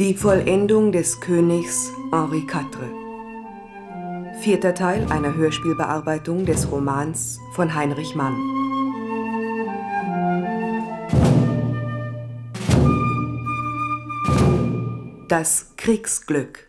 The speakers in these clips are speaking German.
Die Vollendung des Königs Henri IV. 4. Teil einer Hörspielbearbeitung des Romans von Heinrich Mann. Das Kriegsglück.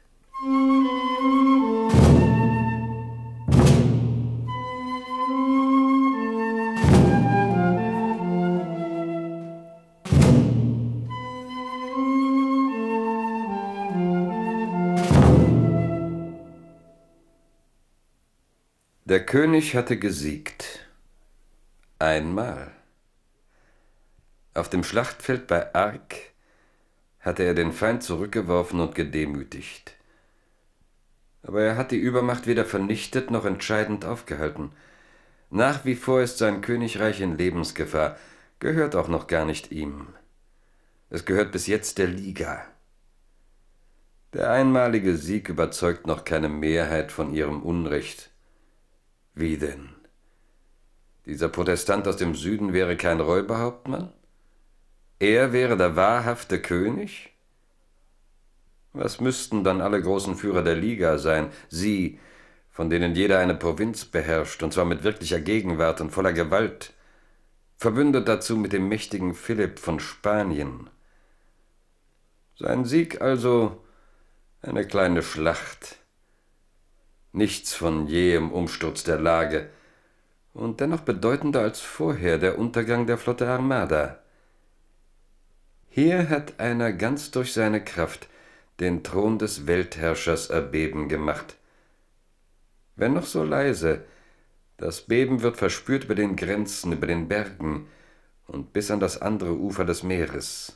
Der König hatte gesiegt. Einmal. Auf dem Schlachtfeld bei Arques hatte er den Feind zurückgeworfen und gedemütigt. Aber er hat die Übermacht weder vernichtet noch entscheidend aufgehalten. Nach wie vor ist sein Königreich in Lebensgefahr, gehört auch noch gar nicht ihm. Es gehört bis jetzt der Liga. Der einmalige Sieg überzeugt noch keine Mehrheit von ihrem Unrecht. Wie denn? Dieser Protestant aus dem Süden wäre kein Räuberhauptmann? Er wäre der wahrhafte König? Was müssten dann alle großen Führer der Liga sein? Sie, von denen jeder eine Provinz beherrscht, und zwar mit wirklicher Gegenwart und voller Gewalt, verbündet dazu mit dem mächtigen Philipp von Spanien. Sein Sieg also eine kleine Schlacht. Nichts von jähem Umsturz der Lage und dennoch bedeutender als vorher der Untergang der Flotte Armada. Hier hat einer ganz durch seine Kraft den Thron des Weltherrschers erbeben gemacht. Wenn noch so leise, das Beben wird verspürt über den Grenzen, über den Bergen und bis an das andere Ufer des Meeres.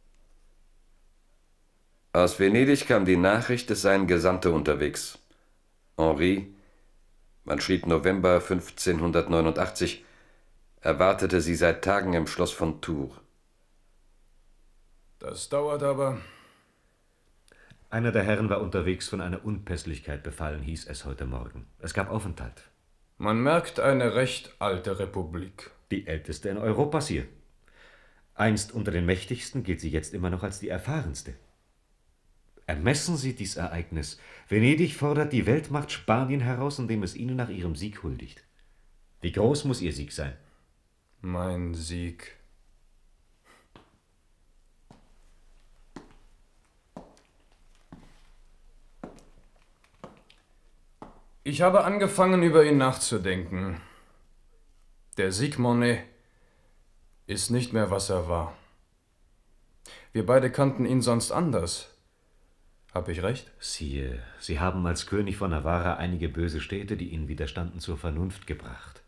Aus Venedig kam die Nachricht, es seien Gesandte unterwegs. Henri, man schrieb November 1589, erwartete sie seit Tagen im Schloss von Tours. Das dauert aber. Einer der Herren war unterwegs von einer Unpässlichkeit befallen, hieß es heute Morgen. Es gab Aufenthalt. Man merkt eine recht alte Republik. Die älteste in Europa, Sire. Einst unter den Mächtigsten gilt sie jetzt immer noch als die erfahrenste. Ermessen Sie dies Ereignis. Venedig fordert die Weltmacht Spanien heraus, indem es ihnen nach ihrem Sieg huldigt. Wie groß muss Ihr Sieg sein? Mein Sieg. Ich habe angefangen, über ihn nachzudenken. Der Sieg Mornay ist nicht mehr, was er war. Wir beide kannten ihn sonst anders. Hab ich recht? Sire, Sie haben als König von Navarra einige böse Städte, die Ihnen widerstanden, zur Vernunft gebracht.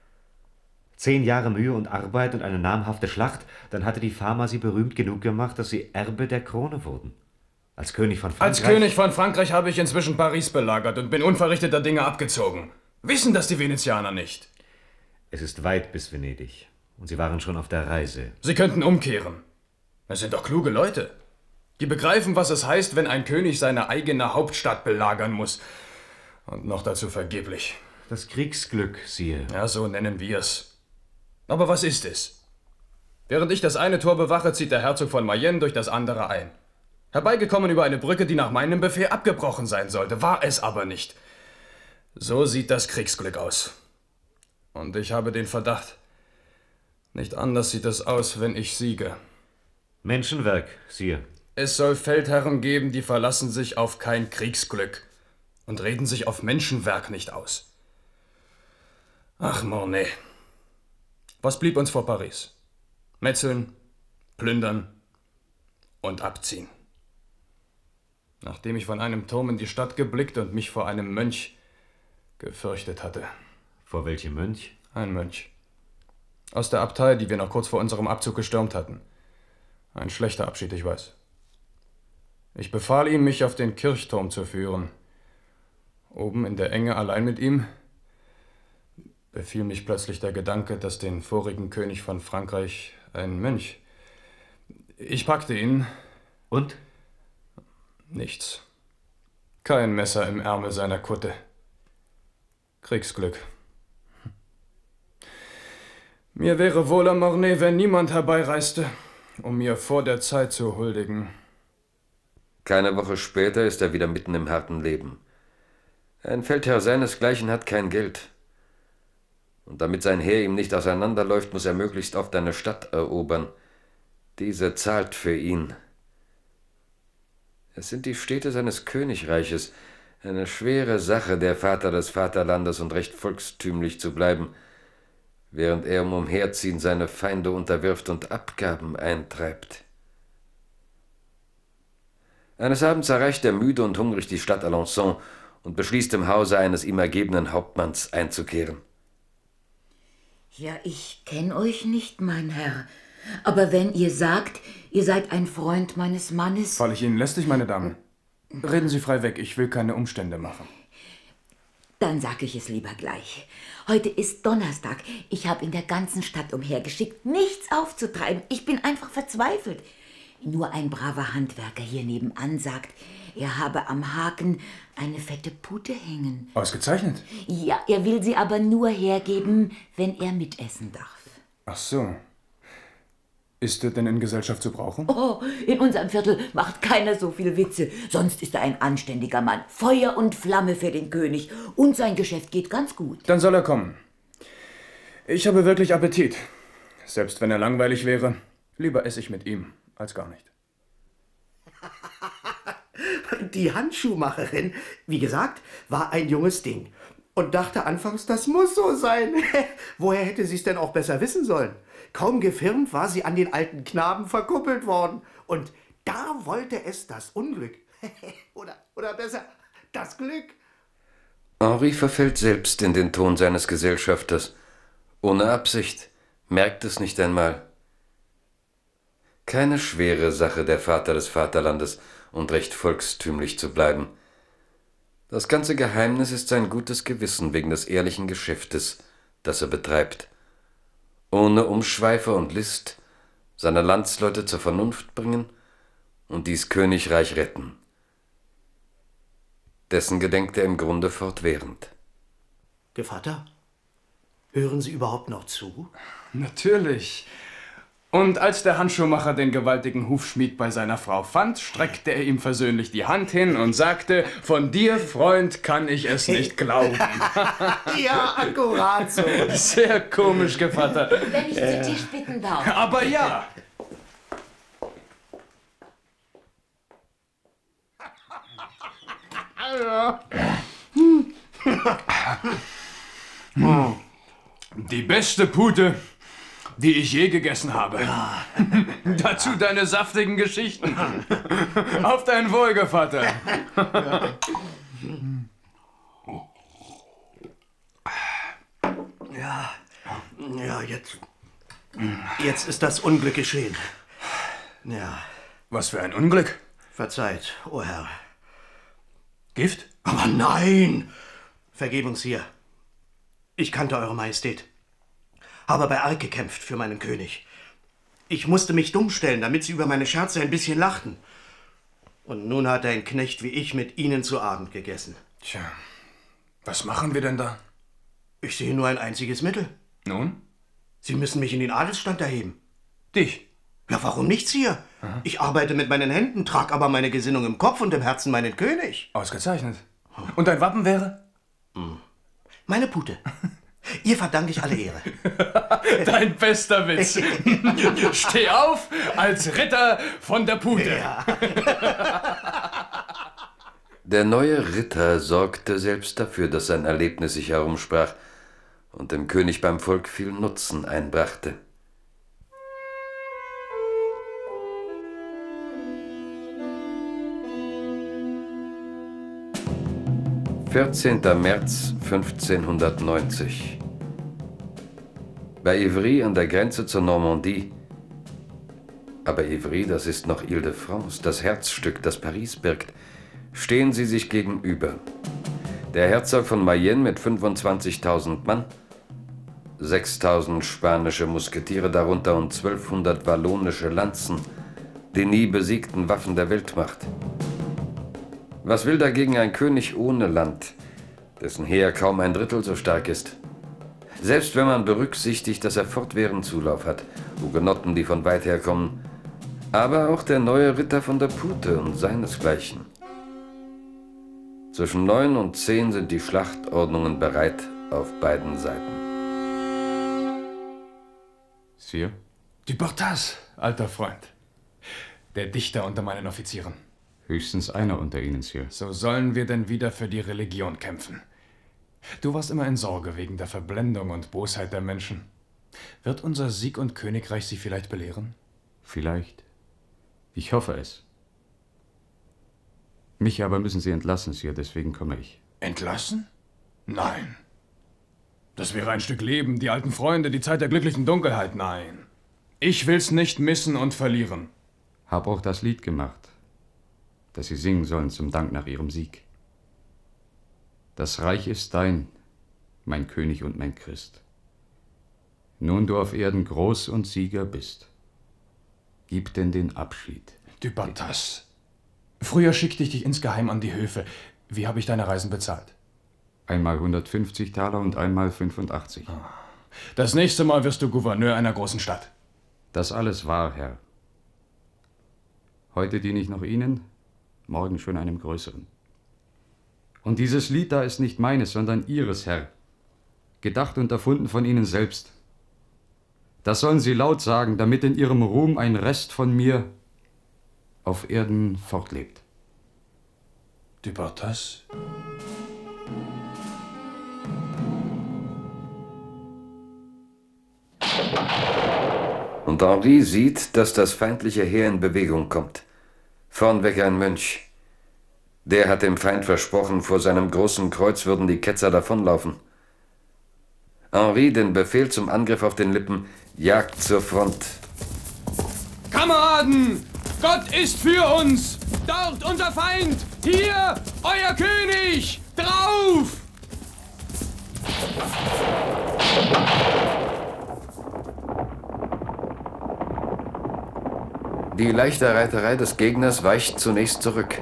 10 Jahre Mühe und Arbeit und eine namhafte Schlacht, dann hatte die Fama Sie berühmt genug gemacht, dass Sie Erbe der Krone wurden. Als König von Frankreich... Als König von Frankreich habe ich inzwischen Paris belagert und bin unverrichteter Dinge abgezogen. Wissen das die Venezianer nicht? Es ist weit bis Venedig und Sie waren schon auf der Reise. Sie könnten umkehren. Es sind doch kluge Leute. Die begreifen, was es heißt, wenn ein König seine eigene Hauptstadt belagern muss. Und noch dazu vergeblich. Das Kriegsglück, Sire. Ja, so nennen wir es. Aber was ist es? Während ich das eine Tor bewache, zieht der Herzog von Mayenne durch das andere ein. Herbeigekommen über eine Brücke, die nach meinem Befehl abgebrochen sein sollte, war es aber nicht. So sieht das Kriegsglück aus. Und ich habe den Verdacht, nicht anders sieht es aus, wenn ich siege. Menschenwerk, Sire. Es soll Feldherren geben, die verlassen sich auf kein Kriegsglück und reden sich auf Menschenwerk nicht aus. Ach, Mornay. Was blieb uns vor Paris? Metzeln, plündern und abziehen. Nachdem ich von einem Turm in die Stadt geblickt und mich vor einem Mönch gefürchtet hatte. Vor welchem Mönch? Ein Mönch. Aus der Abtei, die wir noch kurz vor unserem Abzug gestürmt hatten. Ein schlechter Abschied, ich weiß. Ich befahl ihm, mich auf den Kirchturm zu führen. Oben in der Enge allein mit ihm befiel mich plötzlich der Gedanke, dass den vorigen König von Frankreich ein Mönch... Ich packte ihn. Und? Nichts. Kein Messer im Ärmel seiner Kutte. Kriegsglück. Mir wäre wohler, Mornay, wenn niemand herbeireiste, um mir vor der Zeit zu huldigen. Keine Woche später ist er wieder mitten im harten Leben. Ein Feldherr seinesgleichen hat kein Geld. Und damit sein Heer ihm nicht auseinanderläuft, muss er möglichst oft eine Stadt erobern. Diese zahlt für ihn. Es sind die Städte seines Königreiches, eine schwere Sache, der Vater des Vaterlandes und recht volkstümlich zu bleiben, während er im Umherziehen seine Feinde unterwirft und Abgaben eintreibt. Eines Abends erreicht er müde und hungrig die Stadt Alençon und beschließt, im Hause eines ihm ergebenen Hauptmanns einzukehren. Ja, ich kenn euch nicht, mein Herr. Aber wenn ihr sagt, ihr seid ein Freund meines Mannes... Falle ich Ihnen lästig, meine Damen? Reden Sie frei weg, ich will keine Umstände machen. Dann sag ich es lieber gleich. Heute ist Donnerstag. Ich habe in der ganzen Stadt umhergeschickt, nichts aufzutreiben. Ich bin einfach verzweifelt. Nur ein braver Handwerker hier nebenan sagt, er habe am Haken eine fette Pute hängen. Ausgezeichnet. Ja, er will sie aber nur hergeben, wenn er mitessen darf. Ach so. Ist er denn in Gesellschaft zu brauchen? Oh, in unserem Viertel macht keiner so viel Witze. Sonst ist er ein anständiger Mann. Feuer und Flamme für den König. Und sein Geschäft geht ganz gut. Dann soll er kommen. Ich habe wirklich Appetit. Selbst wenn er langweilig wäre, lieber esse ich mit ihm als gar nicht. Die Handschuhmacherin, wie gesagt, war ein junges Ding und dachte anfangs, das muss so sein. Woher hätte sie es denn auch besser wissen sollen? Kaum gefirmt war sie an den alten Knaben verkuppelt worden. Und da wollte es das Unglück. oder besser, das Glück. Henri verfällt selbst in den Ton seines Gesellschafters. Ohne Absicht, merkt es nicht einmal. Keine schwere Sache, der Vater des Vaterlandes und recht volkstümlich zu bleiben. Das ganze Geheimnis ist sein gutes Gewissen wegen des ehrlichen Geschäftes, das er betreibt. Ohne Umschweife und List seine Landsleute zur Vernunft bringen und dies Königreich retten. Dessen gedenkt er im Grunde fortwährend. Gevatter, hören Sie überhaupt noch zu? Natürlich. Und als der Handschuhmacher den gewaltigen Hufschmied bei seiner Frau fand, streckte er ihm versöhnlich die Hand hin und sagte, von dir, Freund, kann ich es nicht glauben. Ja, akkurat so. Sehr komisch, Gevatter. Wenn ich zu Tisch bitten darf. Aber ja. Die beste Pute, die ich je gegessen habe. Ja. Dazu deine saftigen Geschichten. Auf dein Wohl, Gevatter. Ja, jetzt ist das Unglück geschehen. Ja. Was für ein Unglück? Verzeiht, o Herr. Gift? Aber nein! Vergebens hier. Ich kannte Eure Majestät. Habe bei Arc gekämpft für meinen König. Ich musste mich dumm stellen, damit Sie über meine Scherze ein bisschen lachten. Und nun hat ein Knecht wie ich mit Ihnen zu Abend gegessen. Tja, was machen wir denn da? Ich sehe nur ein einziges Mittel. Nun? Sie müssen mich in den Adelsstand erheben. Dich? Ja, warum nichts hier? Aha. Ich arbeite mit meinen Händen, trage aber meine Gesinnung im Kopf und im Herzen meinen König. Ausgezeichnet. Und dein Wappen wäre? Meine Pute. Ihr verdanke ich alle Ehre. Dein bester Witz. Steh auf als Ritter von der Pute. Ja. Der neue Ritter sorgte selbst dafür, dass sein Erlebnis sich herumsprach und dem König beim Volk viel Nutzen einbrachte. 14. März 1590. Bei Ivry an der Grenze zur Normandie. Aber Ivry, das ist noch Ile-de-France, das Herzstück, das Paris birgt, stehen sie sich gegenüber. Der Herzog von Mayenne mit 25.000 Mann, 6.000 spanische Musketiere darunter und 1200 wallonische Lanzen, die nie besiegten Waffen der Weltmacht. Was will dagegen ein König ohne Land, dessen Heer kaum ein Drittel so stark ist? Selbst wenn man berücksichtigt, dass er fortwährend Zulauf hat, Hugenotten, die von weit her kommen, aber auch der neue Ritter von der Pute und seinesgleichen. Zwischen 9 und 10 sind die Schlachtordnungen bereit auf beiden Seiten. Sire? Du Bortas, alter Freund. Der Dichter unter meinen Offizieren. Höchstens einer unter Ihnen, Sire. So sollen wir denn wieder für die Religion kämpfen. Du warst immer in Sorge wegen der Verblendung und Bosheit der Menschen. Wird unser Sieg und Königreich sie vielleicht belehren? Vielleicht. Ich hoffe es. Mich aber müssen Sie entlassen, Sire, deswegen komme ich. Entlassen? Nein. Das wäre ein Stück Leben, die alten Freunde, die Zeit der glücklichen Dunkelheit. Nein. Ich will's nicht missen und verlieren. Hab auch das Lied gemacht, das Sie singen sollen zum Dank nach Ihrem Sieg. Das Reich ist dein, mein König und mein Christ. Nun du auf Erden groß und Sieger bist, gib denn den Abschied. Du Bortas. Früher schickte ich dich insgeheim an die Höfe. Wie habe ich deine Reisen bezahlt? Einmal 150 Taler und einmal 85. Das nächste Mal wirst du Gouverneur einer großen Stadt. Das alles wahr, Herr. Heute diene ich noch Ihnen, morgen schon einem Größeren. Und dieses Lied da ist nicht meines, sondern Ihres, Herr. Gedacht und erfunden von Ihnen selbst. Das sollen Sie laut sagen, damit in Ihrem Ruhm ein Rest von mir auf Erden fortlebt. Du Bortas? Und Henri sieht, dass das feindliche Heer in Bewegung kommt. Vornweg ein Mönch. Der hat dem Feind versprochen, vor seinem großen Kreuz würden die Ketzer davonlaufen. Henri, den Befehl zum Angriff auf den Lippen, jagt zur Front. Kameraden! Gott ist für uns! Dort unser Feind! Hier euer König! Drauf! Die leichte Reiterei des Gegners weicht zunächst zurück.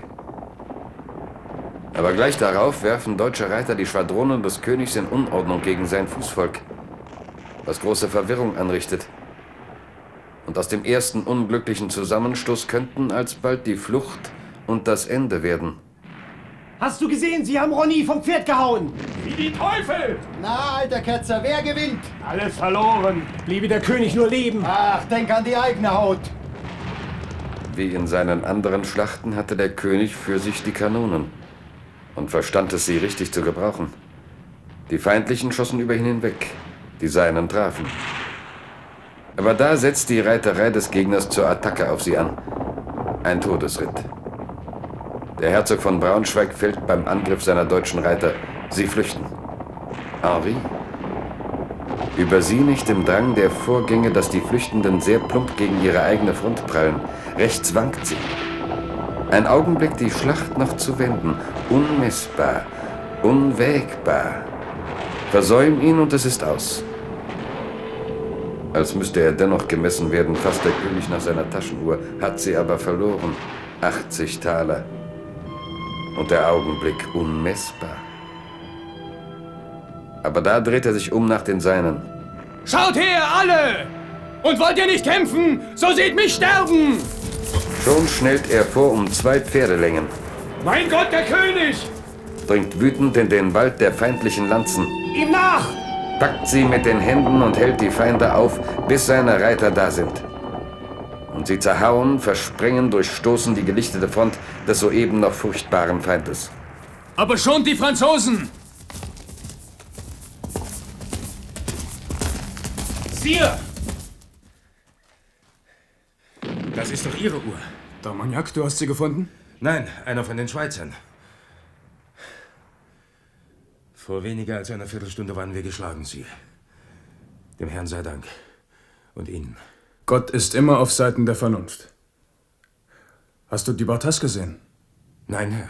Aber gleich darauf werfen deutsche Reiter die Schwadronen des Königs in Unordnung gegen sein Fußvolk, was große Verwirrung anrichtet. Und aus dem ersten unglücklichen Zusammenstoß könnten alsbald die Flucht und das Ende werden. Hast du gesehen, sie haben Ronny vom Pferd gehauen. Wie die Teufel! Na, alter Ketzer, wer gewinnt? Alles verloren. Bliebe der König nur leben. Ach, denk an die eigene Haut. Wie in seinen anderen Schlachten hatte der König für sich die Kanonen und verstand es, sie richtig zu gebrauchen. Die Feindlichen schossen über ihn hinweg, die seinen trafen. Aber da setzt die Reiterei des Gegners zur Attacke auf sie an. Ein Todesritt. Der Herzog von Braunschweig fällt beim Angriff seiner deutschen Reiter. Sie flüchten. Henri? Über sie nicht im Drang der Vorgänge, dass die Flüchtenden sehr plump gegen ihre eigene Front prallen. Rechts wankt sie. Ein Augenblick, die Schlacht noch zu wenden. Unmessbar, unwägbar. Versäum ihn und es ist aus. Als müsste er dennoch gemessen werden, fasst der König nach seiner Taschenuhr, hat sie aber verloren. 80 Taler. Und der Augenblick unmessbar. Aber da dreht er sich um nach den Seinen. Schaut her, alle! Und wollt ihr nicht kämpfen, so seht mich sterben! Schon schnellt er vor um 2 Pferdelängen. Mein Gott, der König! Dringt wütend in den Wald der feindlichen Lanzen. Ihm nach! Packt sie mit den Händen und hält die Feinde auf, bis seine Reiter da sind. Und sie zerhauen, versprengen, durchstoßen die gelichtete Front des soeben noch furchtbaren Feindes. Aber schont die Franzosen! Sire! Das ist doch Ihre Uhr. D'Armagnac, du hast sie gefunden? Nein, einer von den Schweizern. Vor weniger als einer Viertelstunde waren wir geschlagen, Sire. Dem Herrn sei Dank. Und Ihnen. Gott ist immer auf Seiten der Vernunft. Hast du die Bortas gesehen? Nein, Herr.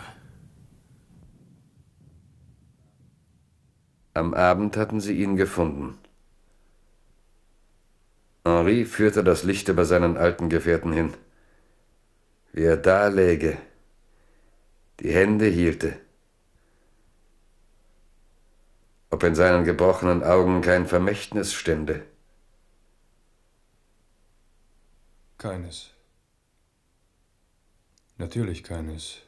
Am Abend hatten sie ihn gefunden. Henri führte das Licht über seinen alten Gefährten hin. Wie er da läge, die Hände hielte. Ob in seinen gebrochenen Augen kein Vermächtnis stände. Keines. Natürlich keines.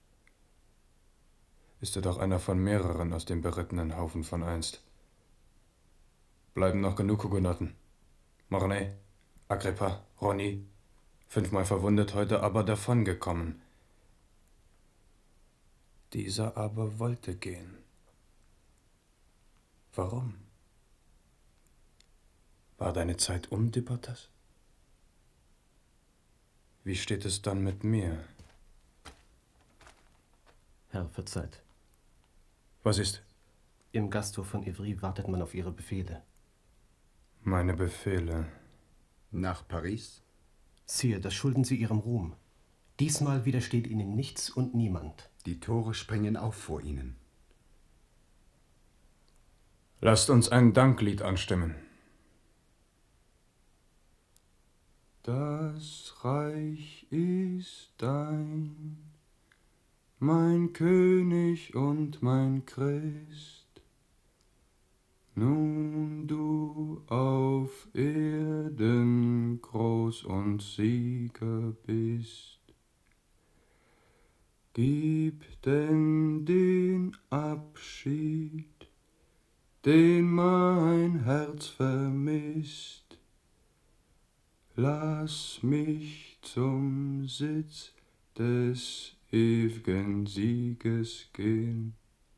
Ist er doch einer von mehreren aus dem berittenen Haufen von einst. Bleiben noch genug Hugenotten. Mornay, Agrippa, Rosny, 5-mal verwundet, heute aber davongekommen. Dieser aber wollte gehen. Warum? War deine Zeit um, Dupartas? Wie steht es dann mit mir? Herr, verzeiht. Was ist? Im Gasthof von Ivry wartet man auf Ihre Befehle. Meine Befehle. Nach Paris? Sire, das schulden Sie Ihrem Ruhm. Diesmal widersteht Ihnen nichts und niemand. Die Tore springen auf vor Ihnen. Lasst uns ein Danklied anstimmen. Das Reich ist dein, mein König und mein Christ. Nun du auf Erden groß und Sieger bist, gib denn den Abschied, den mein Herz vermisst. Lass mich zum Sitz des ewigen Sieges gehen.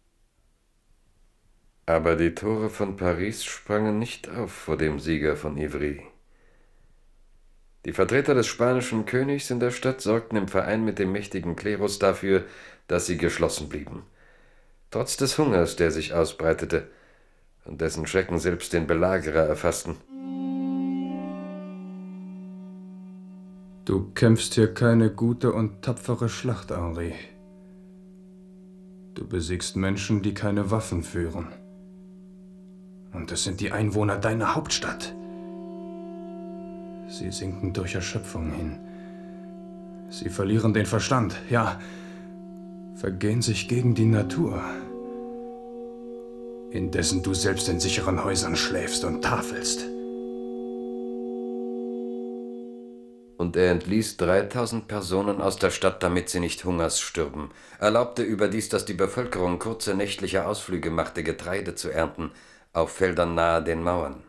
Aber die Tore von Paris sprangen nicht auf vor dem Sieger von Ivry. Die Vertreter des spanischen Königs in der Stadt sorgten im Verein mit dem mächtigen Klerus dafür, dass sie geschlossen blieben. Trotz des Hungers, der sich ausbreitete und dessen Schrecken selbst den Belagerer erfassten. Du kämpfst hier keine gute und tapfere Schlacht, Henri. Du besiegst Menschen, die keine Waffen führen. Und es sind die Einwohner deiner Hauptstadt. Sie sinken durch Erschöpfung hin. Sie verlieren den Verstand, ja, vergehen sich gegen die Natur. Indessen du selbst in sicheren Häusern schläfst und tafelst. Und er entließ 3000 Personen aus der Stadt, damit sie nicht Hungers stürben, erlaubte überdies, dass die Bevölkerung kurze nächtliche Ausflüge machte, Getreide zu ernten, auf Feldern nahe den Mauern.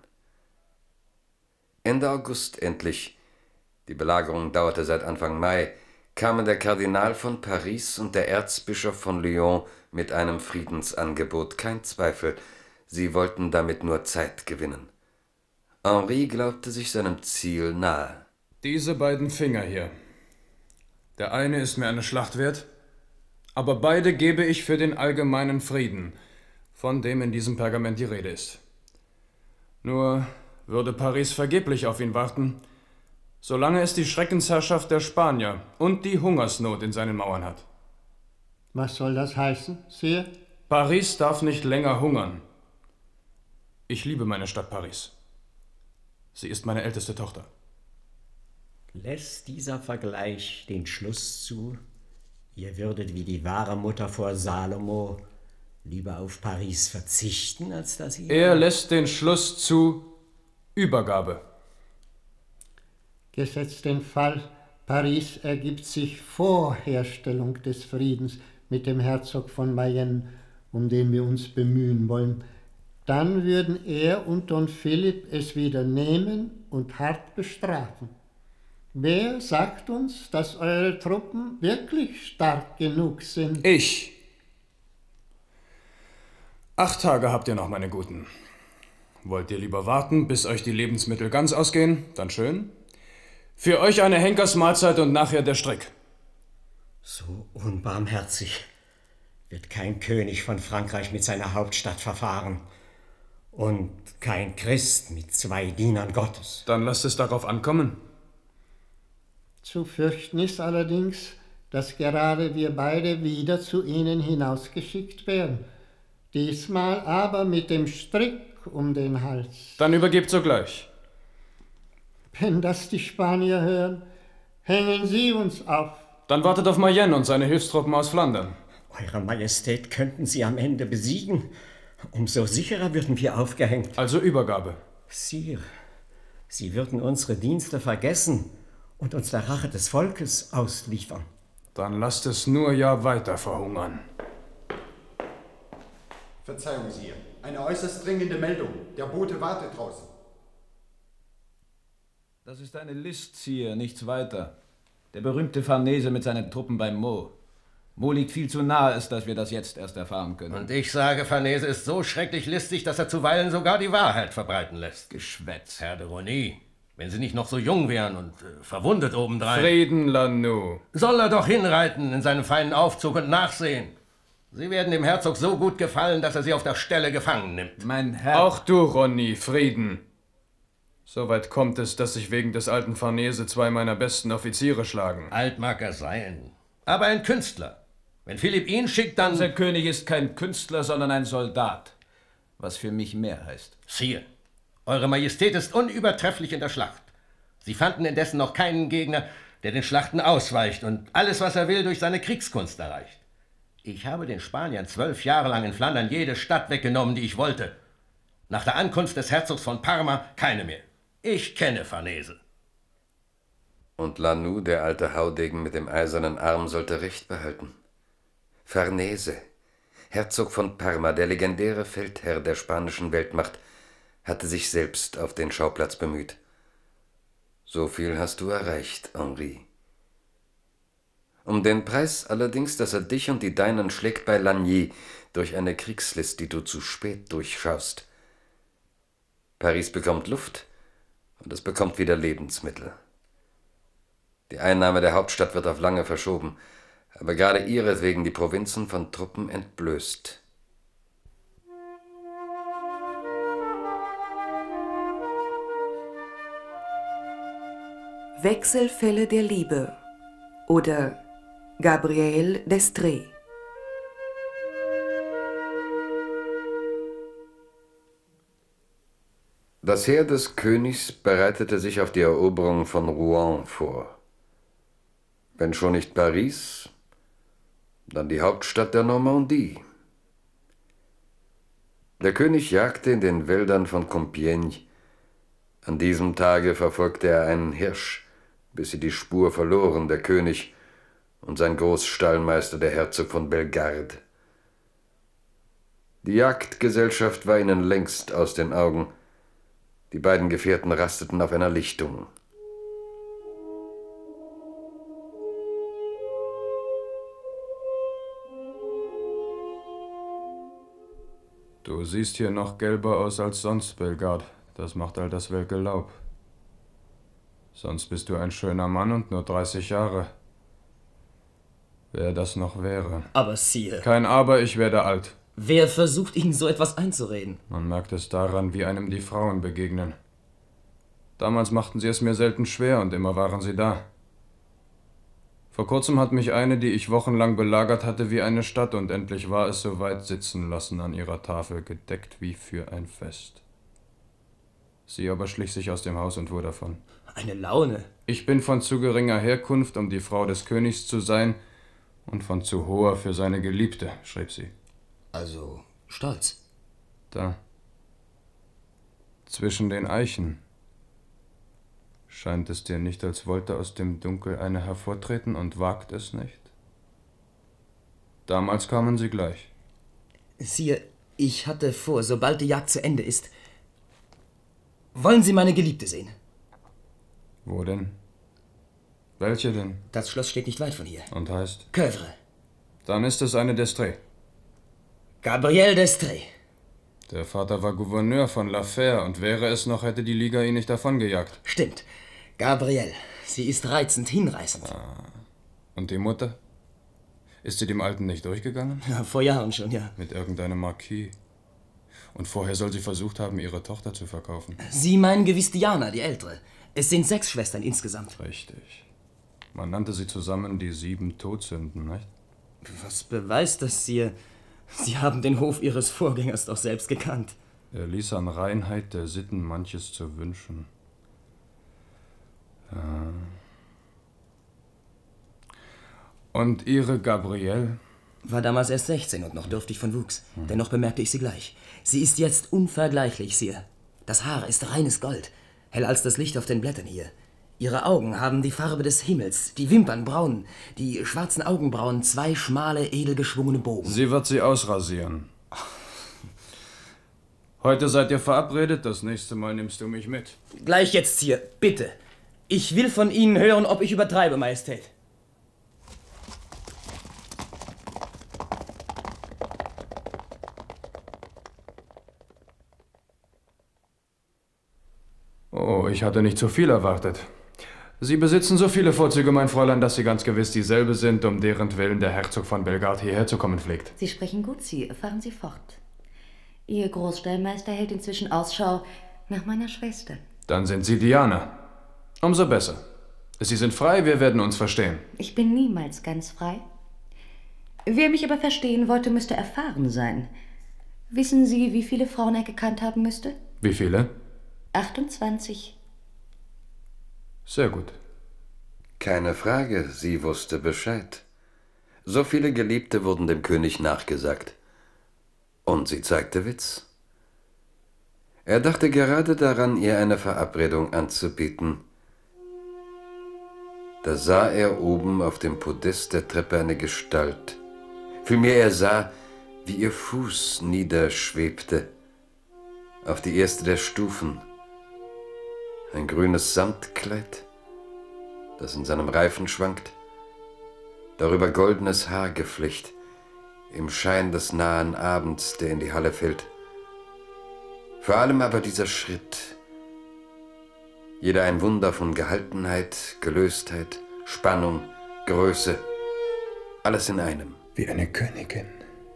Ende August endlich, die Belagerung dauerte seit Anfang Mai, kamen der Kardinal von Paris und der Erzbischof von Lyon mit einem Friedensangebot, kein Zweifel, sie wollten damit nur Zeit gewinnen. Henri glaubte sich seinem Ziel nahe. Diese beiden Finger hier. Der eine ist mir eine Schlacht wert, aber beide gebe ich für den allgemeinen Frieden, von dem in diesem Pergament die Rede ist. Nur würde Paris vergeblich auf ihn warten, solange es die Schreckensherrschaft der Spanier und die Hungersnot in seinen Mauern hat. Was soll das heißen, Sire? Paris darf nicht länger hungern. Ich liebe meine Stadt Paris. Sie ist meine älteste Tochter. Lässt dieser Vergleich den Schluss zu, ihr würdet wie die wahre Mutter vor Salomo lieber auf Paris verzichten, als dass ihr... Er lässt den Schluss zu Übergabe. Gesetzt den Fall, Paris ergibt sich vor Herstellung des Friedens mit dem Herzog von Mayenne, um den wir uns bemühen wollen, dann würden er und Don Philipp es wieder nehmen und hart bestrafen. Wer sagt uns, dass eure Truppen wirklich stark genug sind? Ich. 8 Tage habt ihr noch, meine Guten. Wollt ihr lieber warten, bis euch die Lebensmittel ganz ausgehen? Dann schön. Für euch eine Henkersmahlzeit und nachher der Strick. So unbarmherzig wird kein König von Frankreich mit seiner Hauptstadt verfahren. Und kein Christ mit 2 Dienern Gottes. Dann lasst es darauf ankommen. Zu fürchten ist allerdings, dass gerade wir beide wieder zu ihnen hinausgeschickt werden. Diesmal aber mit dem Strick um den Hals. Dann übergebt sogleich. Wenn das die Spanier hören, hängen sie uns auf. Dann wartet auf Mayenne und seine Hilfstruppen aus Flandern. Eure Majestät könnten sie am Ende besiegen. Umso sicherer würden wir aufgehängt. Also Übergabe. Sire, sie würden unsere Dienste vergessen und uns der Rache des Volkes ausliefern. Dann lasst es nur ja weiter verhungern. Verzeihung, Sire. Eine äußerst dringende Meldung. Der Bote wartet draußen. Das ist eine List, Sire, nichts weiter. Der berühmte Farnese mit seinen Truppen beim Mo. Mo liegt viel zu nahe, als dass wir das jetzt erst erfahren können. Und ich sage, Farnese ist so schrecklich listig, dass er zuweilen sogar die Wahrheit verbreiten lässt. Geschwätz. Herr de Rosny, wenn Sie nicht noch so jung wären und verwundet obendrein... Frieden, Lannou. Soll er doch hinreiten in seinem feinen Aufzug und nachsehen. Sie werden dem Herzog so gut gefallen, dass er Sie auf der Stelle gefangen nimmt. Mein Herr... Auch du, Rosny, Frieden. Soweit kommt es, dass sich wegen des alten Farnese 2 meiner besten Offiziere schlagen. Alt mag er sein, aber ein Künstler. Wenn Philipp ihn schickt, dann... Unser König ist kein Künstler, sondern ein Soldat. Was für mich mehr heißt. Sire, Eure Majestät ist unübertrefflich in der Schlacht. Sie fanden indessen noch keinen Gegner, der den Schlachten ausweicht und alles, was er will, durch seine Kriegskunst erreicht. Ich habe den Spaniern 12 Jahre lang in Flandern jede Stadt weggenommen, die ich wollte. Nach der Ankunft des Herzogs von Parma keine mehr. Ich kenne Farnese. Und Lannou, der alte Haudegen mit dem eisernen Arm, sollte Recht behalten. Farnese, Herzog von Parma, der legendäre Feldherr der spanischen Weltmacht, hatte sich selbst auf den Schauplatz bemüht. So viel hast du erreicht, Henri. Um den Preis allerdings, dass er dich und die Deinen schlägt bei Lagny durch eine Kriegslist, die du zu spät durchschaust. Paris bekommt Luft und es bekommt wieder Lebensmittel. Die Einnahme der Hauptstadt wird auf lange verschoben, aber gerade ihretwegen die Provinzen von Truppen entblößt. Wechselfälle der Liebe oder Gabriel d'Estrées. Das Heer des Königs bereitete sich auf die Eroberung von Rouen vor. Wenn schon nicht Paris, dann die Hauptstadt der Normandie. Der König jagte in den Wäldern von Compiègne. An diesem Tage verfolgte er einen Hirsch, bis sie die Spur verloren, der König und sein Großstallmeister, der Herzog von Bellegarde. Die Jagdgesellschaft war ihnen längst aus den Augen. Die beiden Gefährten rasteten auf einer Lichtung. Du siehst hier noch gelber aus als sonst, Bellegarde. Das macht all das welke Laub. Sonst bist du ein schöner Mann und nur 30 Jahre. Wer das noch wäre. Aber Sire... Kein Aber, ich werde alt. Wer versucht, Ihnen so etwas einzureden? Man merkt es daran, wie einem die Frauen begegnen. Damals machten sie es mir selten schwer und immer waren sie da. Vor kurzem hat mich eine, die ich wochenlang belagert hatte, wie eine Stadt und endlich war es soweit, sitzen lassen an ihrer Tafel, gedeckt wie für ein Fest. Sie aber schlich sich aus dem Haus und fuhr davon. Eine Laune. Ich bin von zu geringer Herkunft, um die Frau des Königs zu sein, und von zu hoher für seine Geliebte, schrieb sie. Also stolz. Da. Zwischen den Eichen. Scheint es dir nicht, als wollte aus dem Dunkel eine hervortreten und wagt es nicht? Damals kamen sie gleich. Sire, ich hatte vor, sobald die Jagd zu Ende ist... Wollen Sie meine Geliebte sehen? Wo denn? Welche denn? Das Schloss steht nicht weit von hier. Und heißt? Coeuvres. Dann ist es eine d'Estrées. Gabriel d'Estrées. Der Vater war Gouverneur von La Fère und wäre es noch, hätte die Liga ihn nicht davongejagt. Stimmt. Gabriel. Sie ist reizend, hinreißend. Ah. Und die Mutter? Ist sie dem Alten nicht durchgegangen? Ja, vor Jahren schon, ja. Mit irgendeinem Marquis. Und vorher soll sie versucht haben, ihre Tochter zu verkaufen. Sie meinen gewiss Diana, die Ältere. Es sind 6 Schwestern insgesamt. Richtig. Man nannte sie zusammen die 7 Todsünden, nicht? Was beweist das, Sire? Sie haben den Hof Ihres Vorgängers doch selbst gekannt. Er ließ an Reinheit der Sitten manches zu wünschen. Ja. Und Ihre Gabrielle? War damals erst 16 und noch dürftig von Wuchs. Dennoch bemerkte ich sie gleich. Sie ist jetzt unvergleichlich, Sire. Das Haar ist reines Gold, heller als das Licht auf den Blättern hier. Ihre Augen haben die Farbe des Himmels, die Wimpern braun, die schwarzen Augenbrauen 2 schmale, edel geschwungene Bogen. Sie wird sie ausrasieren. Heute seid ihr verabredet, das nächste Mal nimmst du mich mit. Gleich jetzt hier, bitte. Ich will von Ihnen hören, ob ich übertreibe, Majestät. Oh, ich hatte nicht so viel erwartet. Sie besitzen so viele Vorzüge, mein Fräulein, dass Sie ganz gewiss dieselbe sind, um deren Willen der Herzog von Bellegarde hierher zu kommen pflegt. Sie sprechen gut, Sie. Fahren Sie fort. Ihr Großstallmeister hält inzwischen Ausschau nach meiner Schwester. Dann sind Sie Diana. Umso besser. Sie sind frei, wir werden uns verstehen. Ich bin niemals ganz frei. Wer mich aber verstehen wollte, müsste erfahren sein. Wissen Sie, wie viele Frauen er gekannt haben müsste? Wie viele? 28. Sehr gut. Keine Frage, sie wusste Bescheid. So viele Geliebte wurden dem König nachgesagt. Und sie zeigte Witz. Er dachte gerade daran, ihr eine Verabredung anzubieten. Da sah er oben auf dem Podest der Treppe eine Gestalt. Vielmehr er sah, wie ihr Fuß niederschwebte auf die erste der Stufen. Ein grünes Samtkleid, das in seinem Reifen schwankt, darüber goldenes Haargeflecht im Schein des nahen Abends, der in die Halle fällt. Vor allem aber dieser Schritt, jeder ein Wunder von Gehaltenheit, Gelöstheit, Spannung, Größe, alles in einem. Wie eine Königin.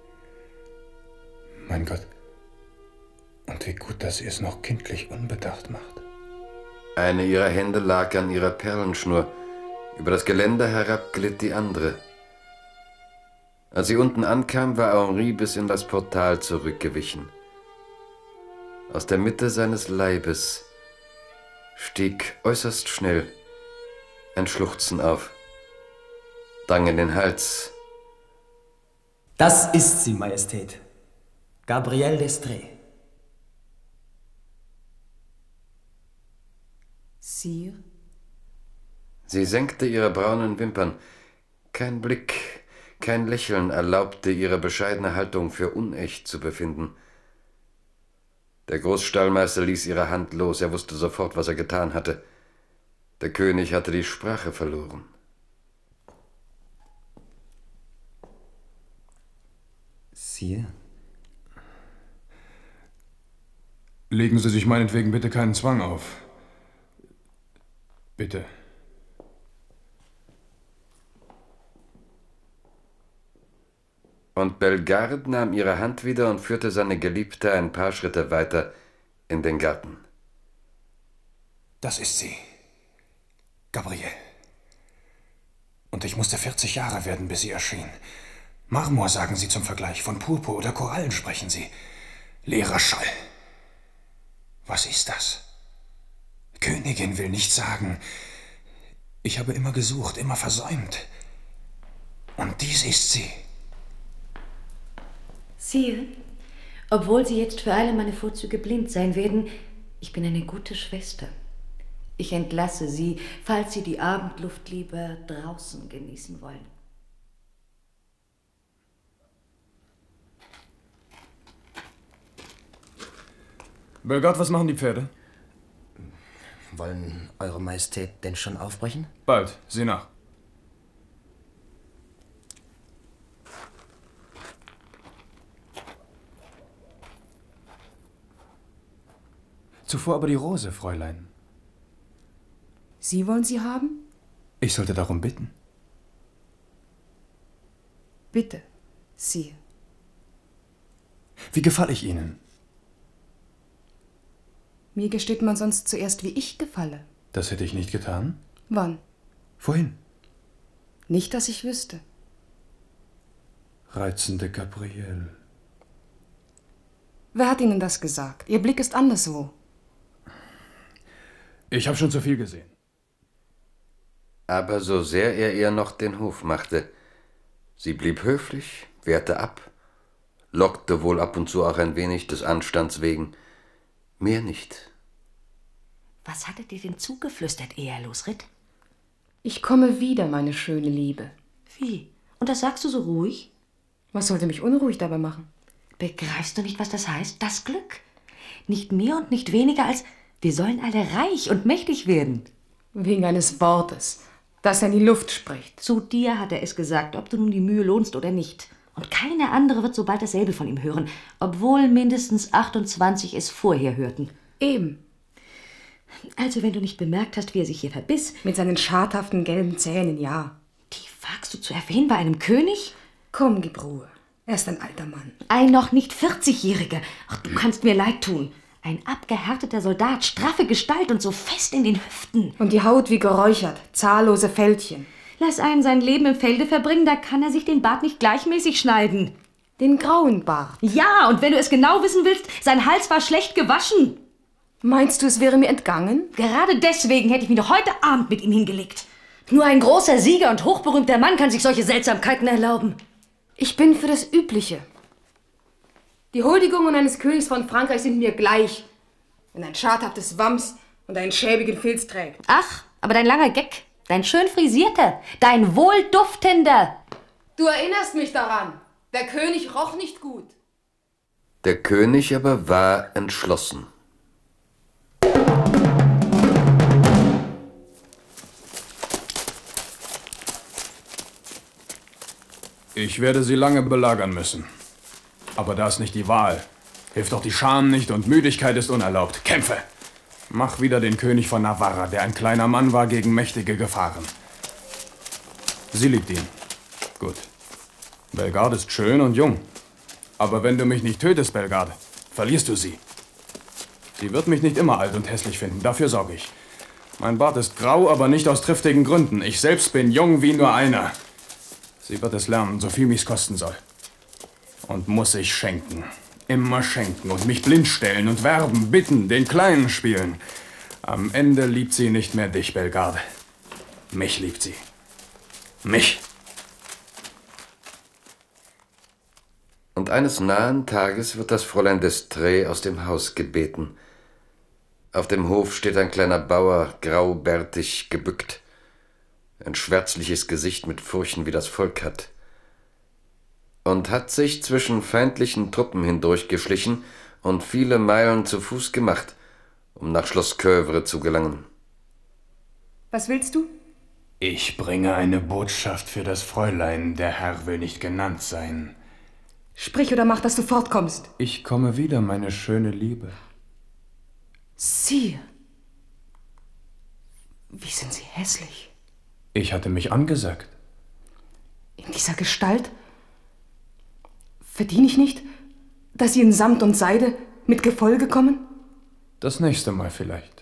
Mein Gott, und wie gut, dass sie es noch kindlich unbedacht macht. Eine ihrer Hände lag an ihrer Perlenschnur, über das Geländer herab glitt die andere. Als sie unten ankam, war Henri bis in das Portal zurückgewichen. Aus der Mitte seines Leibes stieg äußerst schnell ein Schluchzen auf, drang in den Hals. Das ist sie, Majestät. Gabrielle d'Estrées. Sire? Sie senkte ihre braunen Wimpern. Kein Blick, kein Lächeln erlaubte, ihre bescheidene Haltung für unecht zu befinden. Der Großstallmeister ließ ihre Hand los. Er wusste sofort, was er getan hatte. Der König hatte die Sprache verloren. Sire? Legen Sie sich meinetwegen bitte keinen Zwang auf. Bitte. Und Bellegarde nahm ihre Hand wieder und führte seine Geliebte ein paar Schritte weiter in den Garten. Das ist sie. Gabrielle. Und ich musste 40 Jahre werden, bis sie erschien. Marmor sagen Sie zum Vergleich, von Purpur oder Korallen sprechen Sie. Leerer Schall. Was ist das? Königin will nicht sagen. Ich habe immer gesucht, immer versäumt. Und dies ist sie. Sire, obwohl Sie jetzt für alle meine Vorzüge blind sein werden, ich bin eine gute Schwester. Ich entlasse Sie, falls Sie die Abendluft lieber draußen genießen wollen. Bellegarde, was machen die Pferde? Wollen Eure Majestät denn schon aufbrechen? Bald, sieh nach. Zuvor aber die Rose, Fräulein. Sie wollen sie haben? Ich sollte darum bitten. Bitte, Sire. Wie gefalle ich Ihnen? Mir gesteht man sonst zuerst, wie ich gefalle. Das hätte ich nicht getan. Wann? Vorhin. Nicht, dass ich wüsste. Reizende Gabrielle. Wer hat Ihnen das gesagt? Ihr Blick ist anderswo. Ich habe schon zu viel gesehen. Aber so sehr er ihr noch den Hof machte, sie blieb höflich, wehrte ab, lockte wohl ab und zu auch ein wenig des Anstands wegen, mehr nicht. Was hat er dir denn zugeflüstert, ehe er losritt? Ich komme wieder, meine schöne Liebe. Wie? Und das sagst du so ruhig? Was sollte mich unruhig dabei machen? Begreifst du nicht, was das heißt? Das Glück. Nicht mehr und nicht weniger als, wir sollen alle reich und mächtig werden. Wegen eines Wortes, das er in die Luft spricht. Zu dir hat er es gesagt, ob du nun die Mühe lohnst oder nicht. Und keine andere wird so bald dasselbe von ihm hören, obwohl mindestens 28 es vorher hörten. Eben. Also, wenn du nicht bemerkt hast, wie er sich hier verbiss. Mit seinen schadhaften gelben Zähnen, ja. Die wagst du zu erwähnen bei einem König? Komm, gib Ruhe. Er ist ein alter Mann. Ein noch nicht 40-Jähriger. Ach, du kannst mir leid tun. Ein abgehärteter Soldat, straffe Gestalt und so fest in den Hüften. Und die Haut wie geräuchert, zahllose Fältchen. Lass einen sein Leben im Felde verbringen, da kann er sich den Bart nicht gleichmäßig schneiden. Den grauen Bart? Ja, und wenn du es genau wissen willst, sein Hals war schlecht gewaschen. Meinst du, es wäre mir entgangen? Gerade deswegen hätte ich mich noch heute Abend mit ihm hingelegt. Nur ein großer Sieger und hochberühmter Mann kann sich solche Seltsamkeiten erlauben. Ich bin für das Übliche. Die Huldigungen eines Königs von Frankreich sind mir gleich, wenn ein schadhaftes Wams und einen schäbigen Filz trägt. Ach, aber dein langer Geck, dein schön frisierter, dein wohlduftender. Du erinnerst mich daran. Der König roch nicht gut. Der König aber war entschlossen. Ich werde sie lange belagern müssen. Aber da ist nicht die Wahl. Hilft doch die Scham nicht und Müdigkeit ist unerlaubt. Kämpfe! Mach wieder den König von Navarra, der ein kleiner Mann war gegen mächtige Gefahren. Sie liebt ihn. Gut. Bellegarde ist schön und jung. Aber wenn du mich nicht tötest, Bellegarde, verlierst du sie. Sie wird mich nicht immer alt und hässlich finden, dafür sorge ich. Mein Bart ist grau, aber nicht aus triftigen Gründen. Ich selbst bin jung wie nur einer. Sie wird es lernen, so viel mich's kosten soll. Und muss ich schenken. Immer schenken und mich blind stellen und werben, bitten, den Kleinen spielen. Am Ende liebt sie nicht mehr dich, Bellegarde. Mich liebt sie. Mich. Und eines nahen Tages wird das Fräulein d'Estrées aus dem Haus gebeten. Auf dem Hof steht ein kleiner Bauer, graubärtig, gebückt. Ein schwärzliches Gesicht mit Furchen wie das Volk hat. Und hat sich zwischen feindlichen Truppen hindurchgeschlichen und viele Meilen zu Fuß gemacht, um nach Schloss Coevres zu gelangen. Was willst du? Ich bringe eine Botschaft für das Fräulein. Der Herr will nicht genannt sein. Sprich oder mach, dass du fortkommst. Ich komme wieder, meine schöne Liebe. Sire. Wie sind Sie hässlich. Ich hatte mich angesagt. In dieser Gestalt? Verdiene ich nicht, dass Sie in Samt und Seide mit Gefolge kommen? Das nächste Mal vielleicht.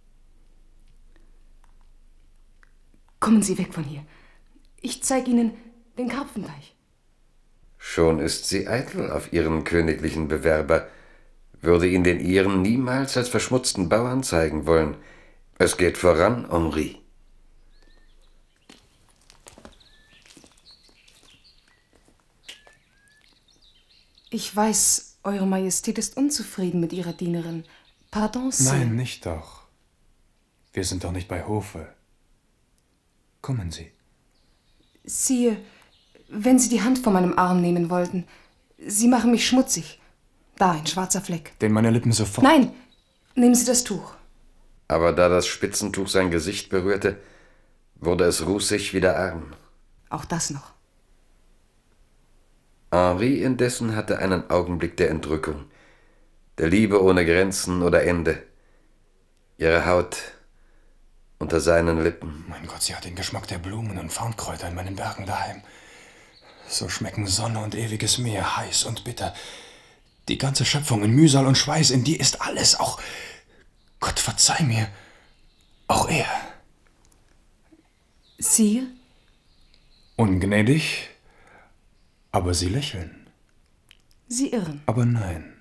Kommen Sie weg von hier. Ich zeige Ihnen den Karpfenteich. Schon ist sie eitel auf ihren königlichen Bewerber, würde ihn den ihren niemals als verschmutzten Bauern zeigen wollen. Es geht voran, Henri. Ich weiß, Eure Majestät ist unzufrieden mit Ihrer Dienerin. Pardon, Sir. Nein, nicht doch. Wir sind doch nicht bei Hofe. Kommen Sie. Sire, wenn Sie die Hand von meinem Arm nehmen wollten. Sie machen mich schmutzig. Da, ein schwarzer Fleck. Den meine Lippen sofort... Nein, nehmen Sie das Tuch. Aber da das Spitzentuch sein Gesicht berührte, wurde es rußig wie der Arm. Auch das noch. Henri indessen hatte einen Augenblick der Entrückung, der Liebe ohne Grenzen oder Ende. Ihre Haut unter seinen Lippen. Mein Gott, sie hat den Geschmack der Blumen und Farnkräuter in meinen Bergen daheim. So schmecken Sonne und ewiges Meer, heiß und bitter. Die ganze Schöpfung in Mühsal und Schweiß, in die ist alles, auch... Gott verzeih mir, auch er. Sire? Ungnädig, aber Sie lächeln. Sie irren. Aber nein.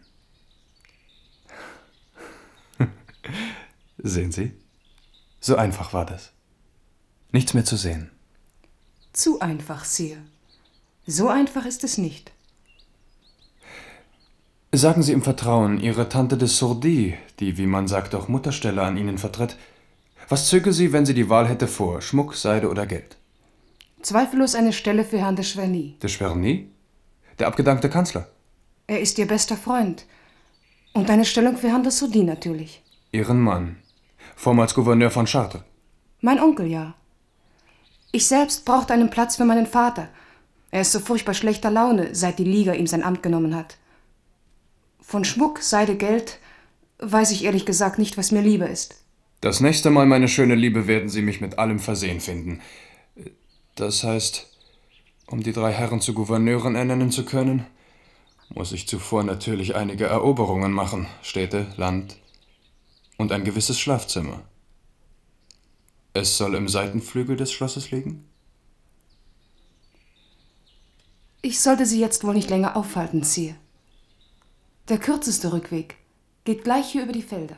Sehen Sie? So einfach war das. Nichts mehr zu sehen. Zu einfach, Sire. So einfach ist es nicht. Sagen Sie im Vertrauen, Ihre Tante de Sourdis, die, wie man sagt, auch Mutterstelle an Ihnen vertritt, was zöge sie, wenn sie die Wahl hätte vor Schmuck, Seide oder Geld? Zweifellos eine Stelle für Herrn de Chverny. De Chverny? Der abgedankte Kanzler? Er ist Ihr bester Freund. Und eine Stellung für Herrn de Sourdis natürlich. Ihren Mann. Vormals Gouverneur von Chartres. Mein Onkel, ja. Ich selbst brauchte einen Platz für meinen Vater. Er ist so furchtbar schlechter Laune, seit die Liga ihm sein Amt genommen hat. Von Schmuck, Seide, Geld weiß ich ehrlich gesagt nicht, was mir lieber ist. Das nächste Mal, meine schöne Liebe, werden Sie mich mit allem versehen finden. Das heißt, um die 3 Herren zu Gouverneuren ernennen zu können, muss ich zuvor natürlich einige Eroberungen machen. Städte, Land und ein gewisses Schlafzimmer. Es soll im Seitenflügel des Schlosses liegen? Ich sollte Sie jetzt wohl nicht länger aufhalten, Sire. Der kürzeste Rückweg geht gleich hier über die Felder.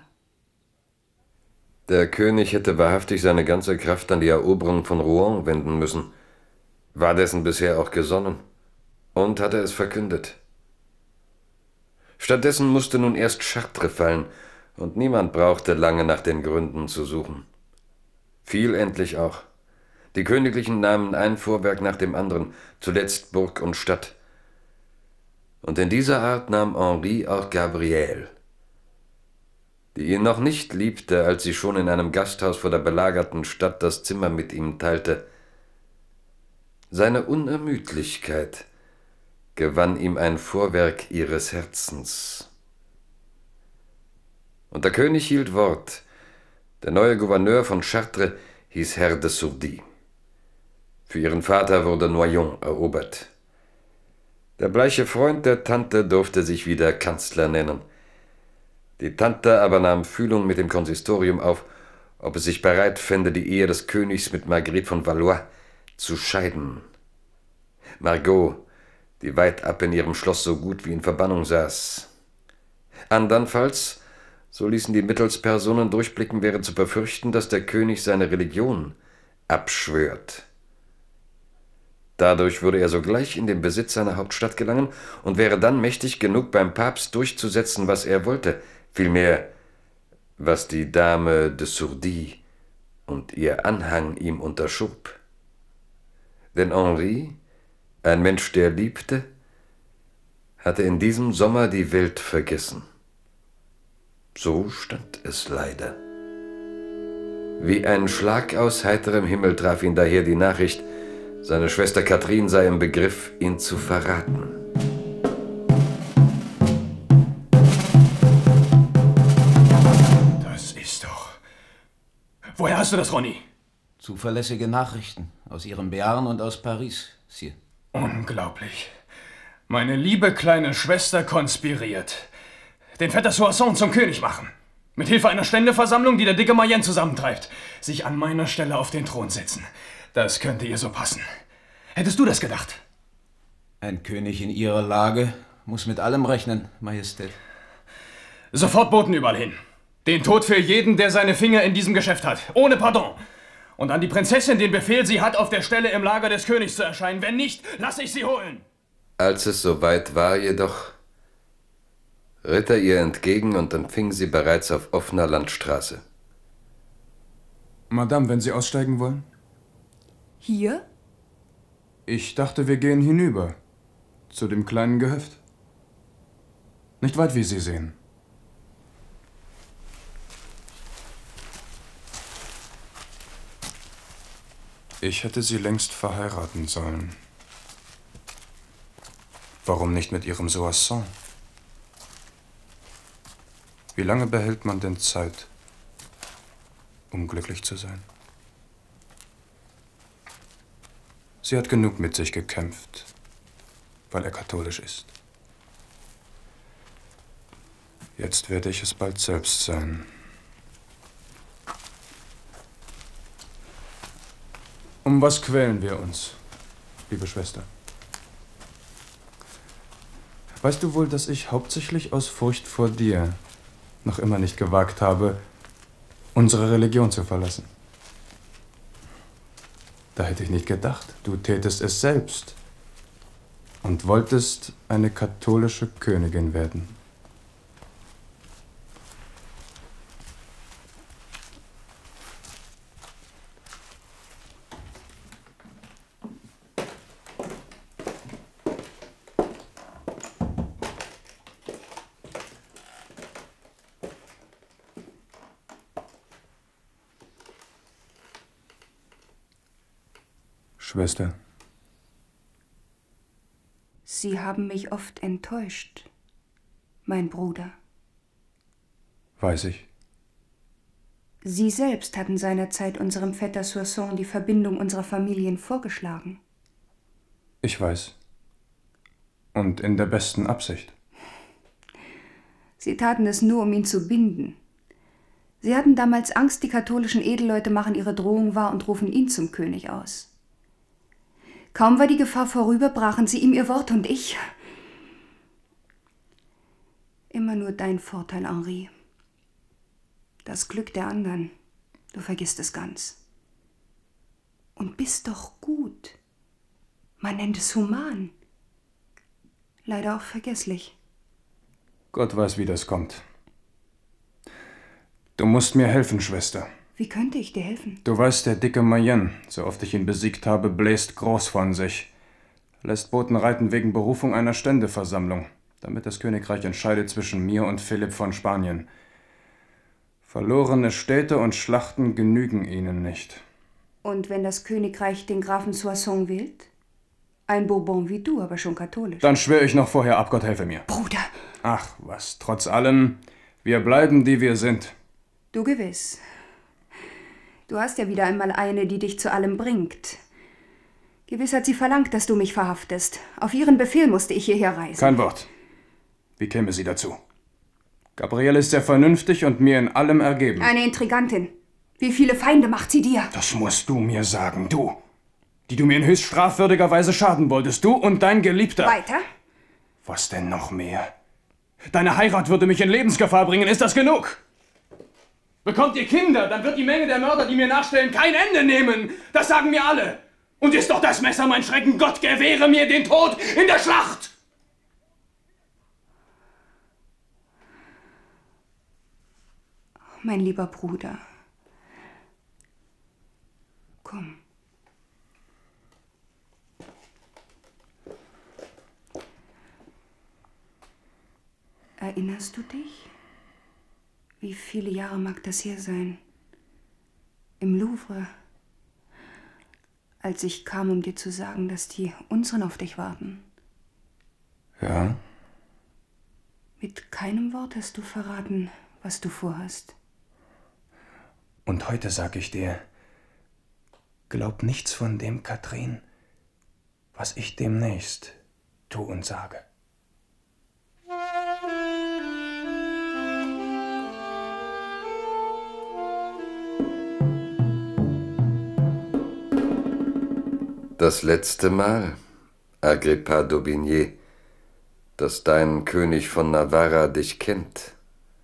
Der König hätte wahrhaftig seine ganze Kraft an die Eroberung von Rouen wenden müssen, war dessen bisher auch gesonnen und hatte es verkündet. Stattdessen musste nun erst Chartres fallen, und niemand brauchte lange nach den Gründen zu suchen. Fiel endlich auch. Die Königlichen nahmen ein Vorwerk nach dem anderen, zuletzt Burg und Stadt. Und in dieser Art nahm Henri auch Gabrielle, die ihn noch nicht liebte, als sie schon in einem Gasthaus vor der belagerten Stadt das Zimmer mit ihm teilte. Seine Unermüdlichkeit gewann ihm ein Vorwerk ihres Herzens. Und der König hielt Wort. Der neue Gouverneur von Chartres hieß Herr de Sourdis. Für ihren Vater wurde Noyon erobert. Der bleiche Freund der Tante durfte sich wieder Kanzler nennen. Die Tante aber nahm Fühlung mit dem Konsistorium auf, ob es sich bereit fände, die Ehe des Königs mit Marguerite von Valois zu scheiden. Margot, die weit ab in ihrem Schloss so gut wie in Verbannung saß. Andernfalls, so ließen die Mittelspersonen durchblicken, wäre zu befürchten, dass der König seine Religion abschwört. Dadurch würde er sogleich in den Besitz seiner Hauptstadt gelangen und wäre dann mächtig genug, beim Papst durchzusetzen, was er wollte, vielmehr, was die Dame de Sourdis und ihr Anhang ihm unterschob. Denn Henri, ein Mensch, der liebte, hatte in diesem Sommer die Welt vergessen. So stand es leider. Wie ein Schlag aus heiterem Himmel traf ihn daher die Nachricht, seine Schwester Catherine sei im Begriff, ihn zu verraten. Das ist doch... Woher hast du das, Ronny? Zuverlässige Nachrichten aus Ihrem Béarn und aus Paris, Sire. Unglaublich. Meine liebe kleine Schwester konspiriert. Den Vetter Soissons zum König machen. Mit Hilfe einer Ständeversammlung, die der dicke Mayenne zusammentreibt. Sich an meiner Stelle auf den Thron setzen. Das könnte ihr so passen. Hättest du das gedacht? Ein König in Ihrer Lage muss mit allem rechnen, Majestät. Sofort Boten überall hin. Den Tod für jeden, der seine Finger in diesem Geschäft hat. Ohne Pardon. Und an die Prinzessin den Befehl, sie hat auf der Stelle im Lager des Königs zu erscheinen. Wenn nicht, lasse ich sie holen. Als es soweit war jedoch, ritt er ihr entgegen und empfing sie bereits auf offener Landstraße. Madame, wenn Sie aussteigen wollen? Hier? Ich dachte, wir gehen hinüber. Zu dem kleinen Gehöft. Nicht weit, wie Sie sehen. Ich hätte sie längst verheiraten sollen. Warum nicht mit Ihrem Soissons? Wie lange behält man denn Zeit, um glücklich zu sein? Sie hat genug mit sich gekämpft, weil er katholisch ist. Jetzt werde ich es bald selbst sein. Um was quälen wir uns, liebe Schwester? Weißt du wohl, dass ich hauptsächlich aus Furcht vor dir noch immer nicht gewagt habe, unsere Religion zu verlassen? Da hätte ich nicht gedacht, du tätest es selbst und wolltest eine katholische Königin werden. Schwester. Sie haben mich oft enttäuscht, mein Bruder. Weiß ich. Sie selbst hatten seinerzeit unserem Vetter Soissons die Verbindung unserer Familien vorgeschlagen. Ich weiß. Und in der besten Absicht. Sie taten es nur, um ihn zu binden. Sie hatten damals Angst, die katholischen Edelleute machen ihre Drohung wahr und rufen ihn zum König aus. Kaum war die Gefahr vorüber, brachen sie ihm ihr Wort und ich. Immer nur dein Vorteil, Henri. Das Glück der anderen, du vergisst es ganz. Und bist doch gut. Man nennt es human. Leider auch vergesslich. Gott weiß, wie das kommt. Du musst mir helfen, Schwester. Wie könnte ich dir helfen? Du weißt, der dicke Mayenne, so oft ich ihn besiegt habe, bläst groß von sich. Lässt Boten reiten wegen Berufung einer Ständeversammlung, damit das Königreich entscheidet zwischen mir und Philipp von Spanien. Verlorene Städte und Schlachten genügen ihnen nicht. Und wenn das Königreich den Grafen Soissons wählt? Ein Bourbon wie du, aber schon katholisch. Dann schwöre ich noch vorher ab, Gott helfe mir. Bruder! Ach, was, trotz allem, wir bleiben, die wir sind. Du gewiss. Du hast ja wieder einmal eine, die dich zu allem bringt. Gewiss hat sie verlangt, dass du mich verhaftest. Auf ihren Befehl musste ich hierher reisen. Kein Wort. Wie käme sie dazu? Gabrielle ist sehr vernünftig und mir in allem ergeben. Eine Intrigantin. Wie viele Feinde macht sie dir? Das musst du mir sagen, du. Die du mir in höchst strafwürdiger Weise schaden wolltest. Du und dein Geliebter. Weiter? Was denn noch mehr? Deine Heirat würde mich in Lebensgefahr bringen. Ist das genug? Bekommt ihr Kinder, dann wird die Menge der Mörder, die mir nachstellen, kein Ende nehmen. Das sagen mir alle. Und ist doch das Messer mein Schrecken. Gott gewähre mir den Tod in der Schlacht. Mein lieber Bruder. Komm. Erinnerst du dich? Wie viele Jahre mag das her sein? Im Louvre. Als ich kam, um dir zu sagen, dass die unseren auf dich warten. Ja. Mit keinem Wort hast du verraten, was du vorhast. Und heute sag ich dir, glaub nichts von dem, Katrin, was ich demnächst tu und sage. Das letzte Mal, Agrippa d'Aubigné, dass dein König von Navarra dich kennt.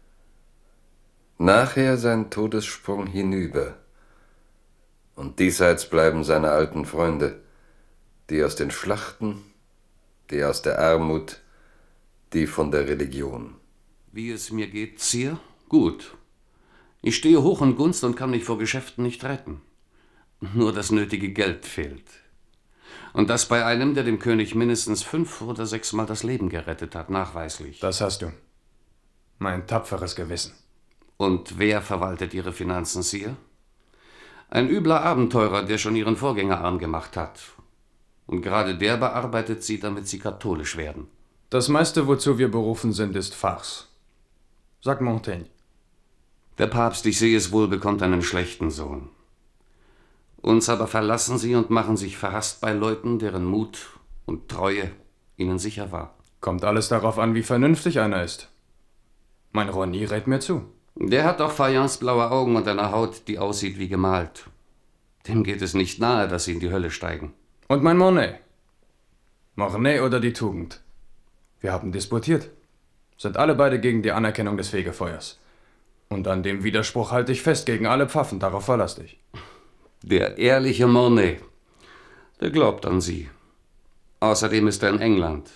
Nachher sein Todessprung hinüber. Und diesseits bleiben seine alten Freunde, die aus den Schlachten, die aus der Armut, die von der Religion. Wie es mir geht, Sire? Gut. Ich stehe hoch in Gunst und kann mich vor Geschäften nicht retten. Nur das nötige Geld fehlt. Und das bei einem, der dem König mindestens 5 oder 6 Mal das Leben gerettet hat, nachweislich. Das hast du. Mein tapferes Gewissen. Und wer verwaltet Ihre Finanzen, Sire? Ein übler Abenteurer, der schon Ihren Vorgänger arm gemacht hat. Und gerade der bearbeitet Sie, damit Sie katholisch werden. Das meiste, wozu wir berufen sind, ist Farce. Sagt Montaigne. Der Papst, ich sehe es wohl, bekommt einen schlechten Sohn. Uns aber verlassen Sie und machen sich verhasst bei Leuten, deren Mut und Treue Ihnen sicher war. Kommt alles darauf an, wie vernünftig einer ist. Mein Rony rät mir zu. Der hat doch Fayence blaue Augen und eine Haut, die aussieht wie gemalt. Dem geht es nicht nahe, dass Sie in die Hölle steigen. Und mein Mornay? Mornay oder die Tugend? Wir haben disputiert. Sind alle beide gegen die Anerkennung des Fegefeuers. Und an dem Widerspruch halte ich fest gegen alle Pfaffen, darauf verlass dich. Der ehrliche Mornay, der glaubt an Sie. Außerdem ist er in England.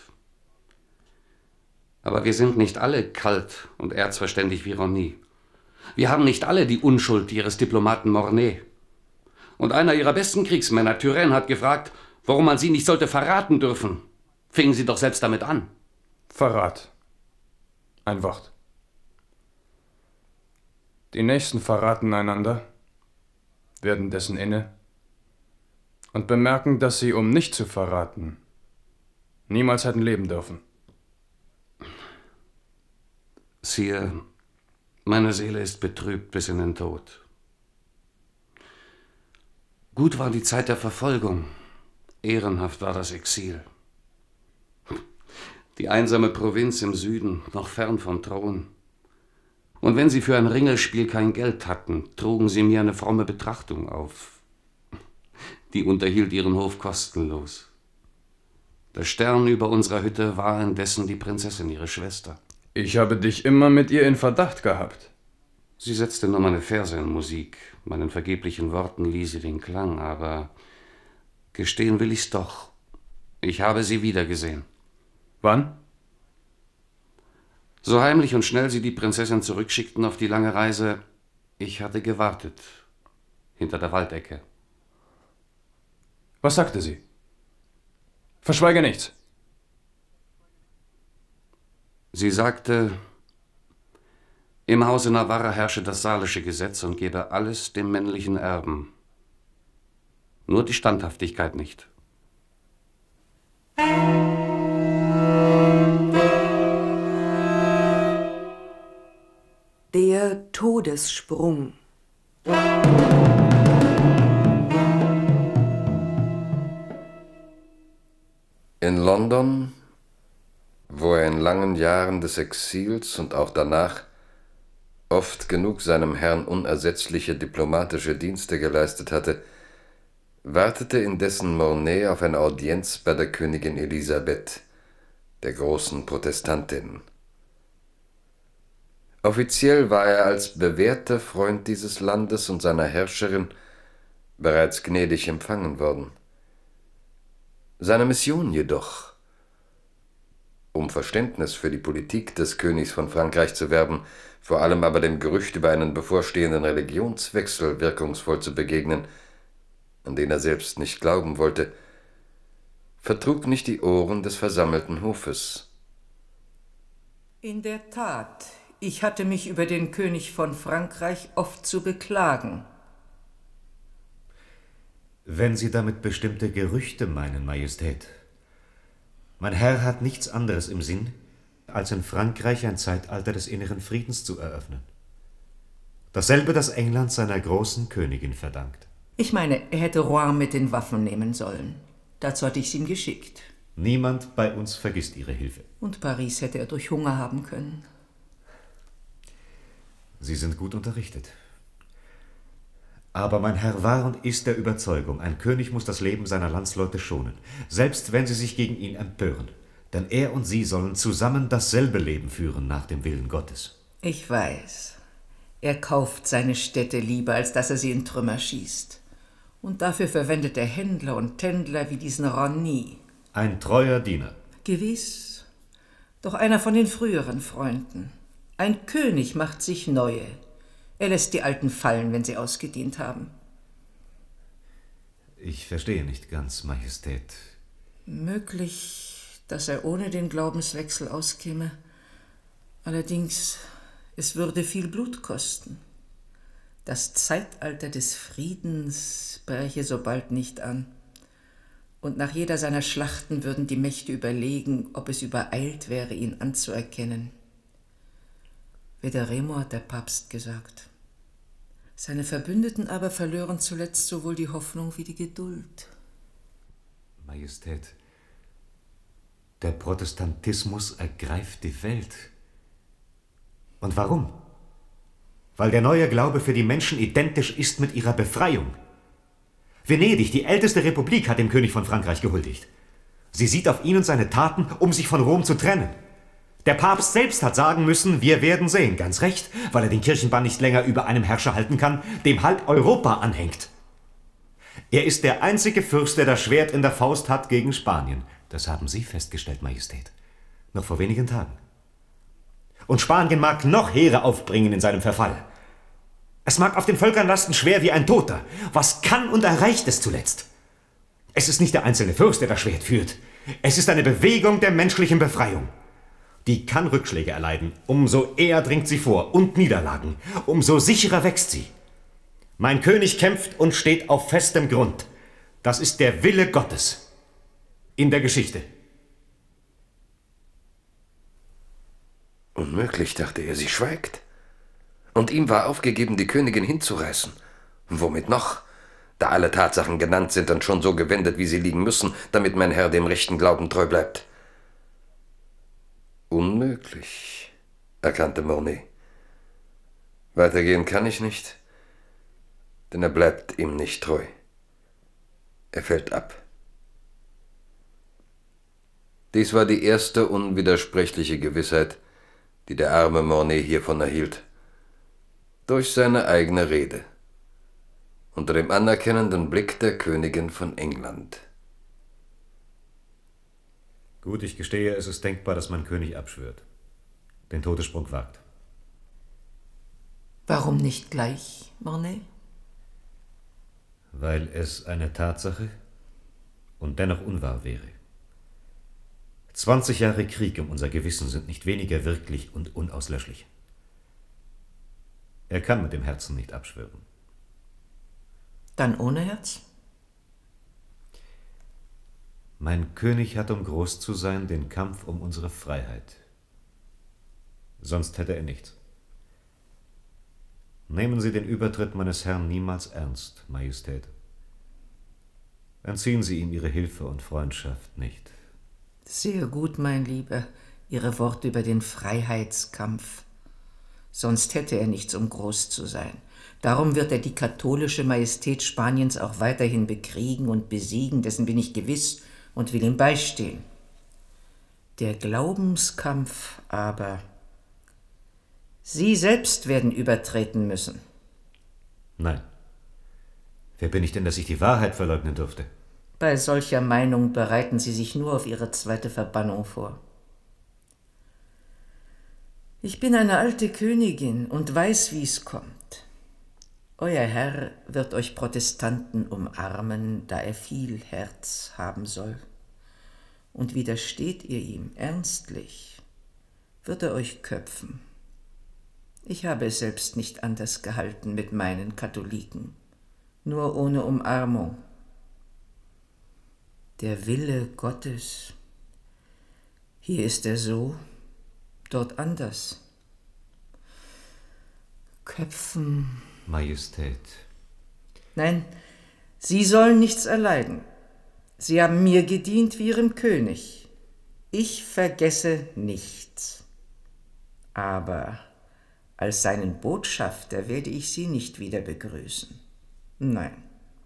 Aber wir sind nicht alle kalt und erzverständig wie Rony. Wir haben nicht alle die Unschuld Ihres Diplomaten Mornay. Und einer Ihrer besten Kriegsmänner, Turenne, hat gefragt, warum man Sie nicht sollte verraten dürfen. Fingen Sie doch selbst damit an. Verrat. Ein Wort. Die Nächsten verraten einander, werden dessen inne und bemerken, dass Sie, um nicht zu verraten, niemals hätten leben dürfen. Sire, meine Seele ist betrübt bis in den Tod. Gut war die Zeit der Verfolgung, ehrenhaft war das Exil. Die einsame Provinz im Süden, noch fern vom Thron. Und wenn Sie für ein Ringelspiel kein Geld hatten, trugen Sie mir eine fromme Betrachtung auf. Die unterhielt Ihren Hof kostenlos. Der Stern über unserer Hütte war indessen die Prinzessin, Ihre Schwester. Ich habe dich immer mit ihr in Verdacht gehabt. Sie setzte nur meine Verse in Musik. Meinen vergeblichen Worten lieh sie den Klang, aber gestehen will ich's doch. Ich habe sie wiedergesehen. Wann? So heimlich und schnell sie die Prinzessin zurückschickten auf die lange Reise, ich hatte gewartet. Hinter der Waldecke. Was sagte sie? Verschweige nichts. Sie sagte, im Hause Navarra herrsche das salische Gesetz und gebe alles dem männlichen Erben. Nur die Standhaftigkeit nicht. Der Todessprung. In London, wo er in langen Jahren des Exils und auch danach oft genug seinem Herrn unersetzliche diplomatische Dienste geleistet hatte, wartete indessen Mornay auf eine Audienz bei der Königin Elisabeth, der großen Protestantin. Offiziell war er als bewährter Freund dieses Landes und seiner Herrscherin bereits gnädig empfangen worden. Seine Mission jedoch, um Verständnis für die Politik des Königs von Frankreich zu werben, vor allem aber dem Gerücht über einen bevorstehenden Religionswechsel wirkungsvoll zu begegnen, an den er selbst nicht glauben wollte, vertrug nicht die Ohren des versammelten Hofes. In der Tat, ich hatte mich über den König von Frankreich oft zu beklagen. Wenn Sie damit bestimmte Gerüchte meinen, Majestät. Mein Herr hat nichts anderes im Sinn, als in Frankreich ein Zeitalter des inneren Friedens zu eröffnen. Dasselbe, das England seiner großen Königin verdankt. Ich meine, er hätte Rouen mit den Waffen nehmen sollen. Dazu hatte ich's ihm geschickt. Niemand bei uns vergisst Ihre Hilfe. Und Paris hätte er durch Hunger haben können. Sie sind gut unterrichtet. Aber mein Herr war und ist der Überzeugung, ein König muss das Leben seiner Landsleute schonen, selbst wenn sie sich gegen ihn empören. Denn er und sie sollen zusammen dasselbe Leben führen nach dem Willen Gottes. Ich weiß. Er kauft seine Städte lieber, als dass er sie in Trümmer schießt. Und dafür verwendet er Händler und Tändler wie diesen Rony. Ein treuer Diener. Gewiss. Doch einer von den früheren Freunden. Ein König macht sich neue. Er lässt die Alten fallen, wenn sie ausgedient haben. Ich verstehe nicht ganz, Majestät. Möglich, dass er ohne den Glaubenswechsel auskäme. Allerdings, es würde viel Blut kosten. Das Zeitalter des Friedens bräche so bald nicht an. Und nach jeder seiner Schlachten würden die Mächte überlegen, ob es übereilt wäre, ihn anzuerkennen. Vederemo hat der Papst gesagt. Seine Verbündeten aber verlören zuletzt sowohl die Hoffnung wie die Geduld. Majestät, der Protestantismus ergreift die Welt. Und warum? Weil der neue Glaube für die Menschen identisch ist mit ihrer Befreiung. Venedig, die älteste Republik, hat dem König von Frankreich gehuldigt. Sie sieht auf ihn und seine Taten, um sich von Rom zu trennen. Der Papst selbst hat sagen müssen, wir werden sehen. Ganz recht, weil er den Kirchenbann nicht länger über einem Herrscher halten kann, dem halb Europa anhängt. Er ist der einzige Fürst, der das Schwert in der Faust hat gegen Spanien. Das haben Sie festgestellt, Majestät. Noch vor wenigen Tagen. Und Spanien mag noch Heere aufbringen in seinem Verfall. Es mag auf den Völkern lasten schwer wie ein Toter. Was kann und erreicht es zuletzt? Es ist nicht der einzelne Fürst, der das Schwert führt. Es ist eine Bewegung der menschlichen Befreiung. Die kann Rückschläge erleiden. Umso eher dringt sie vor und Niederlagen. Umso sicherer wächst sie. Mein König kämpft und steht auf festem Grund. Das ist der Wille Gottes in der Geschichte. Unmöglich, dachte er, sie schweigt. Und ihm war aufgegeben, die Königin hinzureißen. Womit noch? Da alle Tatsachen genannt sind und schon so gewendet, wie sie liegen müssen, damit mein Herr dem rechten Glauben treu bleibt. Unmöglich, erkannte Mornay. Weitergehen kann ich nicht, denn er bleibt ihm nicht treu. Er fällt ab. Dies war die erste unwidersprechliche Gewissheit, die der arme Mornay hiervon erhielt. Durch seine eigene Rede. Unter dem anerkennenden Blick der Königin von England. Gut, ich gestehe, es ist denkbar, dass mein König abschwört, den Todessprung wagt. Warum nicht gleich, Mornay? Weil es eine Tatsache und dennoch unwahr wäre. 20 Jahre Krieg um unser Gewissen sind nicht weniger wirklich und unauslöschlich. Er kann mit dem Herzen nicht abschwören. Dann ohne Herz? Mein König hat, um groß zu sein, den Kampf um unsere Freiheit. Sonst hätte er nichts. Nehmen Sie den Übertritt meines Herrn niemals ernst, Majestät. Entziehen Sie ihm Ihre Hilfe und Freundschaft nicht. Sehr gut, mein Lieber, Ihre Worte über den Freiheitskampf. Sonst hätte er nichts, um groß zu sein. Darum wird er die katholische Majestät Spaniens auch weiterhin bekriegen und besiegen, dessen bin ich gewiss und will ihm beistehen. Der Glaubenskampf aber, Sie selbst werden übertreten müssen. Nein. Wer bin ich denn, dass ich die Wahrheit verleugnen durfte? Bei solcher Meinung bereiten Sie sich nur auf Ihre zweite Verbannung vor. Ich bin eine alte Königin und weiß, wie es kommt. Euer Herr wird euch Protestanten umarmen, da er viel Herz haben soll. Und widersteht ihr ihm ernstlich, wird er euch köpfen. Ich habe es selbst nicht anders gehalten mit meinen Katholiken, nur ohne Umarmung. Der Wille Gottes, hier ist er so, dort anders. Köpfen. Majestät. Nein, Sie sollen nichts erleiden. Sie haben mir gedient wie Ihrem König. Ich vergesse nichts. Aber als seinen Botschafter werde ich Sie nicht wieder begrüßen. Nein.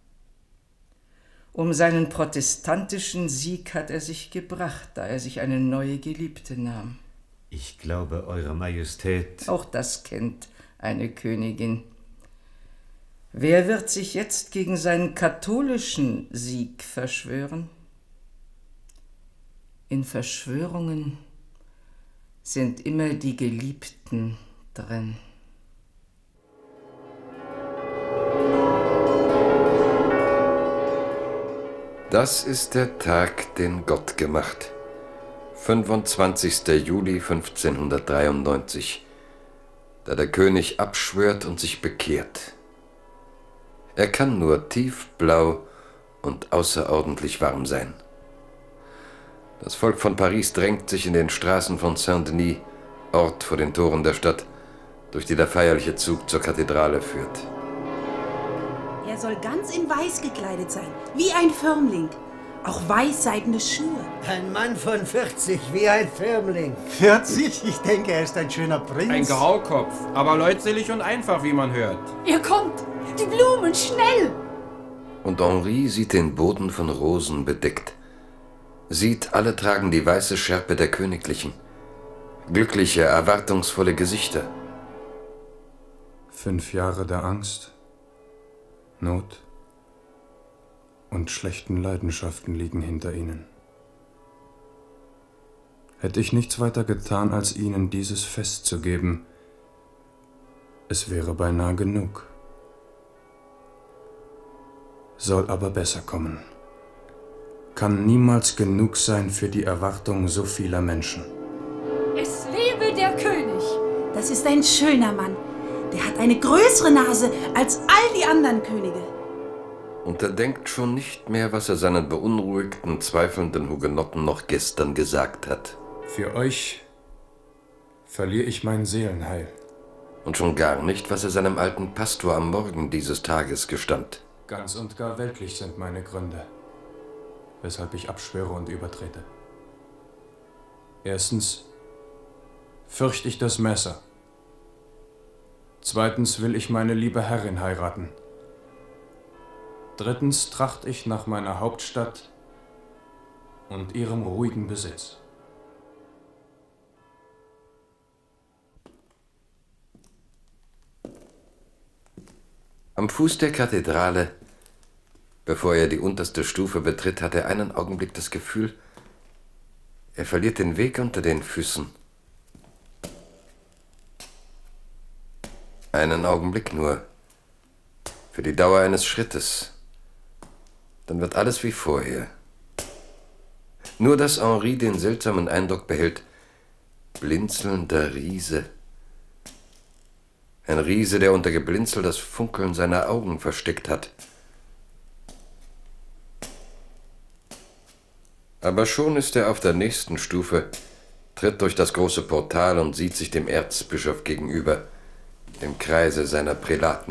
Um seinen protestantischen Sieg hat er sich gebracht, da er sich eine neue Geliebte nahm. Ich glaube, Eure Majestät... Auch das kennt eine Königin. Wer wird sich jetzt gegen seinen katholischen Sieg verschwören? In Verschwörungen sind immer die Geliebten drin. Das ist der Tag, den Gott gemacht. 25. Juli 1593, da der König abschwört und sich bekehrt. Er kann nur tiefblau und außerordentlich warm sein. Das Volk von Paris drängt sich in den Straßen von Saint-Denis, Ort vor den Toren der Stadt, durch die der feierliche Zug zur Kathedrale führt. Er soll ganz in Weiß gekleidet sein, wie ein Firmling. Auch weißseidene Schuhe. Ein Mann von 40, wie ein Firmling. 40? Ich denke, er ist ein schöner Prinz. Ein Graukopf, aber leutselig und einfach, wie man hört. Er kommt! Die Blumen, schnell! Und Henri sieht den Boden von Rosen bedeckt. Sieht, alle tragen die weiße Schärpe der Königlichen. Glückliche, erwartungsvolle Gesichter. 5 Jahre der Angst, Not und schlechten Leidenschaften liegen hinter ihnen. Hätte ich nichts weiter getan, als ihnen dieses Fest zu geben, es wäre beinahe genug. Soll aber besser kommen. Kann niemals genug sein für die Erwartung so vieler Menschen. Es lebe der König! Das ist ein schöner Mann. Der hat eine größere Nase als all die anderen Könige. Und er denkt schon nicht mehr, was er seinen beunruhigten, zweifelnden Hugenotten noch gestern gesagt hat. Für euch verliere ich mein Seelenheil. Und schon gar nicht, was er seinem alten Pastor am Morgen dieses Tages gestand. Ganz und gar weltlich sind meine Gründe, weshalb ich abschwöre und übertrete. Erstens fürchte ich das Messer. Zweitens will ich meine liebe Herrin heiraten. Drittens trachte ich nach meiner Hauptstadt und ihrem ruhigen Besitz. Am Fuß der Kathedrale, bevor er die unterste Stufe betritt, hat er einen Augenblick das Gefühl, er verliert den Weg unter den Füßen. Einen Augenblick nur, für die Dauer eines Schrittes. Dann wird alles wie vorher. Nur dass Henri den seltsamen Eindruck behält, blinzelnder Riese. Ein Riese, der unter Geblinzel das Funkeln seiner Augen versteckt hat. Aber schon ist er auf der nächsten Stufe, tritt durch das große Portal und sieht sich dem Erzbischof gegenüber, im Kreise seiner Prälaten.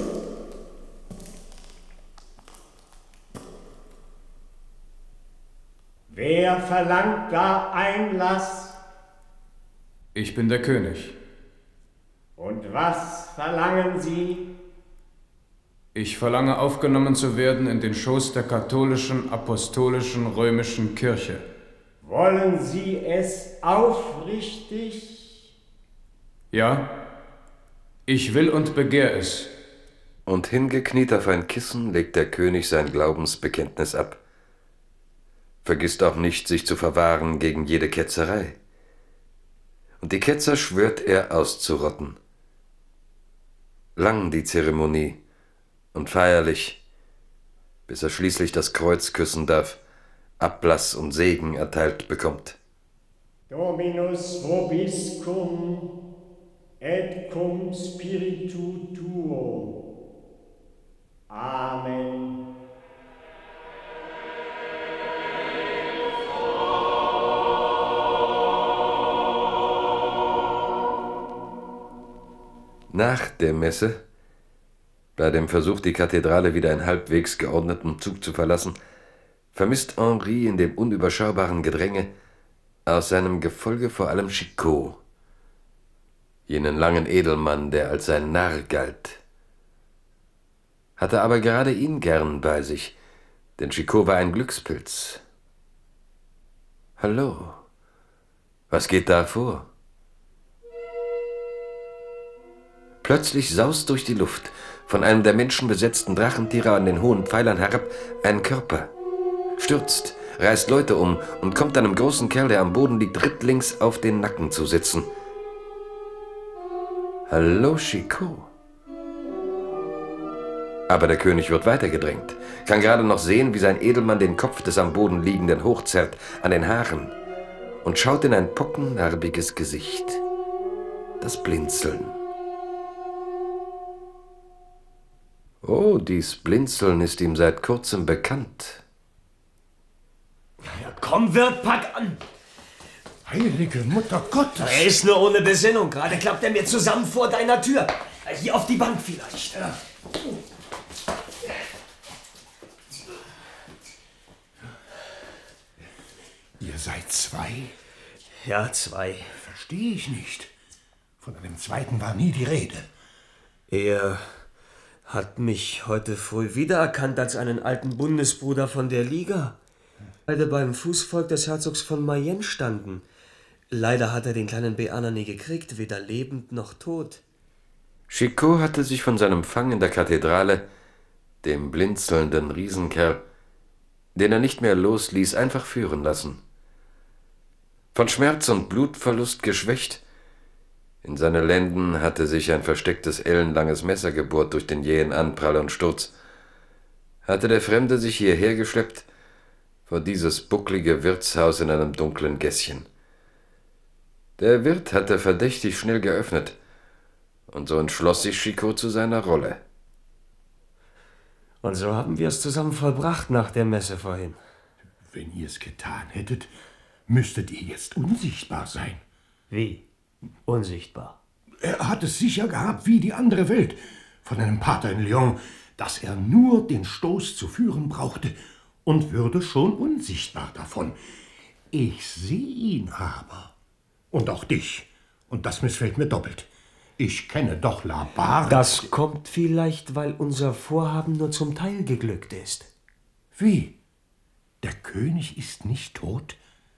Wer verlangt da Einlass? Ich bin der König. Und was verlangen Sie? Ich verlange, aufgenommen zu werden in den Schoß der katholischen, apostolischen, römischen Kirche. Wollen Sie es aufrichtig? Ja, ich will und begehr es. Und hingekniet auf ein Kissen legt der König sein Glaubensbekenntnis ab. Vergisst auch nicht, sich zu verwahren gegen jede Ketzerei. Und die Ketzer schwört er auszurotten. Lang die Zeremonie und feierlich, bis er schließlich das Kreuz küssen darf, Ablass und Segen erteilt bekommt. Dominus vobiscum et cum spiritu tuo. Amen. Nach der Messe, bei dem Versuch, die Kathedrale wieder in halbwegs geordnetem Zug zu verlassen, vermisst Henri in dem unüberschaubaren Gedränge aus seinem Gefolge vor allem Chicot, jenen langen Edelmann, der als sein Narr galt. Hatte aber gerade ihn gern bei sich, denn Chicot war ein Glückspilz. Hallo, was geht da vor? Plötzlich saust durch die Luft, von einem der Menschen besetzten Drachentiere an den hohen Pfeilern herab, ein Körper. Stürzt, reißt Leute um und kommt einem großen Kerl, der am Boden liegt, rittlings auf den Nacken zu sitzen. Hallo, Chicot. Aber der König wird weitergedrängt, kann gerade noch sehen, wie sein Edelmann den Kopf des am Boden liegenden hochzerrt an den Haaren und schaut in ein pockennarbiges Gesicht. Das Blinzeln. Oh, dies Blinzeln ist ihm seit kurzem bekannt. Ja, komm, Wirt, pack an! Heilige Mutter Gottes! Er ist nur ohne Besinnung. Gerade klappt er mir zusammen vor deiner Tür. Hier auf die Bank vielleicht. Ja. Ihr seid zwei? Ja, zwei. Verstehe ich nicht. Von einem zweiten war nie die Rede. Er hat mich heute früh wiedererkannt als einen alten Bundesbruder von der Liga. Beide beim Fußvolk des Herzogs von Mayenne standen. Leider hat er den kleinen Beaner nie gekriegt, weder lebend noch tot. Chicot hatte sich von seinem Fang in der Kathedrale, dem blinzelnden Riesenkerl, den er nicht mehr losließ, einfach führen lassen. Von Schmerz und Blutverlust geschwächt, in seine Lenden hatte sich ein verstecktes ellenlanges Messer gebohrt durch den jähen Anprall und Sturz, hatte der Fremde sich hierher geschleppt, vor dieses bucklige Wirtshaus in einem dunklen Gässchen. Der Wirt hatte verdächtig schnell geöffnet, und so entschloss sich Chicot zu seiner Rolle. Und so haben wir es zusammen vollbracht nach der Messe vorhin. Wenn ihr es getan hättet, müsstet ihr jetzt unsichtbar sein. Wie? Unsichtbar? Er hat es sicher gehabt wie die andere Welt von einem Pater in Lyon, dass er nur den Stoß zu führen brauchte und würde schon unsichtbar davon. Ich sehe ihn aber. Und auch dich. Und das missfällt mir doppelt. Ich kenne doch Labarre. Das kommt vielleicht, weil unser Vorhaben nur zum Teil geglückt ist. Wie? Der König ist nicht tot?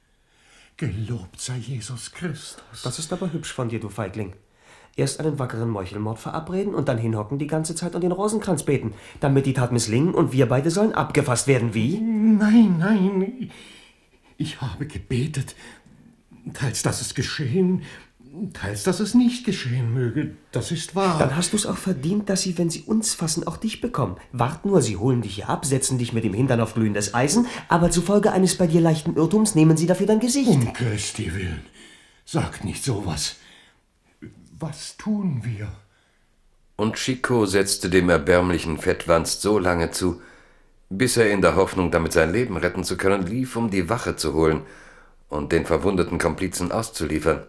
Gelobt sei Jesus Christus. Das ist aber hübsch von dir, du Feigling. Erst einen wackeren Meuchelmord verabreden und dann hinhocken die ganze Zeit und den Rosenkranz beten, damit die Tat misslingen und wir beide sollen abgefasst werden. Wie? Nein, nein. Ich habe gebetet. Teils, dass es geschehen, teils, dass es nicht geschehen möge. Das ist wahr. Dann hast du es auch verdient, dass sie, wenn sie uns fassen, auch dich bekommen. Wart nur, sie holen dich hier ab, setzen dich mit dem Hintern auf glühendes Eisen, aber zufolge eines bei dir leichten Irrtums nehmen sie dafür dein Gesicht. Um Christi willen, sag nicht sowas. Was tun wir? Und Chicot setzte dem erbärmlichen Fettwanst so lange zu, bis er in der Hoffnung, damit sein Leben retten zu können, lief, um die Wache zu holen und den verwundeten Komplizen auszuliefern.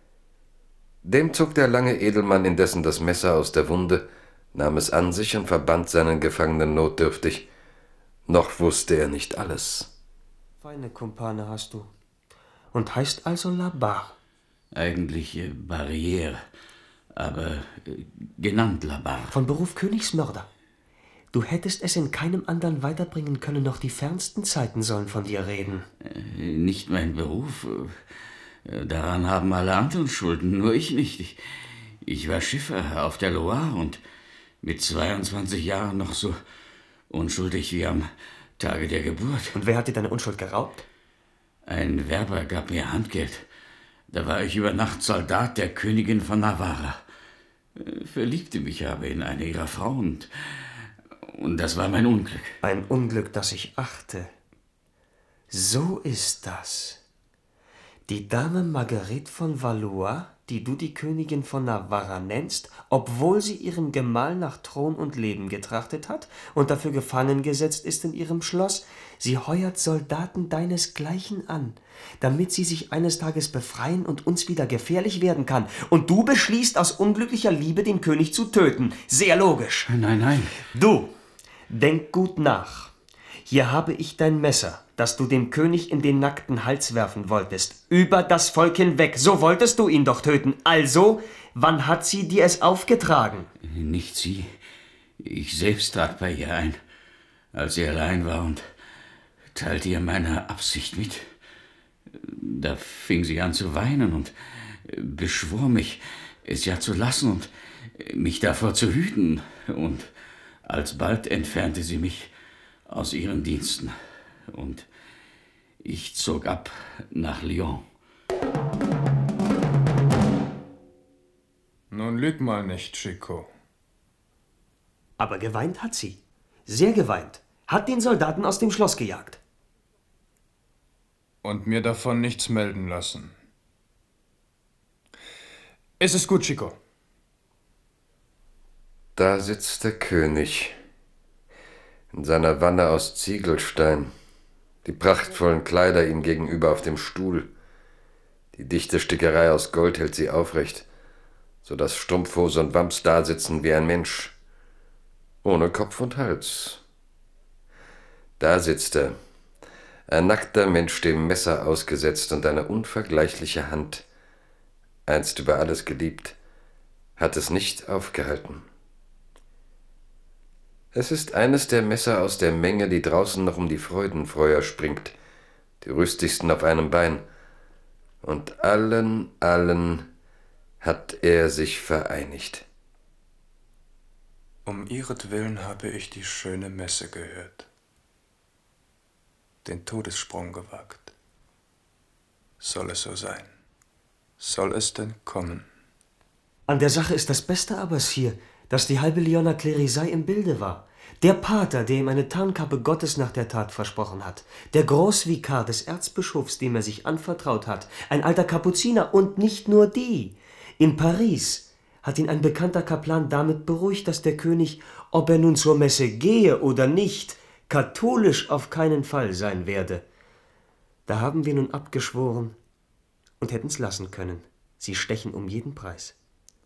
Dem zog der lange Edelmann indessen das Messer aus der Wunde, nahm es an sich und verband seinen Gefangenen notdürftig. Noch wusste er nicht alles. Feine Kumpane hast du. Und heißt also Labarre. Eigentlich Barriere, aber genannt Labarre. Von Beruf Königsmörder. Du hättest es in keinem anderen weiterbringen können, noch die fernsten Zeiten sollen von dir reden. Nicht mein Beruf. Daran haben alle anderen Schulden, nur ich nicht. Ich war Schiffer auf der Loire und mit 22 Jahren noch so unschuldig wie am Tage der Geburt. Und wer hat dir deine Unschuld geraubt? Ein Werber gab mir Handgeld. Da war ich über Nacht Soldat der Königin von Navarra. Verliebte mich aber in eine ihrer Frauen und das war mein Unglück. Ein Unglück, das ich achte. So ist das. Die Dame Marguerite von Valois, die du die Königin von Navarra nennst, obwohl sie ihrem Gemahl nach Thron und Leben getrachtet hat und dafür gefangen gesetzt ist in ihrem Schloss, sie heuert Soldaten deinesgleichen an, damit sie sich eines Tages befreien und uns wieder gefährlich werden kann. Und du beschließt aus unglücklicher Liebe, den König zu töten. Sehr logisch. Nein, nein. Du, denk gut nach. Hier habe ich dein Messer, das du dem König in den nackten Hals werfen wolltest. Über das Volk hinweg. So wolltest du ihn doch töten. Also, wann hat sie dir es aufgetragen? Nicht sie. Ich selbst trat bei ihr ein, als sie allein war und teilte ihr meine Absicht mit. Da fing sie an zu weinen und beschwor mich, es ja zu lassen und mich davor zu hüten. Und alsbald entfernte sie mich aus ihren Diensten. Und ich zog ab nach Lyon. Nun lüg mal nicht, Chicot. Aber geweint hat sie. Sehr geweint. Hat den Soldaten aus dem Schloss gejagt. Und mir davon nichts melden lassen. Es ist gut, Chicot. Da sitzt der König in seiner Wanne aus Ziegelstein, die prachtvollen Kleider ihm gegenüber auf dem Stuhl. Die dichte Stickerei aus Gold hält sie aufrecht, so dass Strumpfhose und Wams dasitzen wie ein Mensch, ohne Kopf und Hals. Da sitzt er, ein nackter Mensch, dem Messer ausgesetzt, und eine unvergleichliche Hand, einst über alles geliebt, hat es nicht aufgehalten. Es ist eines der Messer aus der Menge, die draußen noch um die Freudenfeuer springt, die rüstigsten auf einem Bein. Und allen hat er sich vereinigt. Um ihretwillen habe ich die schöne Messe gehört, den Todessprung gewagt. Soll es so sein? Soll es denn kommen? An der Sache ist das Beste aber, Sire, dass die halbe Lyoner Klerisei im Bilde war. Der Pater, der ihm eine Tarnkappe Gottes nach der Tat versprochen hat. Der Großvikar des Erzbischofs, dem er sich anvertraut hat. Ein alter Kapuziner und nicht nur die. In Paris hat ihn ein bekannter Kaplan damit beruhigt, dass der König, ob er nun zur Messe gehe oder nicht, katholisch auf keinen Fall sein werde. Da haben wir nun abgeschworen und hätten's lassen können. Sie stechen um jeden Preis.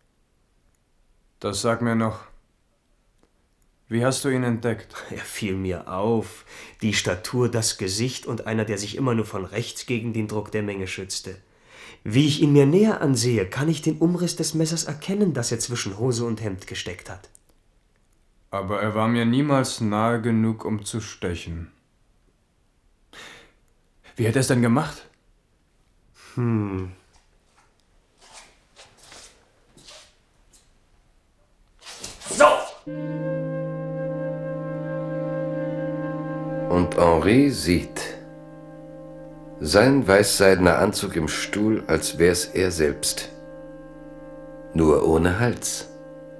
Das sag mir noch. Wie hast du ihn entdeckt? Er fiel mir auf. Die Statur, das Gesicht und einer, der sich immer nur von rechts gegen den Druck der Menge schützte. Wie ich ihn mir näher ansehe, kann ich den Umriss des Messers erkennen, das er zwischen Hose und Hemd gesteckt hat. Aber er war mir niemals nahe genug, um zu stechen. Wie hat er es denn gemacht? So! Und Henri sieht. Sein weißseidener Anzug im Stuhl, als wär's er selbst. Nur ohne Hals.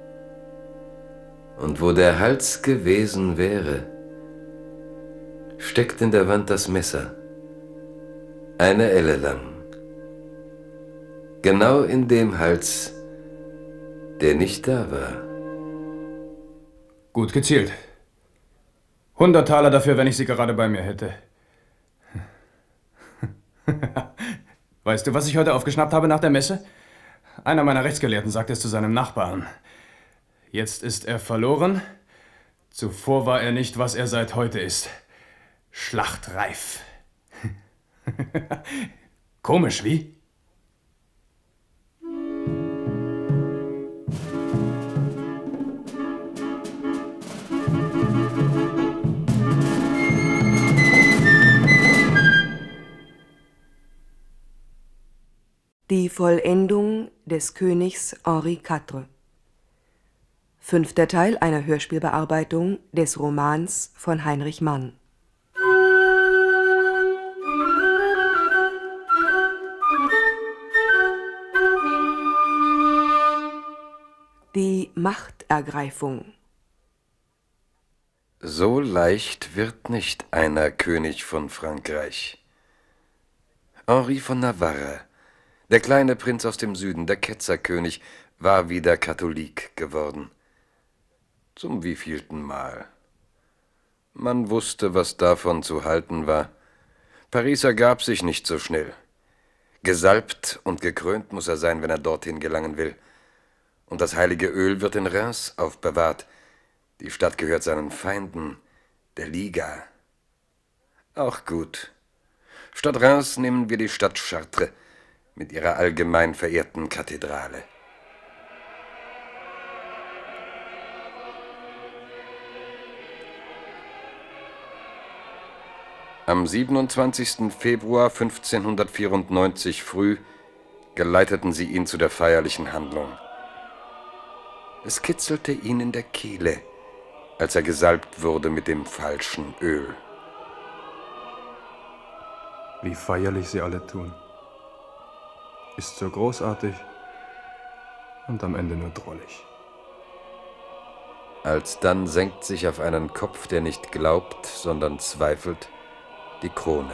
Und wo der Hals gewesen wäre, steckt in der Wand das Messer. Eine Elle lang. Genau in dem Hals, der nicht da war. Gut gezielt. 100 Taler dafür, wenn ich sie gerade bei mir hätte. Weißt du, was ich heute aufgeschnappt habe nach der Messe? Einer meiner Rechtsgelehrten sagte es zu seinem Nachbarn. Jetzt ist er verloren. Zuvor war er nicht, was er seit heute ist. Schlachtreif. Komisch, wie? Die Vollendung des Königs Henri IV. 5. Teil einer Hörspielbearbeitung des Romans von Heinrich Mann. Die Machtergreifung. So leicht wird nicht einer König von Frankreich. Henri von Navarra, der kleine Prinz aus dem Süden, der Ketzerkönig, war wieder Katholik geworden. Zum wievielten Mal? Man wusste, was davon zu halten war. Paris ergab sich nicht so schnell. Gesalbt und gekrönt muss er sein, wenn er dorthin gelangen will. Und das heilige Öl wird in Reims aufbewahrt. Die Stadt gehört seinen Feinden, der Liga. Auch gut. Statt Reims nehmen wir die Stadt Chartres mit ihrer allgemein verehrten Kathedrale. Am 27. Februar 1594 früh geleiteten sie ihn zu der feierlichen Handlung. Es kitzelte ihn in der Kehle, als er gesalbt wurde mit dem falschen Öl. Wie feierlich sie alle tun. Ist so großartig und am Ende nur drollig. Alsdann senkt sich auf einen Kopf, der nicht glaubt, sondern zweifelt, die Krone.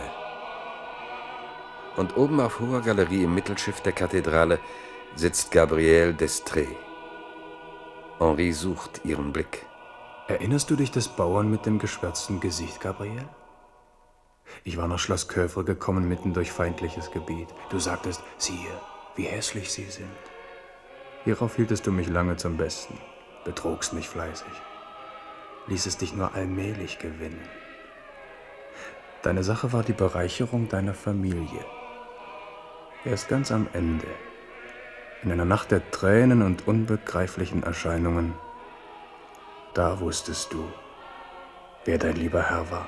Und oben auf hoher Galerie im Mittelschiff der Kathedrale sitzt Gabrielle d'Estrées. Henri sucht ihren Blick. Erinnerst du dich des Bauern mit dem geschwärzten Gesicht, Gabrielle? Ich war nach Schloss Coeuvres gekommen, mitten durch feindliches Gebiet. Du sagtest, siehe, wie hässlich sie sind. Hierauf hieltest du mich lange zum Besten, betrogst mich fleißig, ließest dich nur allmählich gewinnen. Deine Sache war die Bereicherung deiner Familie. Erst ganz am Ende, in einer Nacht der Tränen und unbegreiflichen Erscheinungen, da wusstest du, wer dein lieber Herr war.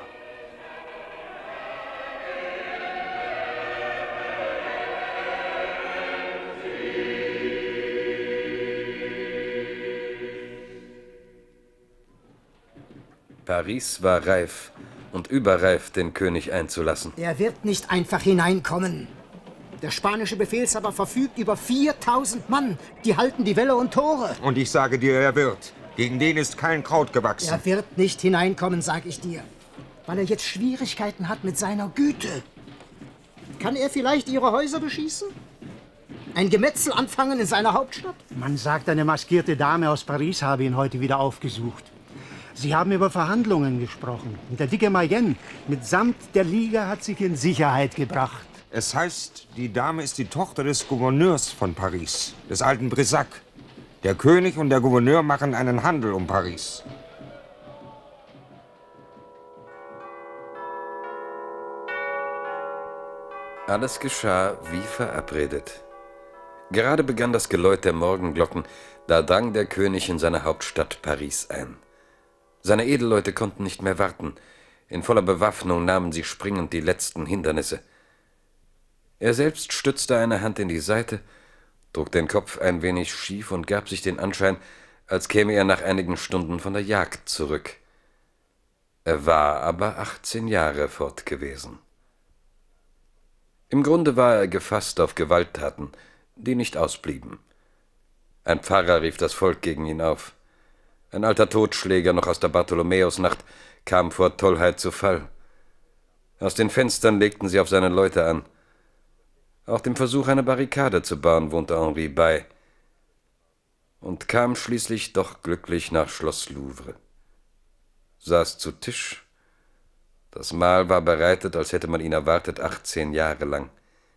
Paris war reif und überreif, den König einzulassen. Er wird nicht einfach hineinkommen. Der spanische Befehlshaber verfügt über 4000 Mann. Die halten die Wälle und Tore. Und ich sage dir, er wird. Gegen den ist kein Kraut gewachsen. Er wird nicht hineinkommen, sag ich dir. Weil er jetzt Schwierigkeiten hat mit seiner Güte. Kann er vielleicht ihre Häuser beschießen? Ein Gemetzel anfangen in seiner Hauptstadt? Man sagt, eine maskierte Dame aus Paris habe ihn heute wieder aufgesucht. Sie haben über Verhandlungen gesprochen. Und der dicke Mayenne mitsamt der Liga hat sich in Sicherheit gebracht. Es heißt, die Dame ist die Tochter des Gouverneurs von Paris, des alten Brissac. Der König und der Gouverneur machen einen Handel um Paris. Alles geschah wie verabredet. Gerade begann das Geläut der Morgenglocken, da drang der König in seine Hauptstadt Paris ein. Seine Edelleute konnten nicht mehr warten. In voller Bewaffnung nahmen sie springend die letzten Hindernisse. Er selbst stützte eine Hand in die Seite, trug den Kopf ein wenig schief und gab sich den Anschein, als käme er nach einigen Stunden von der Jagd zurück. Er war aber 18 Jahre fort gewesen. Im Grunde war er gefasst auf Gewalttaten, die nicht ausblieben. Ein Pfarrer rief das Volk gegen ihn auf. Ein alter Totschläger noch aus der Bartholomäusnacht kam vor Tollheit zu Fall. Aus den Fenstern legten sie auf seine Leute an. Auch dem Versuch, eine Barrikade zu bauen, wohnte Henri bei und kam schließlich doch glücklich nach Schloss Louvre. Saß zu Tisch. Das Mahl war bereitet, als hätte man ihn erwartet, 18 Jahre lang.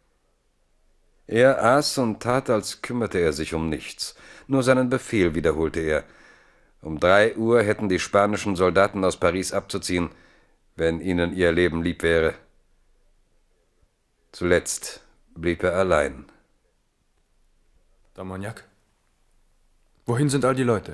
Er aß und tat, als kümmerte er sich um nichts. Nur seinen Befehl wiederholte er. Um 3 Uhr hätten die spanischen Soldaten aus Paris abzuziehen, wenn ihnen ihr Leben lieb wäre. Zuletzt blieb er allein. D'Armagnac? Wohin sind all die Leute?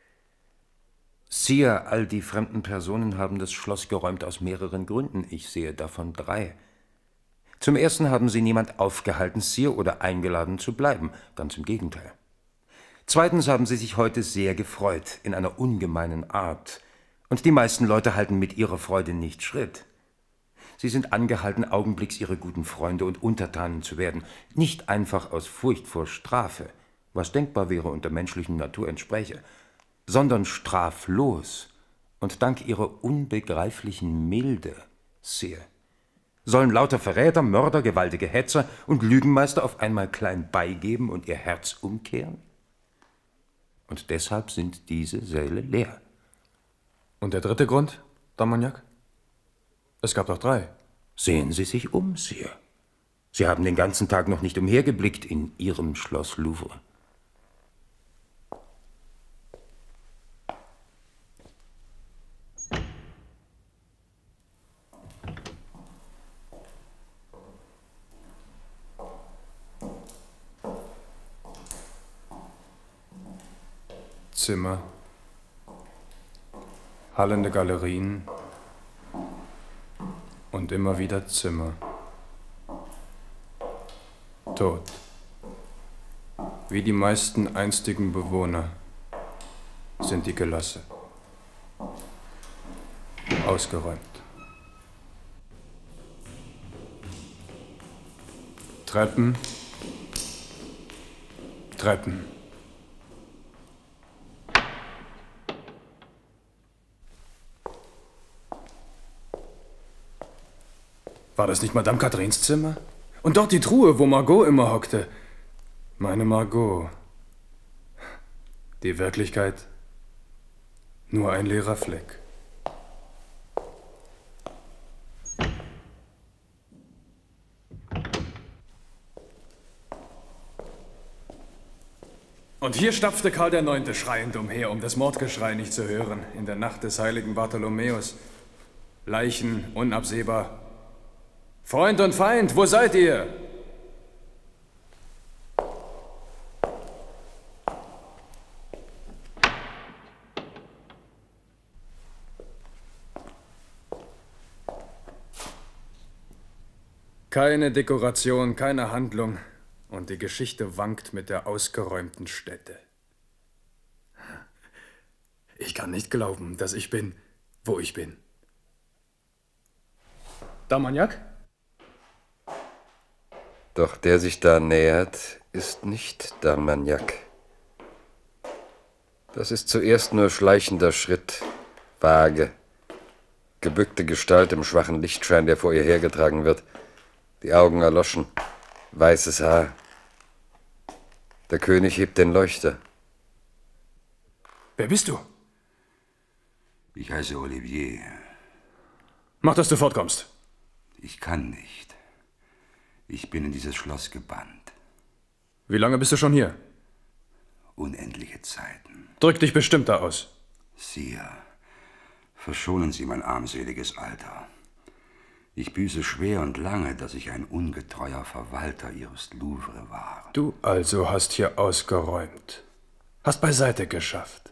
Sire, all die fremden Personen haben das Schloss geräumt aus mehreren Gründen. Ich sehe davon 3. Zum ersten haben sie niemand aufgehalten, Sire, oder eingeladen zu bleiben. Ganz im Gegenteil. Zweitens haben sie sich heute sehr gefreut, in einer ungemeinen Art. Und die meisten Leute halten mit ihrer Freude nicht Schritt. Sie sind angehalten, augenblicks ihre guten Freunde und Untertanen zu werden. Nicht einfach aus Furcht vor Strafe, was denkbar wäre und der menschlichen Natur entspräche, sondern straflos und dank ihrer unbegreiflichen Milde, Sire. Sollen lauter Verräter, Mörder, gewaltige Hetzer und Lügenmeister auf einmal klein beigeben und ihr Herz umkehren? Und deshalb sind diese Säle leer. Und der dritte Grund, D'Armagnac? Es gab doch 3. Sehen Sie sich um, Sire. Sie haben den ganzen Tag noch nicht umhergeblickt in Ihrem Schloss Louvre. Zimmer, hallende Galerien und immer wieder Zimmer. Tot. Wie die meisten einstigen Bewohner sind die Gelasse. Ausgeräumt. Treppen. Treppen. War das nicht Madame Catherines Zimmer? Und dort die Truhe, wo Margot immer hockte. Meine Margot. Die Wirklichkeit nur ein leerer Fleck. Und hier stapfte Karl IX. Schreiend umher, um das Mordgeschrei nicht zu hören, in der Nacht des heiligen Bartholomäus. Leichen unabsehbar. Freund und Feind, wo seid ihr? Keine Dekoration, keine Handlung. Und die Geschichte wankt mit der ausgeräumten Stätte. Ich kann nicht glauben, dass ich bin, wo ich bin. D'Armagnac? Doch der sich da nähert, ist nicht D'Armagnac. Das ist zuerst nur schleichender Schritt, vage, gebückte Gestalt im schwachen Lichtschein, der vor ihr hergetragen wird, die Augen erloschen, weißes Haar. Der König hebt den Leuchter. Wer bist du? Ich heiße Olivier. Mach, dass du fortkommst. Ich kann nicht. Ich bin in dieses Schloss gebannt. Wie lange bist du schon hier? Unendliche Zeiten. Drück dich bestimmter aus. Sire, verschonen Sie mein armseliges Alter. Ich büße schwer und lange, dass ich ein ungetreuer Verwalter Ihres Louvre war. Du also hast hier ausgeräumt. Hast beiseite geschafft.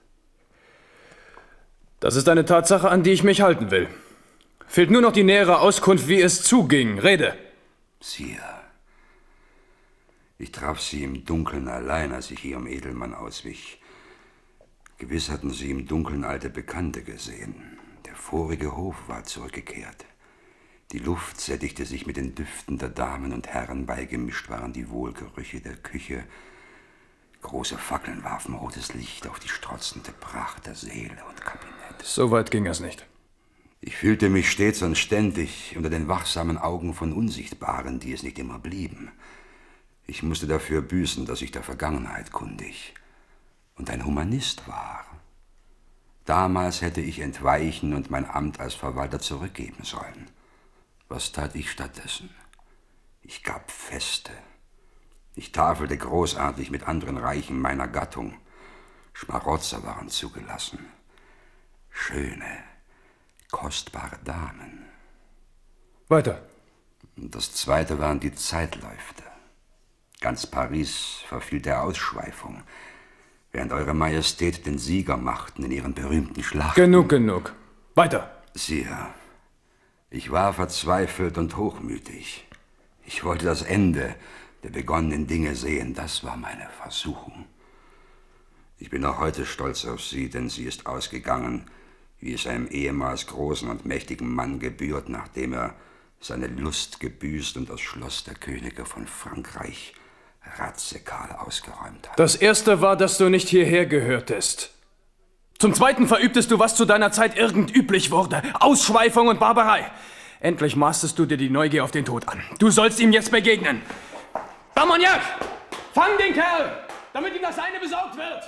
Das ist eine Tatsache, an die ich mich halten will. Fehlt nur noch die nähere Auskunft, wie es zuging. Rede. Sire, ich traf Sie im Dunkeln allein, als ich Ihrem Edelmann auswich. Gewiss hatten Sie im Dunkeln alte Bekannte gesehen. Der vorige Hof war zurückgekehrt. Die Luft sättigte sich mit den Düften der Damen und Herren, beigemischt waren die Wohlgerüche der Küche. Große Fackeln warfen rotes Licht auf die strotzende Pracht der Säle und Kabinette. So weit ging es nicht. Ich fühlte mich stets und ständig unter den wachsamen Augen von Unsichtbaren, die es nicht immer blieben. Ich musste dafür büßen, dass ich der Vergangenheit kundig und ein Humanist war. Damals hätte ich entweichen und mein Amt als Verwalter zurückgeben sollen. Was tat ich stattdessen? Ich gab Feste. Ich tafelte großartig mit anderen Reichen meiner Gattung. Schmarotzer waren zugelassen. Schöne, kostbare Damen. Weiter. Das zweite waren die Zeitläufte. Ganz Paris verfiel der Ausschweifung, während Eure Majestät den Sieger machten in ihren berühmten Schlachten. Genug. Weiter. Sire, ich war verzweifelt und hochmütig. Ich wollte das Ende der begonnenen Dinge sehen. Das war meine Versuchung. Ich bin auch heute stolz auf sie, denn sie ist ausgegangen, wie es einem ehemals großen und mächtigen Mann gebührt, nachdem er seine Lust gebüßt und das Schloss der Könige von Frankreich radikal ausgeräumt hat. Das erste war, dass du nicht hierher gehörtest. Zum zweiten verübtest du, was zu deiner Zeit irgend üblich wurde. Ausschweifung und Barbarei. Endlich maßtest du dir die Neugier auf den Tod an. Du sollst ihm jetzt begegnen. Armagnac, fang den Kerl, damit ihm das Seine besorgt wird.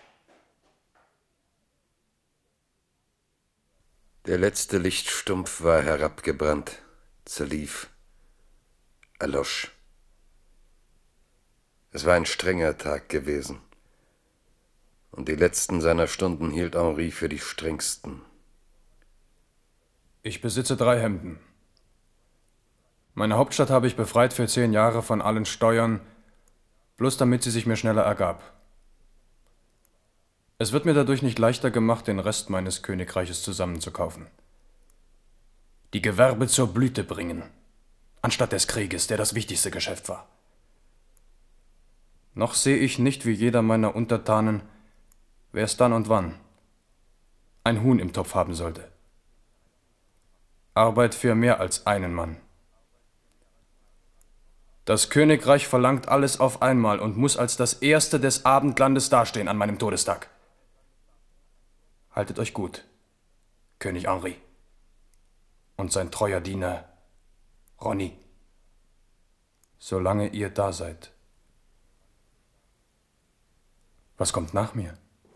Der letzte Lichtstumpf war herabgebrannt, zerlief, erlosch. Es war ein strenger Tag gewesen, und die letzten seiner Stunden hielt Henri für die strengsten. Ich besitze 3 Hemden. Meine Hauptstadt habe ich befreit für 10 Jahre von allen Steuern, bloß damit sie sich mir schneller ergab. Es wird mir dadurch nicht leichter gemacht, den Rest meines Königreiches zusammenzukaufen. Die Gewerbe zur Blüte bringen, anstatt des Krieges, der das wichtigste Geschäft war. Noch sehe ich nicht, wie jeder meiner Untertanen, wer es dann und wann, ein Huhn im Topf haben sollte. Arbeit für mehr als einen Mann. Das Königreich verlangt alles auf einmal und muss als das Erste des Abendlandes dastehen an meinem Todestag. Haltet euch gut, König Henri und sein treuer Diener Rosny, solange ihr da seid. Was kommt nach mir?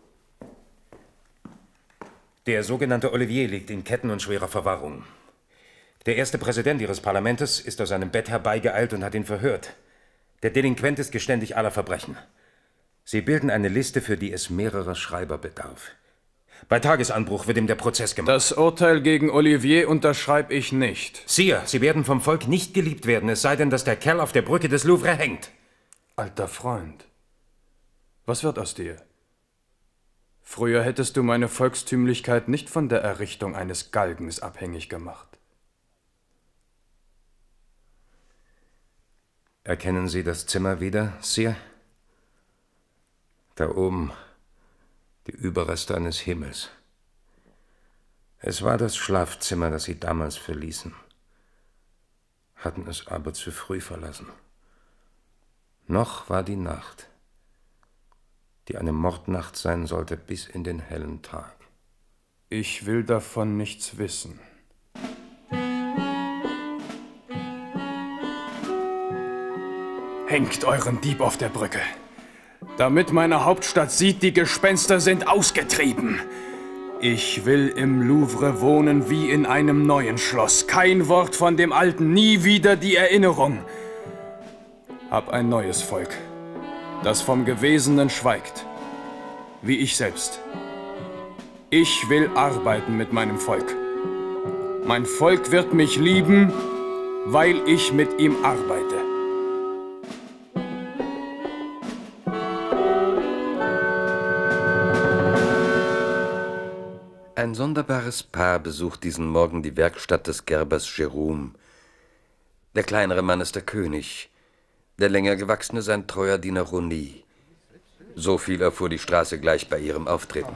Der sogenannte Olivier liegt in Ketten und schwerer Verwahrung. Der erste Präsident Ihres Parlaments ist aus seinem Bett herbeigeeilt und hat ihn verhört. Der Delinquent ist geständig aller Verbrechen. Sie bilden eine Liste, für die es mehrerer Schreiber bedarf. Bei Tagesanbruch wird ihm der Prozess gemacht. Das Urteil gegen Olivier unterschreibe ich nicht. Sire, Sie werden vom Volk nicht geliebt werden, es sei denn, dass der Kerl auf der Brücke des Louvre hängt. Alter Freund, was wird aus dir? Früher hättest du meine Volkstümlichkeit nicht von der Errichtung eines Galgens abhängig gemacht. Erkennen Sie das Zimmer wieder, Sire? Da oben die Überreste eines Himmels. Es war das Schlafzimmer, das Sie damals verließen, hatten es aber zu früh verlassen. Noch war die Nacht, die eine Mordnacht sein sollte bis in den hellen Tag. Ich will davon nichts wissen. Hängt euren Dieb auf der Brücke. Damit meine Hauptstadt sieht, die Gespenster sind ausgetrieben. Ich will im Louvre wohnen wie in einem neuen Schloss. Kein Wort von dem Alten, nie wieder die Erinnerung. Hab ein neues Volk, das vom Gewesenen schweigt, wie ich selbst. Ich will arbeiten mit meinem Volk. Mein Volk wird mich lieben, weil ich mit ihm arbeite. Ein sonderbares Paar besucht diesen Morgen die Werkstatt des Gerbers Jérôme. Der kleinere Mann ist der König, der länger gewachsene sein treuer Diener Rosny. So viel erfuhr die Straße gleich bei ihrem Auftreten.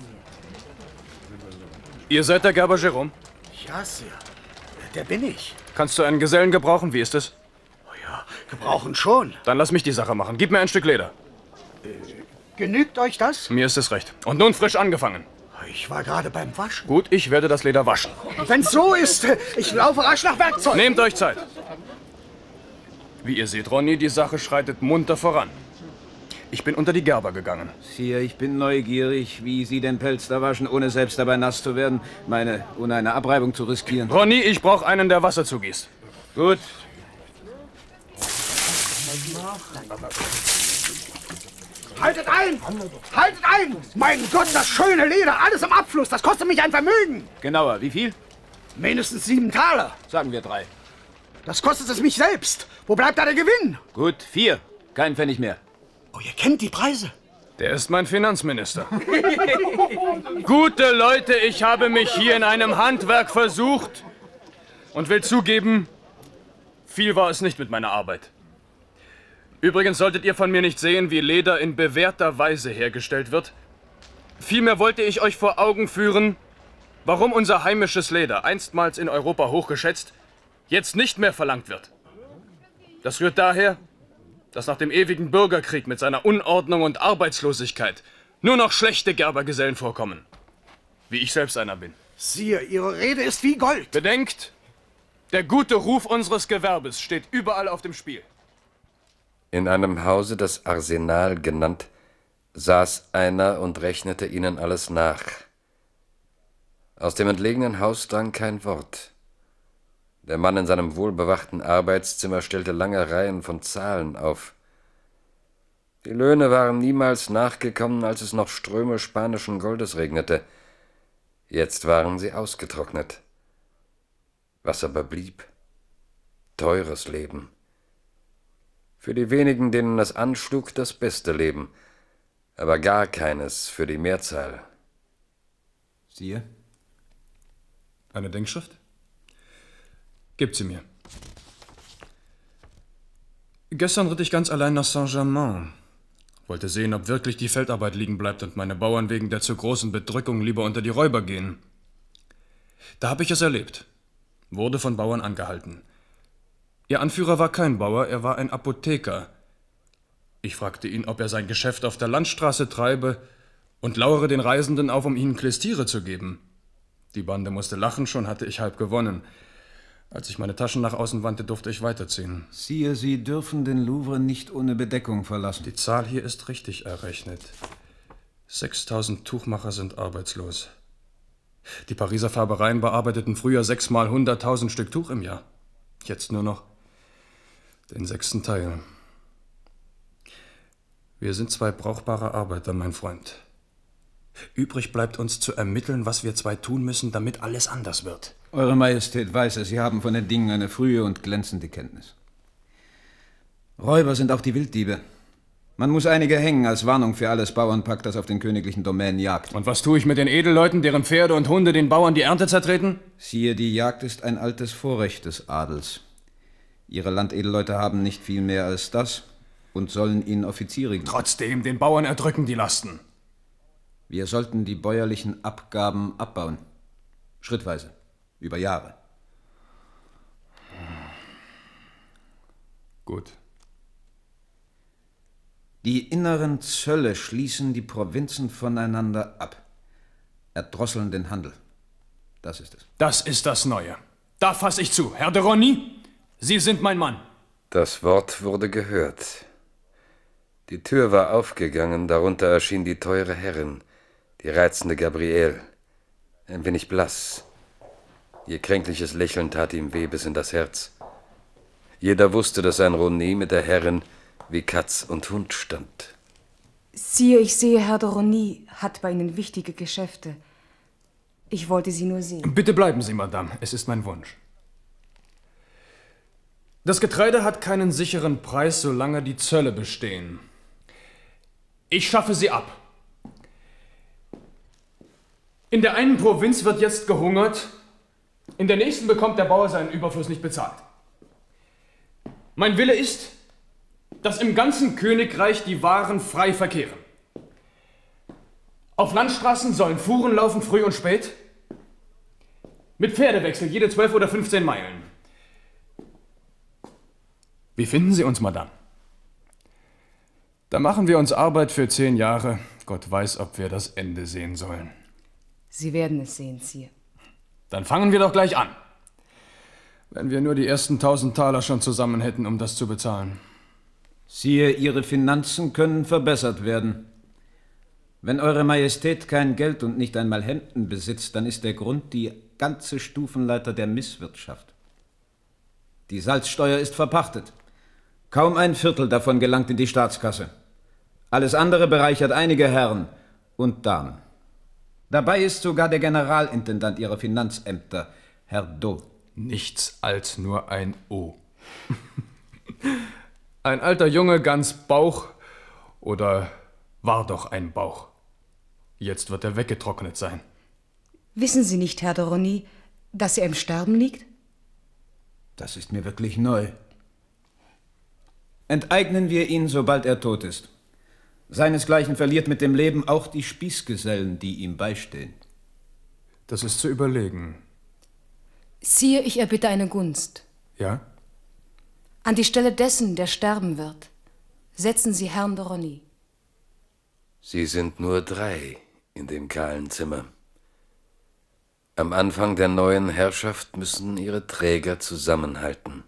Ihr seid der Gerber Jérôme? Ja, Sir. Der bin ich. Kannst du einen Gesellen gebrauchen? Wie ist es? Oh ja, gebrauchen schon. Dann lass mich die Sache machen. Gib mir ein Stück Leder. Genügt euch das? Mir ist es recht. Und nun frisch angefangen. Ich war gerade beim Waschen. Gut, ich werde das Leder waschen. Wenn's so ist, ich laufe rasch nach Werkzeug. Nehmt euch Zeit. Wie ihr seht, Ronny, die Sache schreitet munter voran. Ich bin unter die Gerber gegangen. Sire, ich bin neugierig, wie Sie den Pelz da waschen, ohne selbst dabei nass zu werden. Ohne eine Abreibung zu riskieren. Ronny, ich brauche einen, der Wasser zugießt. Gut. Haltet ein! Haltet ein! Mein Gott, das schöne Leder, alles im Abfluss, das kostet mich ein Vermögen. Genauer, wie viel? Mindestens 7 Taler. Sagen wir 3. Das kostet es mich selbst. Wo bleibt da der Gewinn? Gut, 4. Kein Pfennig mehr. Oh, ihr kennt die Preise. Der ist mein Finanzminister. Gute Leute, ich habe mich hier in einem Handwerk versucht und will zugeben, viel war es nicht mit meiner Arbeit. Übrigens solltet ihr von mir nicht sehen, wie Leder in bewährter Weise hergestellt wird. Vielmehr wollte ich euch vor Augen führen, warum unser heimisches Leder, einstmals in Europa hochgeschätzt, jetzt nicht mehr verlangt wird. Das rührt daher, dass nach dem ewigen Bürgerkrieg mit seiner Unordnung und Arbeitslosigkeit nur noch schlechte Gerbergesellen vorkommen. Wie ich selbst einer bin. Sire, Ihre Rede ist wie Gold. Bedenkt, der gute Ruf unseres Gewerbes steht überall auf dem Spiel. In einem Hause, das Arsenal genannt, saß einer und rechnete ihnen alles nach. Aus dem entlegenen Haus drang kein Wort. Der Mann in seinem wohlbewachten Arbeitszimmer stellte lange Reihen von Zahlen auf. Die Löhne waren niemals nachgekommen, als es noch Ströme spanischen Goldes regnete. Jetzt waren sie ausgetrocknet. Was aber blieb? Teures Leben. Für die wenigen, denen es anschlug, das beste Leben, aber gar keines für die Mehrzahl. Sire? Eine Denkschrift? Gebt sie mir. Gestern ritt ich ganz allein nach Saint-Germain. Wollte sehen, ob wirklich die Feldarbeit liegen bleibt und meine Bauern wegen der zu großen Bedrückung lieber unter die Räuber gehen. Da habe ich es erlebt. Wurde von Bauern angehalten. Ihr Anführer war kein Bauer, er war ein Apotheker. Ich fragte ihn, ob er sein Geschäft auf der Landstraße treibe und lauere den Reisenden auf, um ihnen Klestiere zu geben. Die Bande musste lachen, schon hatte ich halb gewonnen. Als ich meine Taschen nach außen wandte, durfte ich weiterziehen. Sire, Sie dürfen den Louvre nicht ohne Bedeckung verlassen. Die Zahl hier ist richtig errechnet. 6000 Tuchmacher sind arbeitslos. Die Pariser Färbereien bearbeiteten früher 6 mal 100.000 Stück Tuch im Jahr. Jetzt nur noch den 6. Teil. Wir sind 2 brauchbare Arbeiter, mein Freund. Übrig bleibt uns zu ermitteln, was wir 2 tun müssen, damit alles anders wird. Eure Majestät weiß es, Sie haben von den Dingen eine frühe und glänzende Kenntnis. Räuber sind auch die Wilddiebe. Man muss einige hängen als Warnung für alles Bauernpack, das auf den königlichen Domänen jagt. Und was tue ich mit den Edelleuten, deren Pferde und Hunde den Bauern die Ernte zertreten? Siehe, die Jagd ist ein altes Vorrecht des Adels. Ihre Landedelleute haben nicht viel mehr als das und sollen ihnen Offiziere geben. Trotzdem, den Bauern erdrücken die Lasten. Wir sollten die bäuerlichen Abgaben abbauen. Schrittweise. Über Jahre. Gut. Die inneren Zölle schließen die Provinzen voneinander ab. Erdrosseln den Handel. Das ist es. Das ist das Neue. Da fasse ich zu. Herr de Rosny, Sie sind mein Mann. Das Wort wurde gehört. Die Tür war aufgegangen, darunter erschien die teure Herrin, die reizende Gabriele, ein wenig blass. Ihr kränkliches Lächeln tat ihm weh bis in das Herz. Jeder wusste, dass ein Rosny mit der Herrin wie Katz und Hund stand. Sire, ich sehe, Herr de Rosny hat bei Ihnen wichtige Geschäfte. Ich wollte Sie nur sehen. Bitte bleiben Sie, Madame. Es ist mein Wunsch. Das Getreide hat keinen sicheren Preis, solange die Zölle bestehen. Ich schaffe sie ab. In der einen Provinz wird jetzt gehungert, in der nächsten bekommt der Bauer seinen Überfluss nicht bezahlt. Mein Wille ist, dass im ganzen Königreich die Waren frei verkehren. Auf Landstraßen sollen Fuhren laufen, früh und spät, mit Pferdewechsel jede 12 oder 15 Meilen. Wie finden Sie uns, Madame? Da machen wir uns Arbeit für 10 Jahre. Gott weiß, ob wir das Ende sehen sollen. Sie werden es sehen, Sire. Dann fangen wir doch gleich an. Wenn wir nur die ersten 1000 Taler schon zusammen hätten, um das zu bezahlen. Sire, Ihre Finanzen können verbessert werden. Wenn Eure Majestät kein Geld und nicht einmal Hemden besitzt, dann ist der Grund die ganze Stufenleiter der Misswirtschaft. Die Salzsteuer ist verpachtet. Kaum ein Viertel davon gelangt in die Staatskasse. Alles andere bereichert einige Herren und Damen. Dabei ist sogar der Generalintendant Ihrer Finanzämter, Herr Dau. Nichts als nur ein O. Ein alter Junge, ganz Bauch, oder war doch ein Bauch. Jetzt wird er weggetrocknet sein. Wissen Sie nicht, Herr de Rosny, dass er im Sterben liegt? Das ist mir wirklich neu. Enteignen wir ihn, sobald er tot ist. Seinesgleichen verliert mit dem Leben auch die Spießgesellen, die ihm beistehen. Das ist zu überlegen. Sire, ich erbitte eine Gunst. Ja? An die Stelle dessen, der sterben wird, setzen Sie Herrn de Rosny. Sie sind nur 3 in dem kahlen Zimmer. Am Anfang der neuen Herrschaft müssen ihre Träger zusammenhalten.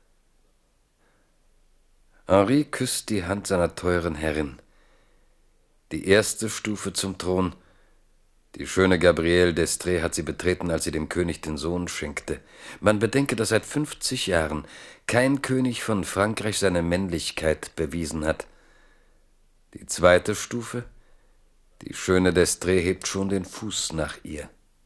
Henri küsst die Hand seiner teuren Herrin. Die erste Stufe zum Thron. Die schöne Gabriele d'Estrées hat sie betreten, als sie dem König den Sohn schenkte. Man bedenke, dass seit 50 Jahren kein König von Frankreich seine Männlichkeit bewiesen hat. Die zweite Stufe, die schöne d'Estrées hebt schon den Fuß nach ihr.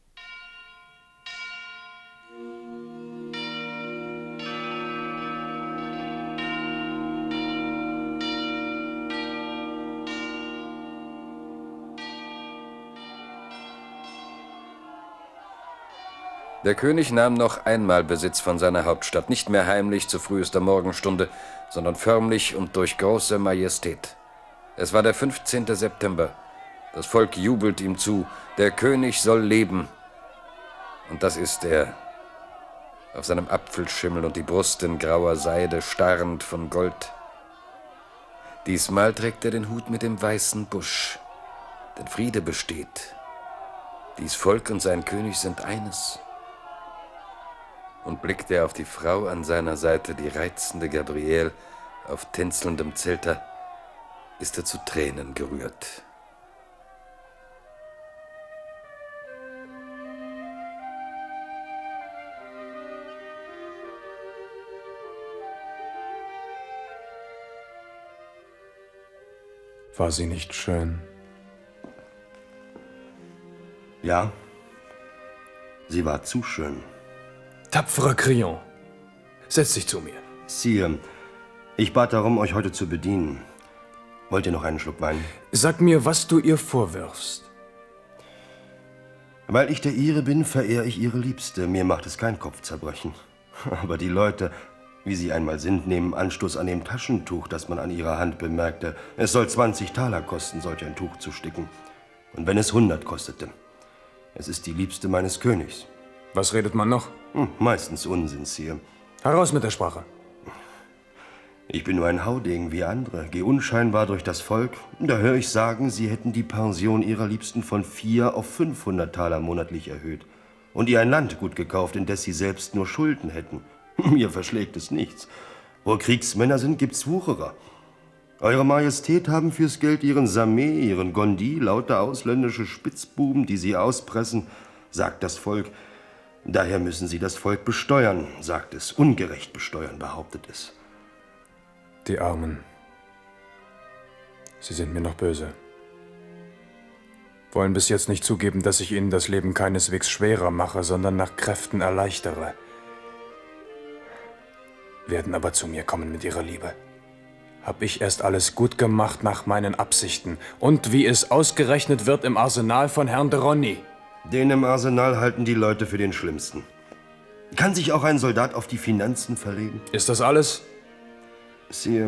Der König nahm noch einmal Besitz von seiner Hauptstadt, nicht mehr heimlich zu frühester Morgenstunde, sondern förmlich und durch große Majestät. Es war der 15. September. Das Volk jubelt ihm zu. Der König soll leben. Und das ist er. Auf seinem Apfelschimmel und die Brust in grauer Seide, starrend von Gold. Diesmal trägt er den Hut mit dem weißen Busch. Denn Friede besteht. Dies Volk und sein König sind eines. Und blickt er auf die Frau an seiner Seite, die reizende Gabriele, auf tänzelndem Zelter, ist er zu Tränen gerührt. War sie nicht schön? Ja, sie war zu schön. Tapferer Crillon, setz dich zu mir. Sire, ich bat darum, euch heute zu bedienen. Wollt ihr noch einen Schluck Wein? Sag mir, was du ihr vorwirfst. Weil ich der Ihre bin, verehre ich Ihre Liebste. Mir macht es kein Kopfzerbrechen. Aber die Leute, wie sie einmal sind, nehmen Anstoß an dem Taschentuch, das man an ihrer Hand bemerkte. Es soll 20 Taler kosten, solch ein Tuch zu sticken. Und wenn es 100 kostete. Es ist die Liebste meines Königs. Was redet man noch? Meistens Unsinn, Sire. Heraus mit der Sprache. Ich bin nur ein Haudegen wie andere, geh unscheinbar durch das Volk. Da höre ich sagen, sie hätten die Pension ihrer Liebsten von 4 auf 500 Taler monatlich erhöht. Und ihr ein Landgut gekauft, indes sie selbst nur Schulden hätten. Mir verschlägt es nichts. Wo Kriegsmänner sind, gibt's Wucherer. Eure Majestät haben fürs Geld ihren Samé, ihren Gondi, lauter ausländische Spitzbuben, die sie auspressen, sagt das Volk. Daher müssen sie das Volk besteuern, sagt es. Ungerecht besteuern, behauptet es. Die Armen. Sie sind mir noch böse. Wollen bis jetzt nicht zugeben, dass ich ihnen das Leben keineswegs schwerer mache, sondern nach Kräften erleichtere. Werden aber zu mir kommen mit ihrer Liebe. Hab ich erst alles gut gemacht nach meinen Absichten. Und wie es ausgerechnet wird im Arsenal von Herrn de Rosny. Den im Arsenal halten die Leute für den Schlimmsten. Kann sich auch ein Soldat auf die Finanzen verlegen? Ist das alles? Sire,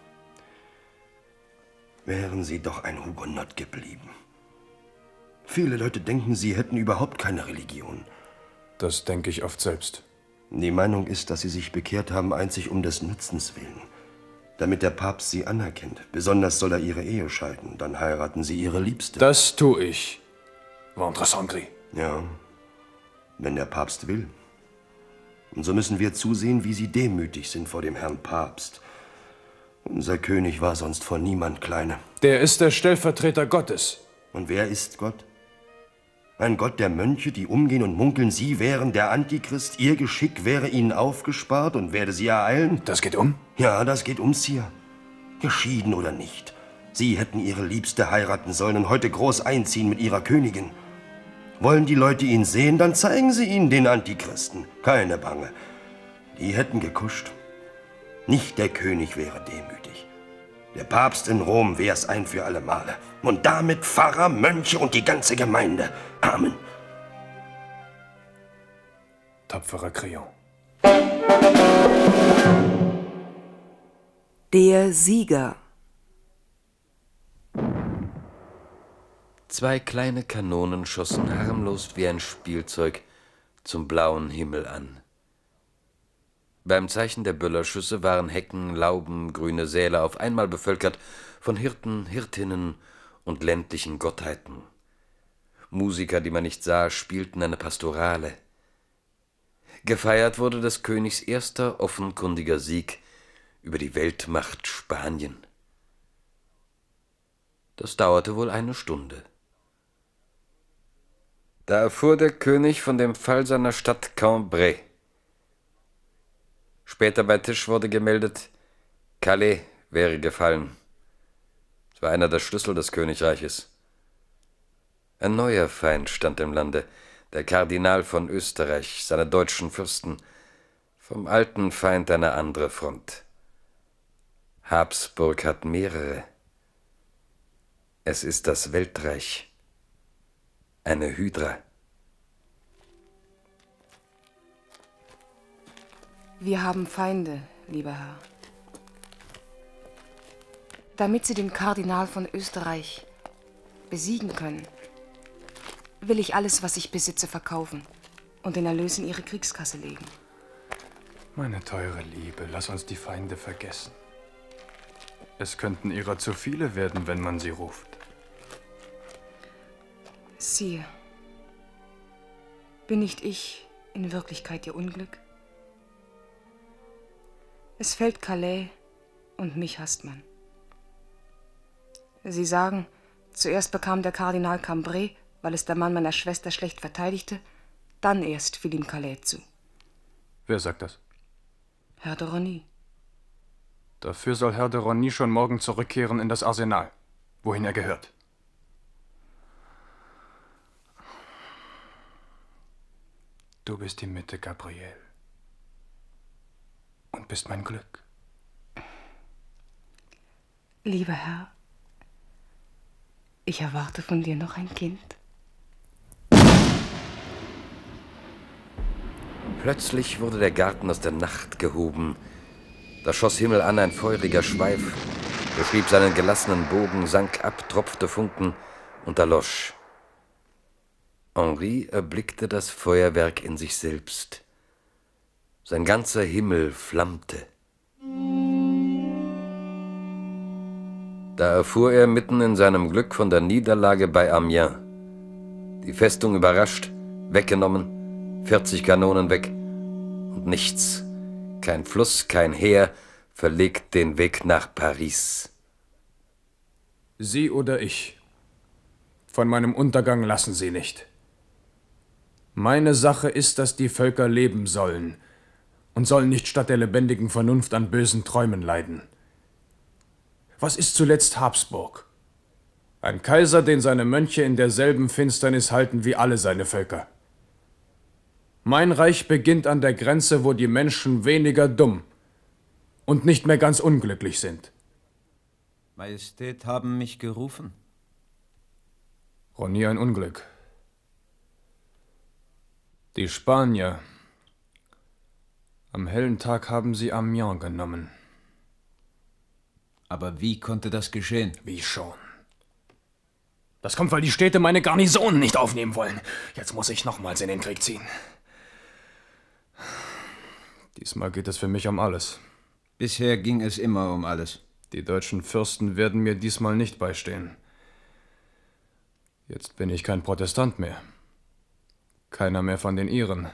wären Sie doch ein Hugonott geblieben. Viele Leute denken, Sie hätten überhaupt keine Religion. Das denke ich oft selbst. Die Meinung ist, dass Sie sich bekehrt haben, einzig um des Nutzens willen. Damit der Papst Sie anerkennt. Besonders soll er Ihre Ehe scheiden. Dann heiraten Sie Ihre Liebste. Das tue ich. Ventre sangri. Ja, wenn der Papst will. Und so müssen wir zusehen, wie Sie demütig sind vor dem Herrn Papst. Unser König war sonst vor niemand kleiner. Der ist der Stellvertreter Gottes. Und wer ist Gott? Ein Gott der Mönche, die umgehen und munkeln, sie wären der Antichrist, ihr Geschick wäre ihnen aufgespart und werde sie ereilen? Das geht um? Ja, das geht um, Sire. Geschieden oder nicht. Sie hätten ihre Liebste heiraten sollen und heute groß einziehen mit ihrer Königin. Wollen die Leute ihn sehen, dann zeigen sie ihnen den Antichristen. Keine Bange. Die hätten gekuscht. Nicht der König wäre demütig. Der Papst in Rom wär's ein für alle Male. Und damit Pfarrer, Mönche und die ganze Gemeinde. Amen. Tapferer Crillon. Der Sieger. 2 kleine Kanonen schossen harmlos wie ein Spielzeug zum blauen Himmel an. Beim Zeichen der Böllerschüsse waren Hecken, Lauben, grüne Säle auf einmal bevölkert von Hirten, Hirtinnen und ländlichen Gottheiten. Musiker, die man nicht sah, spielten eine Pastorale. Gefeiert wurde des Königs erster offenkundiger Sieg über die Weltmacht Spanien. Das dauerte wohl eine Stunde. Da erfuhr der König von dem Fall seiner Stadt Cambrai. Später bei Tisch wurde gemeldet, Calais wäre gefallen. Es war einer der Schlüssel des Königreiches. Ein neuer Feind stand im Lande, der Kardinal von Österreich, seine deutschen Fürsten. Vom alten Feind eine andere Front. Habsburg hat mehrere. Es ist das Weltreich. Eine Hydra. Wir haben Feinde, lieber Herr. Damit Sie den Kardinal von Österreich besiegen können, will ich alles, was ich besitze, verkaufen und den Erlös in Ihre Kriegskasse legen. Meine teure Liebe, lass uns die Feinde vergessen. Es könnten ihrer zu viele werden, wenn man sie ruft. Sire, bin nicht ich in Wirklichkeit Ihr Unglück? Es fällt Calais und mich hasst man. Sie sagen, zuerst bekam der Kardinal Cambrai, weil es der Mann meiner Schwester schlecht verteidigte, dann erst fiel ihm Calais zu. Wer sagt das? Herr de Rosny. Dafür soll Herr de Rosny schon morgen zurückkehren in das Arsenal, wohin er gehört. Du bist die Mitte, Gabriel. Und bist mein Glück. Lieber Herr, ich erwarte von dir noch ein Kind. Plötzlich wurde der Garten aus der Nacht gehoben. Da schoss himmelan ein feuriger Schweif, beschrieb seinen gelassenen Bogen, sank ab, tropfte Funken und erlosch. Henri erblickte das Feuerwerk in sich selbst. Sein ganzer Himmel flammte. Da erfuhr er mitten in seinem Glück von der Niederlage bei Amiens. Die Festung überrascht, weggenommen, 40 Kanonen weg und nichts, kein Fluss, kein Heer verlegt den Weg nach Paris. Sie oder ich. Von meinem Untergang lassen Sie nicht. Meine Sache ist, dass die Völker leben sollen und sollen nicht statt der lebendigen Vernunft an bösen Träumen leiden. Was ist zuletzt Habsburg? Ein Kaiser, den seine Mönche in derselben Finsternis halten wie alle seine Völker. Mein Reich beginnt an der Grenze, wo die Menschen weniger dumm und nicht mehr ganz unglücklich sind. Majestät haben mich gerufen. Rosny, ein Unglück. Die Spanier. Am hellen Tag haben sie Amiens genommen. Aber wie konnte das geschehen? Wie schon? Das kommt, weil die Städte meine Garnisonen nicht aufnehmen wollen. Jetzt muss ich nochmals in den Krieg ziehen. Diesmal geht es für mich um alles. Bisher ging es immer um alles. Die deutschen Fürsten werden mir diesmal nicht beistehen. Jetzt bin ich kein Protestant mehr. Keiner mehr von den Iren.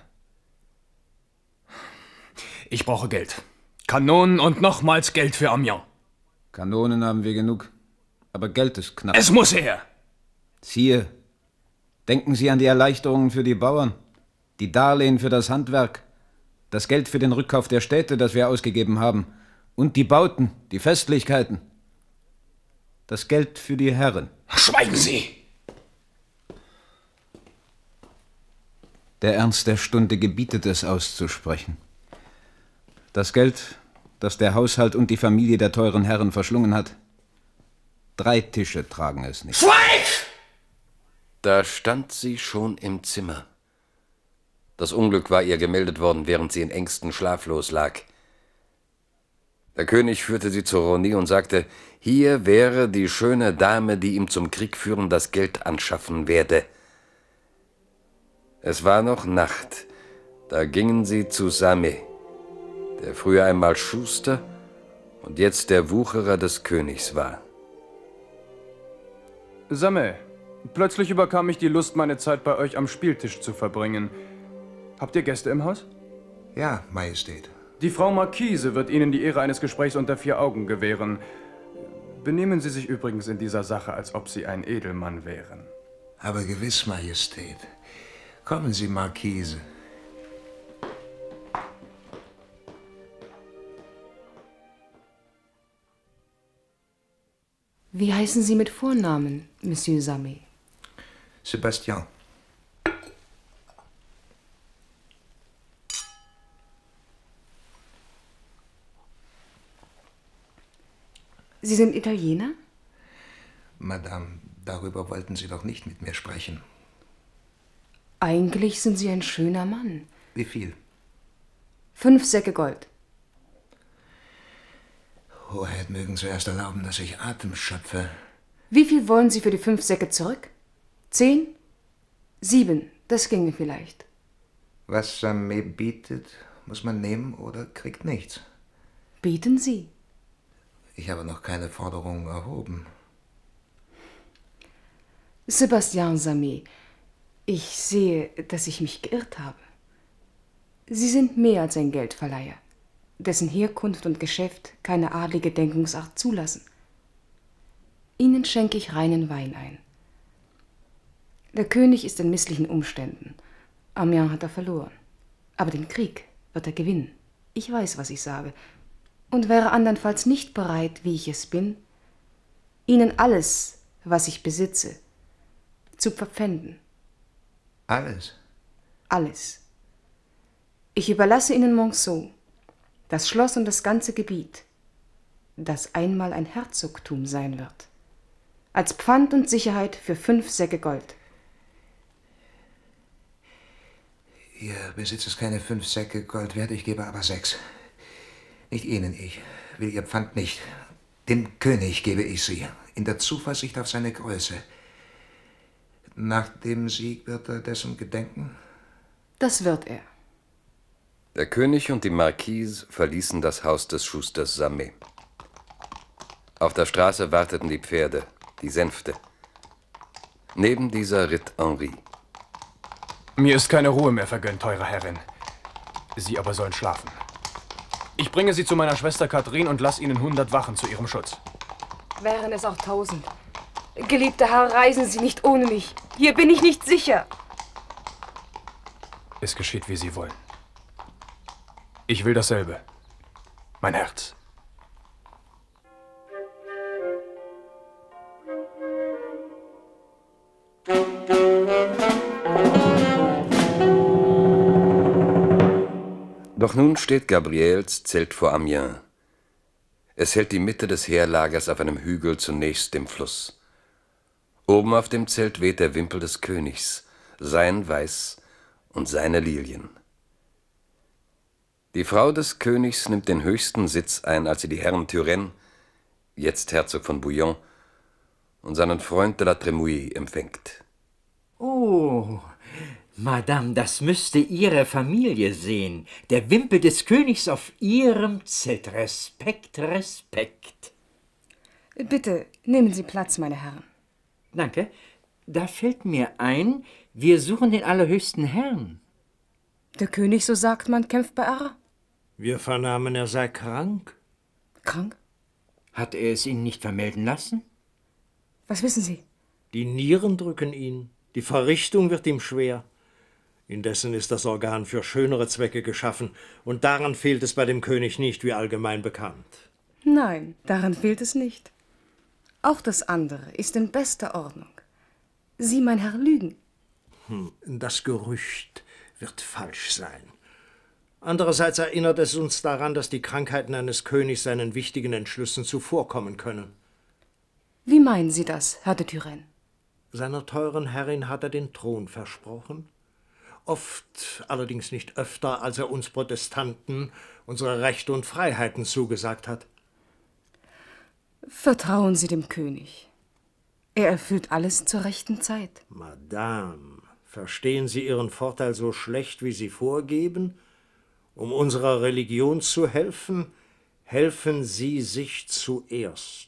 Ich brauche Geld. Kanonen und nochmals Geld für Amiens. Kanonen haben wir genug, aber Geld ist knapp. Es muss her! Sire, denken Sie an die Erleichterungen für die Bauern, die Darlehen für das Handwerk, das Geld für den Rückkauf der Städte, das wir ausgegeben haben, und die Bauten, die Festlichkeiten. Das Geld für die Herren. Schweigen Sie! Der Ernst der Stunde gebietet es auszusprechen. Das Geld, das der Haushalt und die Familie der teuren Herren verschlungen hat, 3 Tische tragen es nicht. Schweig! Da stand sie schon im Zimmer. Das Unglück war ihr gemeldet worden, während sie in Ängsten schlaflos lag. Der König führte sie zu Rosny und sagte, hier wäre die schöne Dame, die ihm zum Krieg führen das Geld anschaffen werde. Es war noch Nacht, da gingen sie zu Samet, der früher einmal Schuster und jetzt der Wucherer des Königs war. Samet, plötzlich überkam mich die Lust, meine Zeit bei euch am Spieltisch zu verbringen. Habt ihr Gäste im Haus? Ja, Majestät. Die Frau Marquise wird Ihnen die Ehre eines Gesprächs unter 4 Augen gewähren. Benehmen Sie sich übrigens in dieser Sache, als ob Sie ein Edelmann wären. Aber gewiss, Majestät. Kommen Sie, Marquise. Wie heißen Sie mit Vornamen, Monsieur Samet? Sebastian. Sie sind Italiener? Madame, darüber wollten Sie doch nicht mit mir sprechen. Eigentlich sind Sie ein schöner Mann. Wie viel? 5 Säcke Gold. Hoheit, mögen zuerst erlauben, dass ich Atem schöpfe. Wie viel wollen Sie für die 5 Säcke zurück? 10? 7, das ginge vielleicht. Was Samet bietet, muss man nehmen oder kriegt nichts. Bieten Sie. Ich habe noch keine Forderungen erhoben. Sebastian Samet, ich sehe, dass ich mich geirrt habe. Sie sind mehr als ein Geldverleiher, dessen Herkunft und Geschäft keine adlige Denkungsart zulassen. Ihnen schenke ich reinen Wein ein. Der König ist in misslichen Umständen. Amiens hat er verloren. Aber den Krieg wird er gewinnen. Ich weiß, was ich sage. Und wäre andernfalls nicht bereit, wie ich es bin, Ihnen alles, was ich besitze, zu verpfänden. Alles? Alles. Ich überlasse Ihnen Monceau, das Schloss und das ganze Gebiet, das einmal ein Herzogtum sein wird, als Pfand und Sicherheit für 5 Säcke Gold. Ihr Besitz ist keine 5 Säcke Gold wert, ich gebe aber 6. Nicht Ihnen, ich will Ihr Pfand nicht. Dem König gebe ich sie, in der Zuversicht auf seine Größe. Nach dem Sieg wird er dessen gedenken? Das wird er. Der König und die Marquise verließen das Haus des Schusters Samet. Auf der Straße warteten die Pferde, die Sänfte. Neben dieser ritt Henri. Mir ist keine Ruhe mehr vergönnt, teure Herrin. Sie aber sollen schlafen. Ich bringe Sie zu meiner Schwester Catherine und lasse Ihnen 100 Wachen zu Ihrem Schutz. Wären es auch 1000. Geliebter Herr, reisen Sie nicht ohne mich. Hier bin ich nicht sicher. Es geschieht, wie Sie wollen. Ich will dasselbe. Mein Herz. Doch nun steht Gabriels Zelt vor Amiens. Es hält die Mitte des Heerlagers auf einem Hügel zunächst dem Fluss. Oben auf dem Zelt weht der Wimpel des Königs, sein Weiß und seine Lilien. Die Frau des Königs nimmt den höchsten Sitz ein, als sie die Herren Turenne, jetzt Herzog von Bouillon, und seinen Freund de la Trémouille empfängt. Oh, Madame, das müsste Ihre Familie sehen. Der Wimpel des Königs auf Ihrem Zelt. Respekt, Respekt. Bitte, nehmen Sie Platz, meine Herren. Danke. Da fällt mir ein, wir suchen den allerhöchsten Herrn. Der König, so sagt man, kämpft bei Arras. Wir vernahmen, er sei krank. Krank? Hat er es Ihnen nicht vermelden lassen? Was wissen Sie? Die Nieren drücken ihn. Die Verrichtung wird ihm schwer. Indessen ist das Organ für schönere Zwecke geschaffen, und daran fehlt es bei dem König nicht, wie allgemein bekannt. Nein, daran fehlt es nicht. Auch das andere ist in bester Ordnung. Sie, mein Herr, lügen. Das Gerücht wird falsch sein. Andererseits erinnert es uns daran, dass die Krankheiten eines Königs seinen wichtigen Entschlüssen zuvorkommen können. Wie meinen Sie das, Herr de Turenne? Seiner teuren Herrin hat er den Thron versprochen. Oft, allerdings nicht öfter, als er uns Protestanten unsere Rechte und Freiheiten zugesagt hat. Vertrauen Sie dem König. Er erfüllt alles zur rechten Zeit. Madame, verstehen Sie Ihren Vorteil so schlecht, wie Sie vorgeben? Um unserer Religion zu helfen, helfen Sie sich zuerst.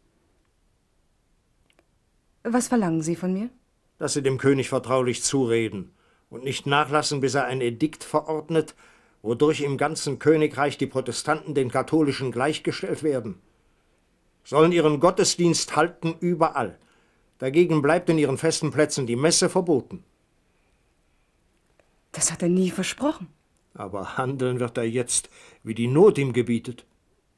Was verlangen Sie von mir? Dass Sie dem König vertraulich zureden und nicht nachlassen, bis er ein Edikt verordnet, wodurch im ganzen Königreich die Protestanten den Katholischen gleichgestellt werden. Sollen ihren Gottesdienst halten überall. Dagegen bleibt in ihren festen Plätzen die Messe verboten. Das hat er nie versprochen. Aber handeln wird er jetzt, wie die Not ihm gebietet.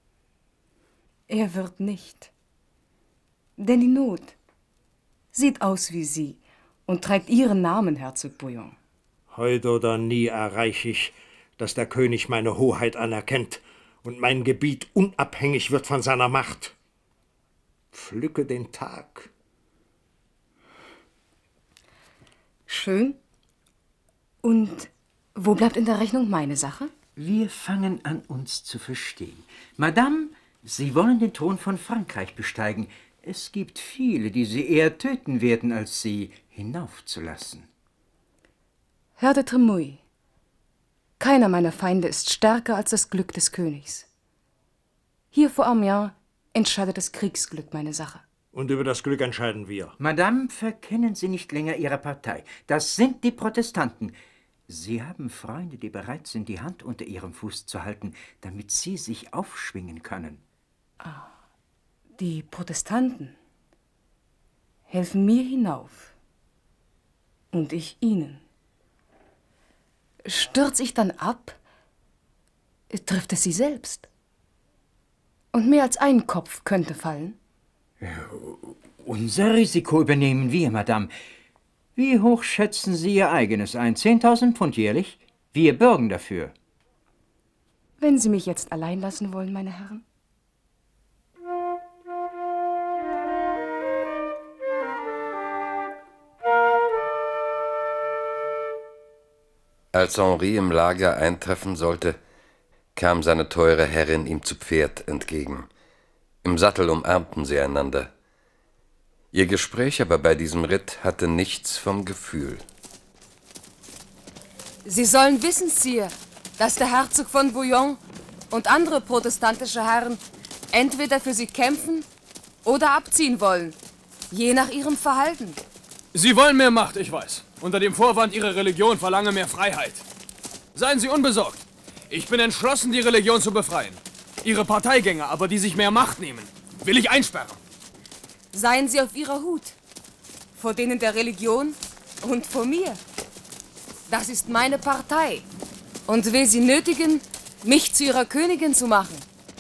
Er wird nicht. Denn die Not sieht aus wie Sie und trägt Ihren Namen, Herzog Bouillon. Heute oder nie erreiche ich, dass der König meine Hoheit anerkennt und mein Gebiet unabhängig wird von seiner Macht. Pflücke den Tag. Schön. Und wo bleibt in der Rechnung meine Sache? Wir fangen an, uns zu verstehen. Madame, Sie wollen den Thron von Frankreich besteigen. Es gibt viele, die Sie eher töten werden, als Sie hinaufzulassen. Herr de Trémouille, keiner meiner Feinde ist stärker als das Glück des Königs. Hier vor Amiens entscheidet das Kriegsglück meine Sache. Und über das Glück entscheiden wir. Madame, verkennen Sie nicht länger Ihre Partei. Das sind die Protestanten. Sie haben Freunde, die bereit sind, die Hand unter Ihrem Fuß zu halten, damit Sie sich aufschwingen können. Ah, die Protestanten helfen mir hinauf. Und ich ihnen. Stürz ich dann ab, trifft es sie selbst. Und mehr als ein Kopf könnte fallen. Unser Risiko übernehmen wir, Madame. Wie hoch schätzen Sie Ihr eigenes ein? 10.000 Pfund jährlich? Wir bürgen dafür. Wenn Sie mich jetzt allein lassen wollen, meine Herren. Als Henri im Lager eintreffen sollte, kam seine teure Herrin ihm zu Pferd entgegen. Im Sattel umarmten sie einander. Ihr Gespräch aber bei diesem Ritt hatte nichts vom Gefühl. Sie sollen wissen, Sire, dass der Herzog von Bouillon und andere protestantische Herren entweder für Sie kämpfen oder abziehen wollen, je nach ihrem Verhalten. Sie wollen mehr Macht, ich weiß. Unter dem Vorwand, Ihre Religion verlange mehr Freiheit. Seien Sie unbesorgt. Ich bin entschlossen, die Religion zu befreien. Ihre Parteigänger aber, die sich mehr Macht nehmen, will ich einsperren. Seien Sie auf Ihrer Hut. Vor denen der Religion und vor mir. Das ist meine Partei und will sie nötigen, mich zu ihrer Königin zu machen.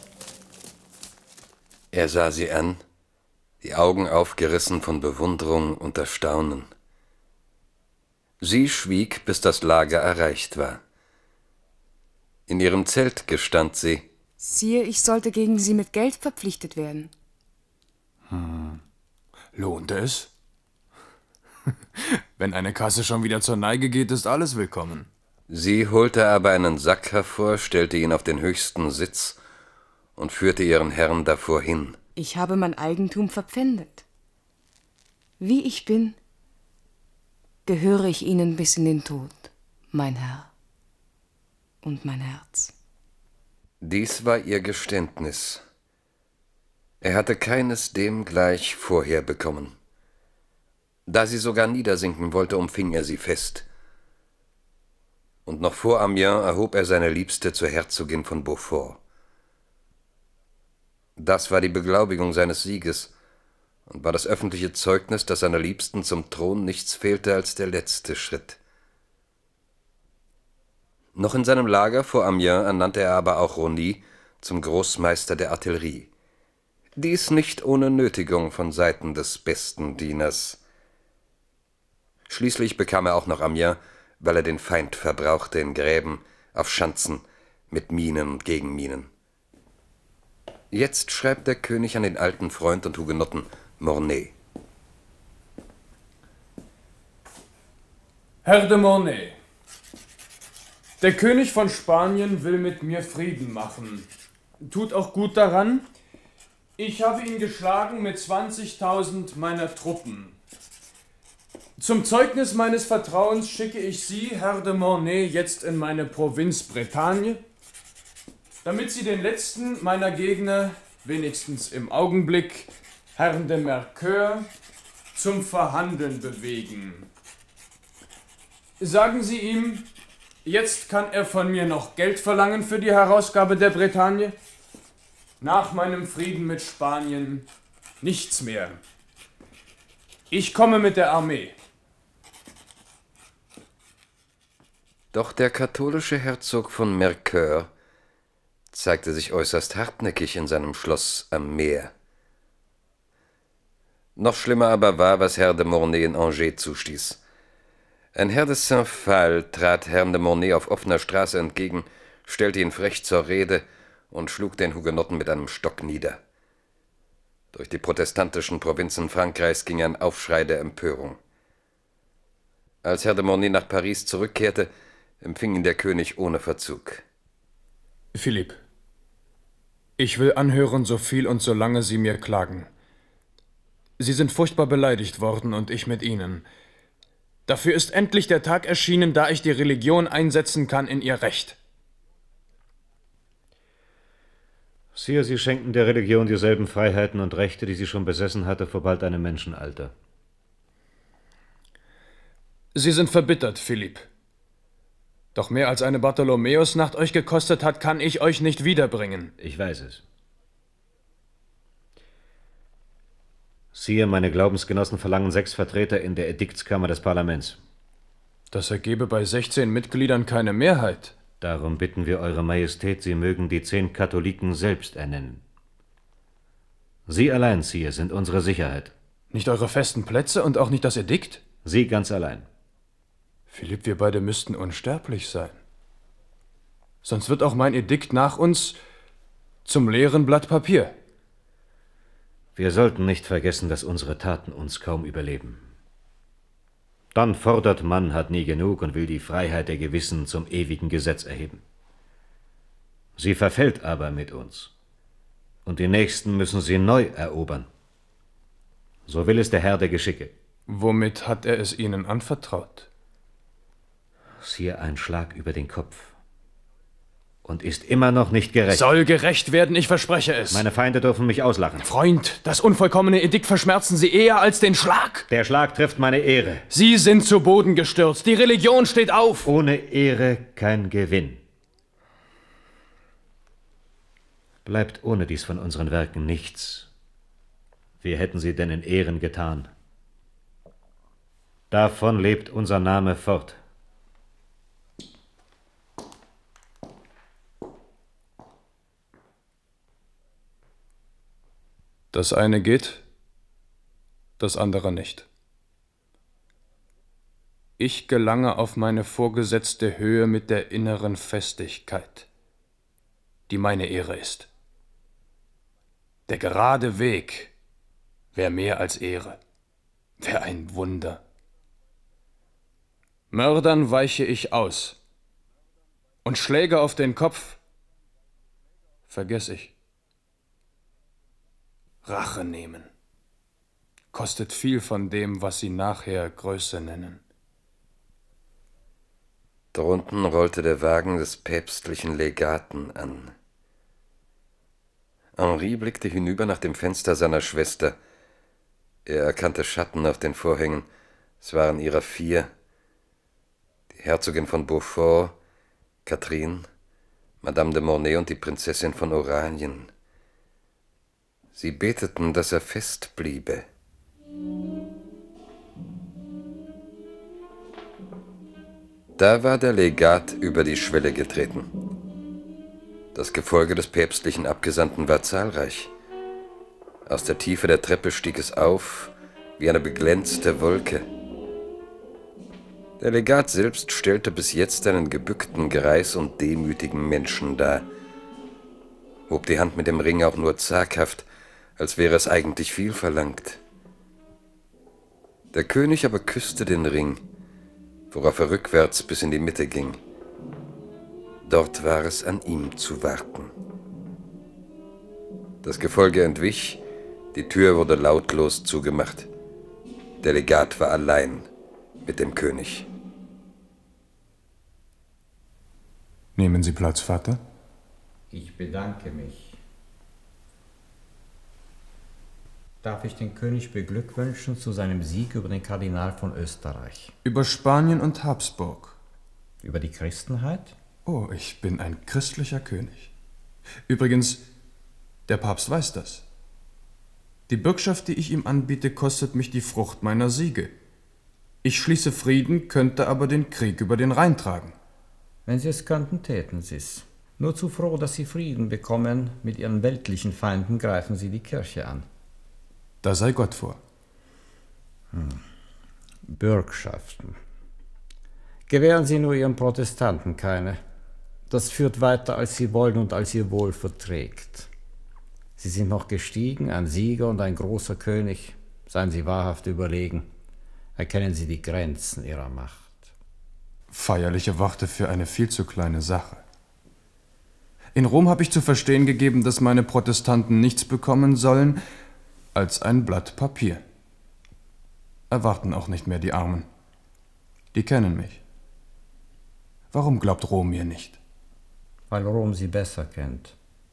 Er sah sie an, die Augen aufgerissen von Bewunderung und Erstaunen. Sie schwieg, bis das Lager erreicht war. In ihrem Zelt gestand sie. Sire, ich sollte gegen Sie mit Geld verpflichtet werden. Lohnt es? Wenn eine Kasse schon wieder zur Neige geht, ist alles willkommen. Sie holte aber einen Sack hervor, stellte ihn auf den höchsten Sitz und führte ihren Herrn davor hin. Ich habe mein Eigentum verpfändet. Wie ich bin, gehöre ich Ihnen bis in den Tod, mein Herr und mein Herz. Dies war ihr Geständnis. Er hatte keines dem gleich vorher bekommen. Da sie sogar niedersinken wollte, umfing er sie fest. Und noch vor Amiens erhob er seine Liebste zur Herzogin von Beaufort. Das war die Beglaubigung seines Sieges und war das öffentliche Zeugnis, dass seiner Liebsten zum Thron nichts fehlte als der letzte Schritt. Noch in seinem Lager vor Amiens ernannte er aber auch Rosny zum Großmeister der Artillerie. Dies nicht ohne Nötigung von Seiten des besten Dieners. Schließlich bekam er auch noch Amiens, weil er den Feind verbrauchte in Gräben, auf Schanzen, mit Minen und Gegenminen. Jetzt schreibt der König an den alten Freund und Hugenotten Mornay. Herr de Mornay, der König von Spanien will mit mir Frieden machen. Tut auch gut daran. Ich habe ihn geschlagen mit 20.000 meiner Truppen. Zum Zeugnis meines Vertrauens schicke ich Sie, Herr de Mornay, jetzt in meine Provinz Bretagne, damit Sie den letzten meiner Gegner, wenigstens im Augenblick, Herrn de Mercoeur, zum Verhandeln bewegen. Sagen Sie ihm, jetzt kann er von mir noch Geld verlangen für die Herausgabe der Bretagne. Nach meinem Frieden mit Spanien nichts mehr. Ich komme mit der Armee. Doch der katholische Herzog von Mercoeur zeigte sich äußerst hartnäckig in seinem Schloss am Meer. Noch schlimmer aber war, was Herr de Mornay in Angers zustieß. Ein Herr de Saint-Phal trat Herrn de Mornay auf offener Straße entgegen, stellte ihn frech zur Rede und schlug den Hugenotten mit einem Stock nieder. Durch die protestantischen Provinzen Frankreichs ging ein Aufschrei der Empörung. Als Herr de Mornay nach Paris zurückkehrte, empfing ihn der König ohne Verzug. Philipp, ich will anhören, so viel und so lange Sie mir klagen. Sie sind furchtbar beleidigt worden und ich mit Ihnen. Dafür ist endlich der Tag erschienen, da ich die Religion einsetzen kann in ihr Recht. Sire, Sie schenkten der Religion dieselben Freiheiten und Rechte, die sie schon besessen hatte vor bald einem Menschenalter. Sie sind verbittert, Philipp. Doch mehr als eine Bartholomäusnacht euch gekostet hat, kann ich euch nicht wiederbringen. Ich weiß es. Sire, meine Glaubensgenossen verlangen 6 Vertreter in der Ediktskammer des Parlaments. Das ergebe bei 16 Mitgliedern keine Mehrheit. Darum bitten wir Eure Majestät, Sie mögen die 10 Katholiken selbst ernennen. Sie allein, Sire, sind unsere Sicherheit. Nicht eure festen Plätze und auch nicht das Edikt? Sie ganz allein. Philipp, wir beide müssten unsterblich sein. Sonst wird auch mein Edikt nach uns zum leeren Blatt Papier. Wir sollten nicht vergessen, dass unsere Taten uns kaum überleben. Dann fordert man, hat nie genug und will die Freiheit der Gewissen zum ewigen Gesetz erheben. Sie verfällt aber mit uns. Und die Nächsten müssen sie neu erobern. So will es der Herr der Geschicke. Womit hat er es Ihnen anvertraut? Sire, ein Schlag über den Kopf. Und ist immer noch nicht gerecht. Soll gerecht werden, ich verspreche es. Meine Feinde dürfen mich auslachen. Freund, das unvollkommene Edikt verschmerzen Sie eher als den Schlag. Der Schlag trifft meine Ehre. Sie sind zu Boden gestürzt. Die Religion steht auf. Ohne Ehre kein Gewinn. Bleibt ohne dies von unseren Werken nichts. Wir hätten sie denn in Ehren getan. Davon lebt unser Name fort. Das eine geht, das andere nicht. Ich gelange auf meine vorgesetzte Höhe mit der inneren Festigkeit, die meine Ehre ist. Der gerade Weg wär mehr als Ehre, wär ein Wunder. Mördern weiche ich aus und Schläge auf den Kopf vergess ich. Rache nehmen kostet viel von dem, was sie nachher Größe nennen. Drunten rollte der Wagen des päpstlichen Legaten an. Henri blickte hinüber nach dem Fenster seiner Schwester. Er erkannte Schatten auf den Vorhängen. Es waren ihrer 4. Die Herzogin von Beaufort, Catherine, Madame de Mornay und die Prinzessin von Oranien. Sie beteten, dass er fest bliebe. Da war der Legat über die Schwelle getreten. Das Gefolge des päpstlichen Abgesandten war zahlreich. Aus der Tiefe der Treppe stieg es auf, wie eine beglänzte Wolke. Der Legat selbst stellte bis jetzt einen gebückten Greis und demütigen Menschen dar, hob die Hand mit dem Ring auch nur zaghaft, als wäre es eigentlich viel verlangt. Der König aber küsste den Ring, worauf er rückwärts bis in die Mitte ging. Dort war es an ihm zu warten. Das Gefolge entwich, die Tür wurde lautlos zugemacht. Der Legat war allein mit dem König. Nehmen Sie Platz, Vater. Ich bedanke mich. Darf ich den König beglückwünschen zu seinem Sieg über den Kardinal von Österreich? Über Spanien und Habsburg. Über die Christenheit? Oh, ich bin ein christlicher König. Übrigens, der Papst weiß das. Die Bürgschaft, die ich ihm anbiete, kostet mich die Frucht meiner Siege. Ich schließe Frieden, könnte aber den Krieg über den Rhein tragen. Wenn Sie es könnten, täten Sie es. Nur zu froh, dass Sie Frieden bekommen, mit Ihren weltlichen Feinden greifen Sie die Kirche an. Da sei Gott vor. Bürgschaften. Gewähren Sie nur Ihren Protestanten keine. Das führt weiter, als Sie wollen und als Ihr Wohl verträgt. Sie sind noch gestiegen, ein Sieger und ein großer König. Seien Sie wahrhaft überlegen. Erkennen Sie die Grenzen Ihrer Macht. Feierliche Worte für eine viel zu kleine Sache. In Rom habe ich zu verstehen gegeben, dass meine Protestanten nichts bekommen sollen als ein Blatt Papier. Erwarten auch nicht mehr die Armen. Die kennen mich. Warum glaubt Rom mir nicht? Weil Rom Sie besser kennt.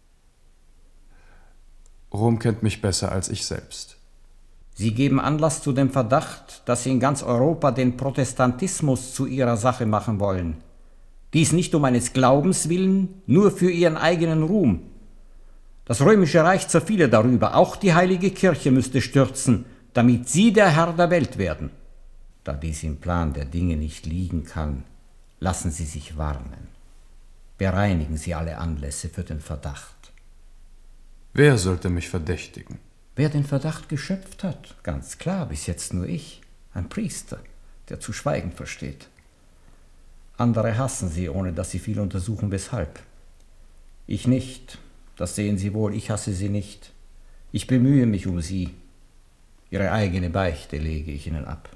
Rom kennt mich besser als ich selbst. Sie geben Anlass zu dem Verdacht, dass Sie in ganz Europa den Protestantismus zu Ihrer Sache machen wollen. Dies nicht um eines Glaubens willen, nur für Ihren eigenen Ruhm. Das römische Reich zerfiele darüber, auch die heilige Kirche müsste stürzen, damit Sie der Herr der Welt werden. Da dies im Plan der Dinge nicht liegen kann, lassen Sie sich warnen. Bereinigen Sie alle Anlässe für den Verdacht. Wer sollte mich verdächtigen? Wer den Verdacht geschöpft hat, ganz klar, bis jetzt nur ich, ein Priester, der zu schweigen versteht. Andere hassen Sie, ohne dass Sie viel untersuchen, weshalb. Ich nicht, das sehen Sie wohl, ich hasse Sie nicht. Ich bemühe mich um Sie. Ihre eigene Beichte lege ich Ihnen ab.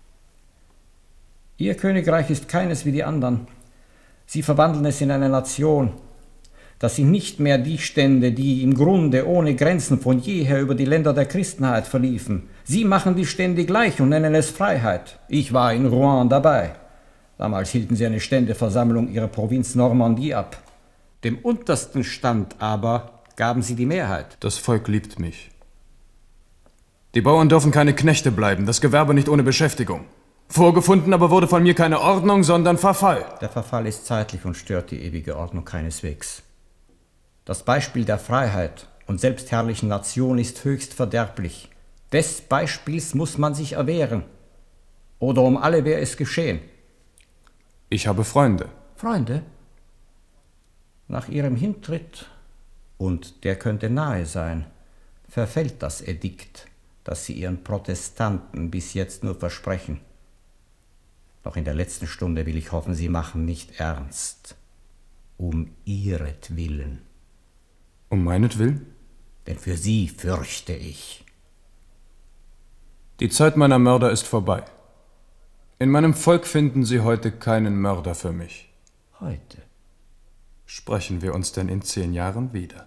Ihr Königreich ist keines wie die anderen. Sie verwandeln es in eine Nation. Das sind nicht mehr die Stände, die im Grunde ohne Grenzen von jeher über die Länder der Christenheit verliefen. Sie machen die Stände gleich und nennen es Freiheit. Ich war in Rouen dabei. Damals hielten sie eine Ständeversammlung ihrer Provinz Normandie ab. Dem untersten Stand aber gaben sie die Mehrheit. Das Volk liebt mich. Die Bauern dürfen keine Knechte bleiben, das Gewerbe nicht ohne Beschäftigung. Vorgefunden aber wurde von mir keine Ordnung, sondern Verfall. Der Verfall ist zeitlich und stört die ewige Ordnung keineswegs. Das Beispiel der Freiheit und selbstherrlichen Nation ist höchst verderblich. Des Beispiels muss man sich erwehren. Oder um alle wäre es geschehen. Ich habe Freunde. Freunde? Nach ihrem Hintritt, und der könnte nahe sein, verfällt das Edikt, das sie ihren Protestanten bis jetzt nur versprechen. Doch in der letzten Stunde will ich hoffen, sie machen nicht ernst. Um ihretwillen. Um meinetwillen? Denn für sie fürchte ich. Die Zeit meiner Mörder ist vorbei. In meinem Volk finden Sie heute keinen Mörder für mich. Heute? Sprechen wir uns denn in 10 Jahren wieder?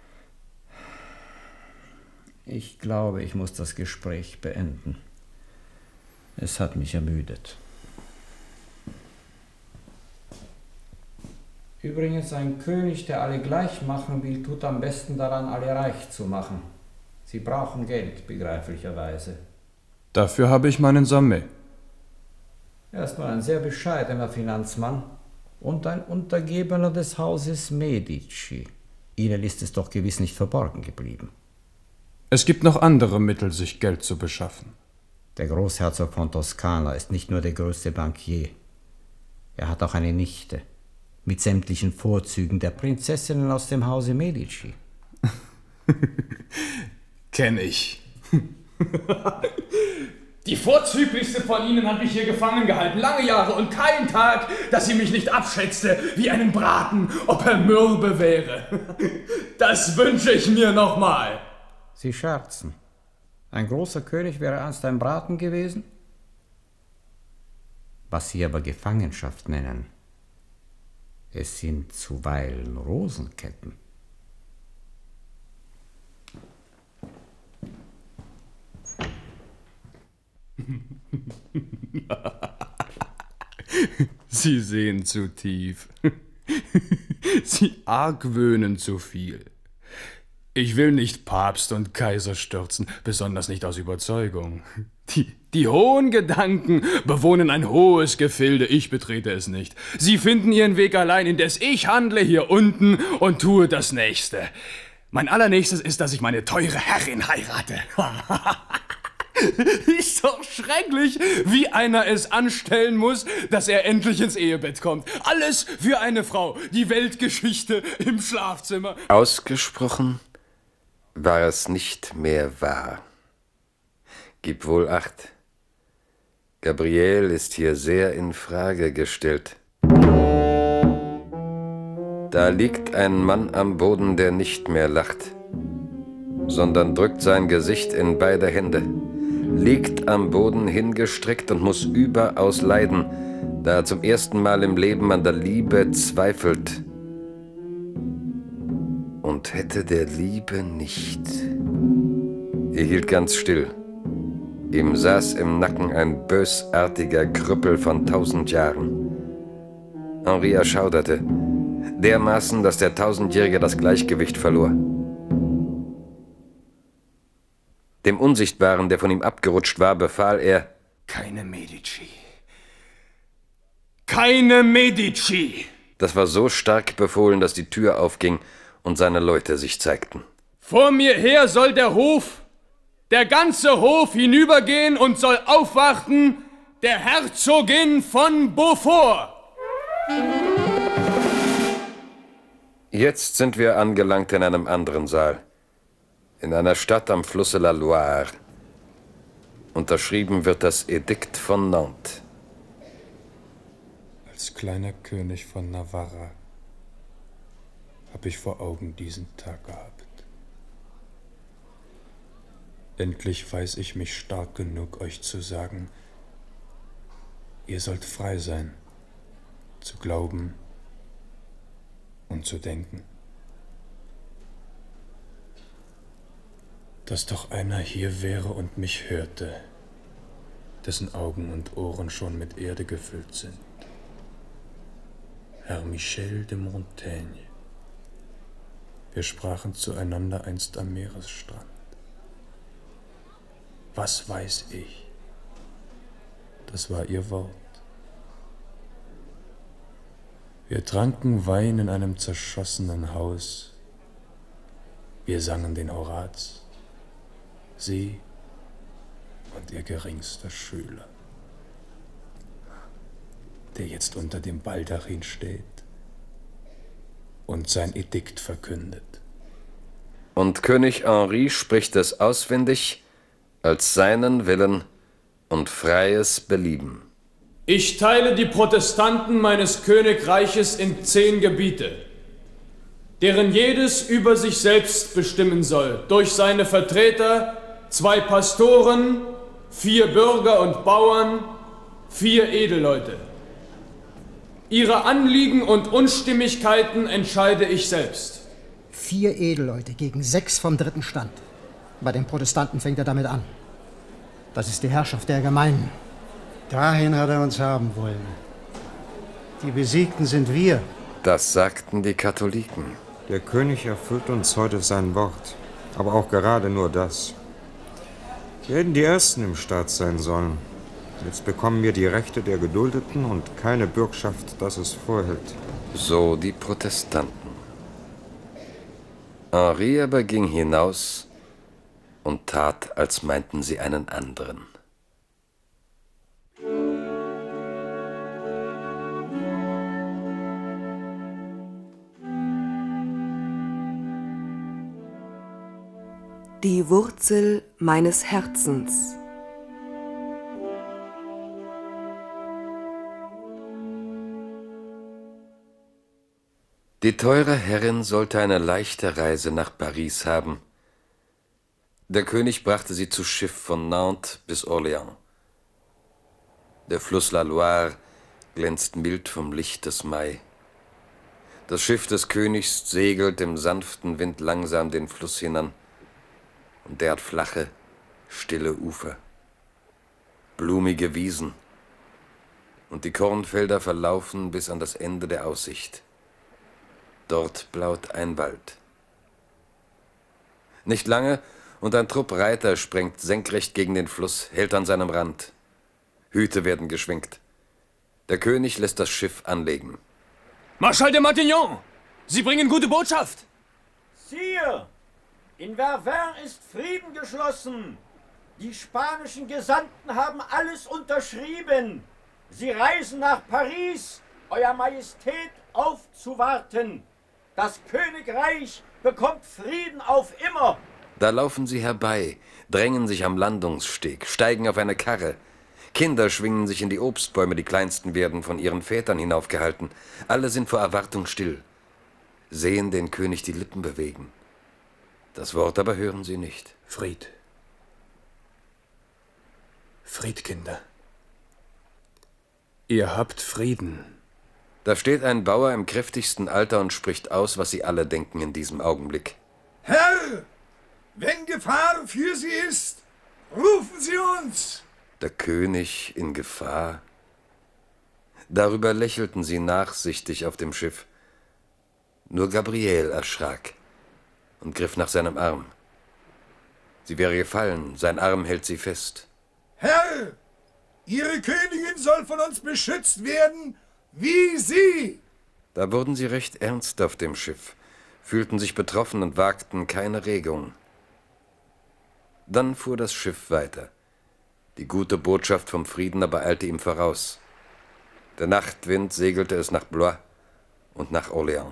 Ich glaube, ich muss das Gespräch beenden. Es hat mich ermüdet. Übrigens, ein König, der alle gleich machen will, tut am besten daran, alle reich zu machen. Sie brauchen Geld, begreiflicherweise. Dafür habe ich meinen Sammet. Er ist nur ein sehr bescheidener Finanzmann und ein Untergebener des Hauses Medici. Ihnen ist es doch gewiss nicht verborgen geblieben. Es gibt noch andere Mittel, sich Geld zu beschaffen. Der Großherzog von Toskana ist nicht nur der größte Bankier. Er hat auch eine Nichte mit sämtlichen Vorzügen der Prinzessinnen aus dem Hause Medici. Kenn ich. Die vorzüglichste von ihnen hat mich hier gefangen gehalten, lange Jahre und kein Tag, dass sie mich nicht abschätzte wie einen Braten, ob er mürbe wäre. Das wünsche ich mir nochmal. Sie scherzen. Ein großer König wäre einst ein Braten gewesen? Was Sie aber Gefangenschaft nennen, es sind zuweilen Rosenketten. Sie sehen zu tief. Sie argwöhnen zu viel. Ich will nicht Papst und Kaiser stürzen, besonders nicht aus Überzeugung. Die hohen Gedanken bewohnen ein hohes Gefilde, ich betrete es nicht. Sie finden ihren Weg allein, indes ich handle hier unten und tue das Nächste. Mein Allernächstes ist, dass ich meine teure Herrin heirate. Ist doch schrecklich, wie einer es anstellen muss, dass er endlich ins Ehebett kommt. Alles für eine Frau, die Weltgeschichte im Schlafzimmer. Ausgesprochen war es nicht mehr wahr. Gib wohl Acht. Gabriel ist hier sehr in Frage gestellt. Da liegt ein Mann am Boden, der nicht mehr lacht, sondern drückt sein Gesicht in beide Hände, liegt am Boden hingestreckt und muss überaus leiden, da er zum ersten Mal im Leben an der Liebe zweifelt. Und hätte der Liebe nicht. Er hielt ganz still. Ihm saß im Nacken ein bösartiger Krüppel von 1000 Jahren. Henri erschauderte, dermaßen, dass der 1000-Jährige das Gleichgewicht verlor. Dem Unsichtbaren, der von ihm abgerutscht war, befahl er: Keine Medici. Keine Medici! Das war so stark befohlen, dass die Tür aufging und seine Leute sich zeigten. Vor mir her soll der Hof, der ganze Hof hinübergehen und soll aufwarten der Herzogin von Beaufort. Jetzt sind wir angelangt in einem anderen Saal. In einer Stadt am Flusse La Loire. Unterschrieben wird das Edikt von Nantes. Als kleiner König von Navarra habe ich vor Augen diesen Tag gehabt. Endlich weiß ich mich stark genug, euch zu sagen, ihr sollt frei sein, zu glauben und zu denken. Dass doch einer hier wäre und mich hörte, dessen Augen und Ohren schon mit Erde gefüllt sind. Herr Michel de Montaigne. Wir sprachen zueinander einst am Meeresstrand. Was weiß ich? Das war ihr Wort. Wir tranken Wein in einem zerschossenen Haus. Wir sangen den Horaz. Sie und ihr geringster Schüler, der jetzt unter dem Baldachin steht und sein Edikt verkündet. Und König Henri spricht es auswendig als seinen Willen und freies Belieben. Ich teile die Protestanten meines Königreiches in 10 Gebiete, deren jedes über sich selbst bestimmen soll, durch seine Vertreter, 2 Pastoren, 4 Bürger und Bauern, 4 Edelleute. Ihre Anliegen und Unstimmigkeiten entscheide ich selbst. 4 Edelleute gegen 6 vom 3. Stand. Bei den Protestanten fängt er damit an. Das ist die Herrschaft der Gemeinen. Dahin hat er uns haben wollen. Die Besiegten sind wir. Das sagten die Katholiken. Der König erfüllt uns heute sein Wort, aber auch gerade nur das. Wir hätten die Ersten im Staat sein sollen. Jetzt bekommen wir die Rechte der Geduldeten und keine Bürgschaft, dass es vorhält. So die Protestanten. Henri aber ging hinaus und tat, als meinten sie einen anderen. Die Wurzel meines Herzens. Die teure Herrin sollte eine leichte Reise nach Paris haben. Der König brachte sie zu Schiff von Nantes bis Orléans. Der Fluss La Loire glänzt mild vom Licht des Mai. Das Schiff des Königs segelt im sanften Wind langsam den Fluss hinan. Und der hat flache, stille Ufer, blumige Wiesen, und die Kornfelder verlaufen bis an das Ende der Aussicht. Dort blaut ein Wald. Nicht lange, und ein Trupp Reiter sprengt senkrecht gegen den Fluss, hält an seinem Rand. Hüte werden geschwenkt. Der König lässt das Schiff anlegen. Marschall de Matignon, Sie bringen gute Botschaft. Sire, in Vervins ist Frieden geschlossen. Die spanischen Gesandten haben alles unterschrieben. Sie reisen nach Paris, Euer Majestät aufzuwarten. Das Königreich bekommt Frieden auf immer. Da laufen sie herbei, drängen sich am Landungssteg, steigen auf eine Karre. Kinder schwingen sich in die Obstbäume, die kleinsten werden von ihren Vätern hinaufgehalten. Alle sind vor Erwartung still, sehen den König die Lippen bewegen. Das Wort aber hören sie nicht. Fried. Fried, Kinder. Ihr habt Frieden. Da steht ein Bauer im kräftigsten Alter und spricht aus, was sie alle denken in diesem Augenblick. Herr, wenn Gefahr für Sie ist, rufen Sie uns! Der König in Gefahr. Darüber lächelten sie nachsichtig auf dem Schiff. Nur Gabriel erschrak und griff nach seinem Arm. Sie wäre gefallen, sein Arm hält sie fest. Herr, Ihre Königin soll von uns beschützt werden, wie Sie! Da wurden sie recht ernst auf dem Schiff, fühlten sich betroffen und wagten keine Regung. Dann fuhr das Schiff weiter. Die gute Botschaft vom Frieden aber eilte ihm voraus. Der Nachtwind segelte es nach Blois und nach Orléans.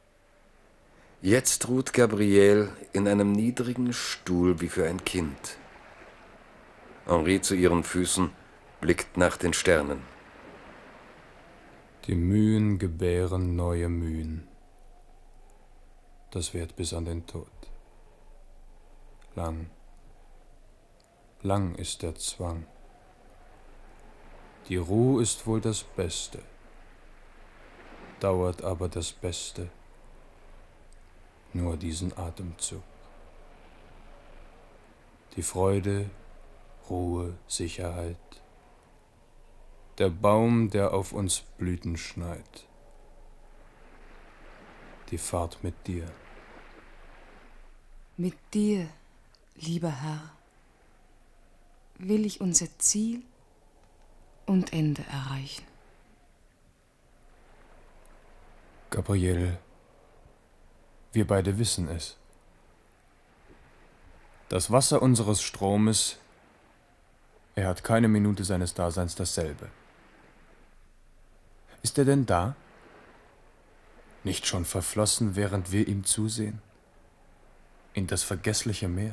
Jetzt ruht Gabrielle in einem niedrigen Stuhl wie für ein Kind. Henri zu ihren Füßen blickt nach den Sternen. Die Mühen gebären neue Mühen. Das währt bis an den Tod. Lang, lang ist der Zwang. Die Ruhe ist wohl das Beste, dauert aber das Beste nur diesen Atemzug. Die Freude, Ruhe, Sicherheit, der Baum, der auf uns Blüten schneit, die Fahrt mit dir. Mit dir, lieber Herr, will ich unser Ziel und Ende erreichen. Gabriel, wir beide wissen es. Das Wasser unseres Stromes Er hat keine Minute seines Daseins dasselbe. Ist er denn da? Nicht schon verflossen, während wir ihm zusehen? In das vergessliche Meer?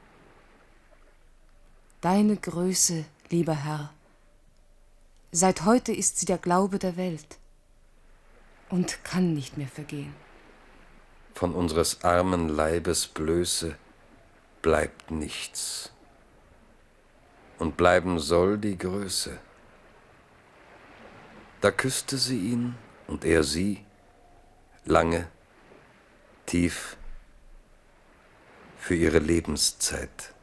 Deine Größe, lieber Herr, seit heute ist sie der Glaube der Welt und kann nicht mehr vergehen. Von unseres armen Leibes Blöße bleibt nichts. Und bleiben soll die Größe. Da küsste sie ihn und er sie, lange, tief, für ihre Lebenszeit.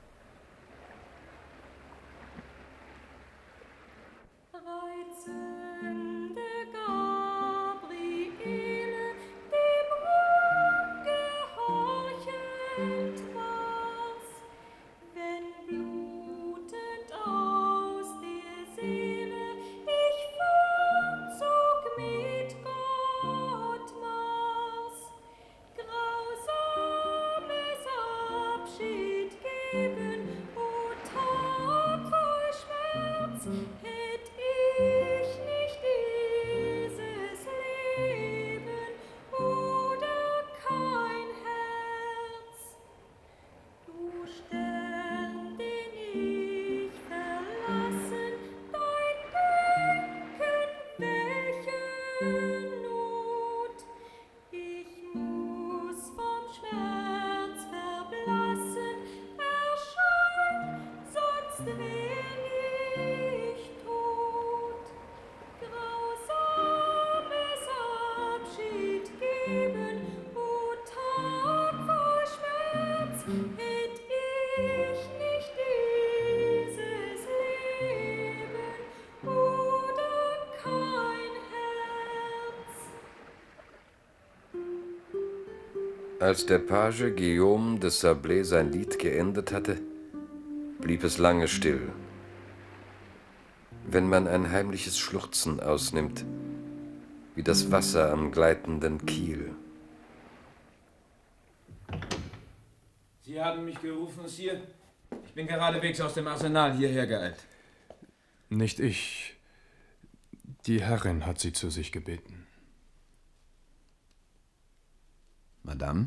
Als der Page Guillaume de Sablé sein Lied geendet hatte, blieb es lange still. Wenn man ein heimliches Schluchzen ausnimmt, wie das Wasser am gleitenden Kiel. Sie haben mich gerufen, Sire. Ich bin geradewegs aus dem Arsenal hierher geeilt. Nicht ich. Die Herrin hat Sie zu sich gebeten. Madame,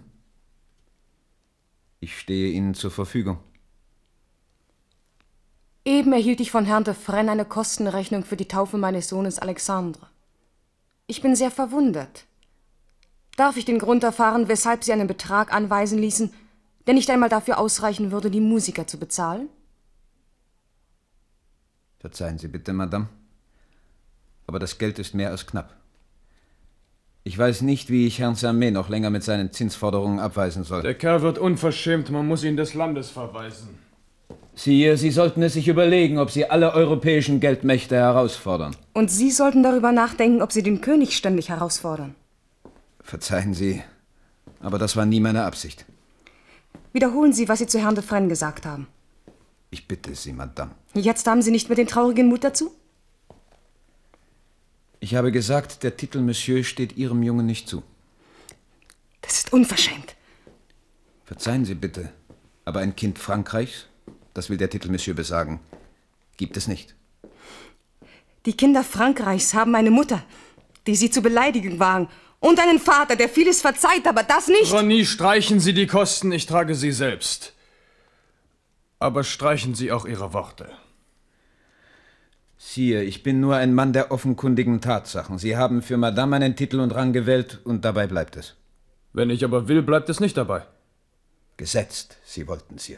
ich stehe Ihnen zur Verfügung. Eben erhielt ich von Herrn de Fresne eine Kostenrechnung für die Taufe meines Sohnes Alexandre. Ich bin sehr verwundert. Darf ich den Grund erfahren, weshalb Sie einen Betrag anweisen ließen, der nicht einmal dafür ausreichen würde, die Musiker zu bezahlen? Verzeihen Sie bitte, Madame, aber das Geld ist mehr als knapp. Ich weiß nicht, wie ich Herrn Samet noch länger mit seinen Zinsforderungen abweisen soll. Der Kerl wird unverschämt, man muss ihn des Landes verweisen. Sire, Sie sollten es sich überlegen, ob Sie alle europäischen Geldmächte herausfordern. Und Sie sollten darüber nachdenken, ob Sie den König ständig herausfordern. Verzeihen Sie, aber das war nie meine Absicht. Wiederholen Sie, was Sie zu Herrn de Fresne gesagt haben. Ich bitte Sie, Madame. Jetzt haben Sie nicht mehr den traurigen Mut dazu? Ich habe gesagt, der Titel Monsieur steht Ihrem Jungen nicht zu. Das ist unverschämt. Verzeihen Sie bitte, aber ein Kind Frankreichs, das will der Titel Monsieur besagen, gibt es nicht. Die Kinder Frankreichs haben eine Mutter, die sie zu beleidigen wagen, und einen Vater, der vieles verzeiht, aber das nicht. Ronny, streichen Sie die Kosten, ich trage sie selbst. Aber streichen Sie auch Ihre Worte. Sire, ich bin nur ein Mann der offenkundigen Tatsachen. Sie haben für Madame einen Titel und Rang gewählt und dabei bleibt es. Wenn ich aber will, bleibt es nicht dabei. Gesetzt, Sie wollten, Sire.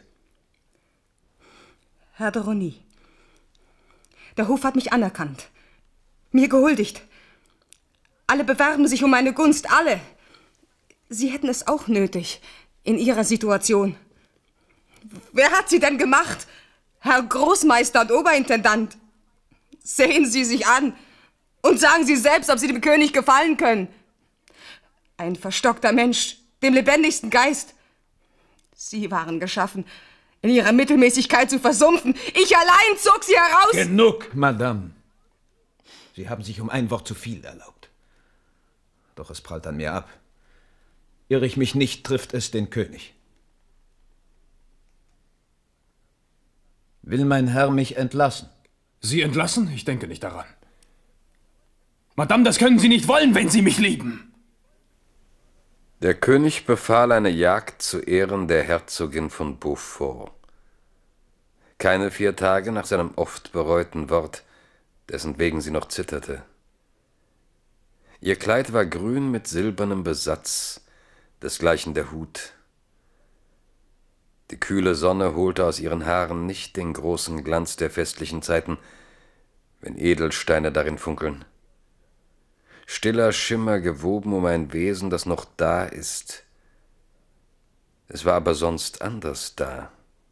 Herr de Rosny, der Hof hat mich anerkannt, mir gehuldigt. Alle bewerben sich um meine Gunst, alle. Sie hätten es auch nötig, in Ihrer Situation. Wer hat Sie denn gemacht? Herr Großmeister und Oberintendant? Sehen Sie sich an und sagen Sie selbst, ob Sie dem König gefallen können. Ein verstockter Mensch, dem lebendigsten Geist. Sie waren geschaffen, in ihrer Mittelmäßigkeit zu versumpfen. Ich allein zog Sie heraus. Genug, Madame. Sie haben sich um ein Wort zu viel erlaubt. Doch es prallt an mir ab. Irre ich mich nicht, trifft es den König. Will mein Herr mich entlassen? Sie entlassen? Ich denke nicht daran. Madame, das können Sie nicht wollen, wenn Sie mich lieben. Der König befahl eine Jagd zu Ehren der Herzogin von Beaufort. Keine 4 Tage nach seinem oft bereuten Wort, dessen wegen sie noch zitterte. Ihr Kleid war grün mit silbernem Besatz, desgleichen der Hut. Die kühle Sonne holte aus ihren Haaren nicht den großen Glanz der festlichen Zeiten, wenn Edelsteine darin funkeln. Stiller Schimmer gewoben um ein Wesen, das noch da ist. Es war aber sonst anders da.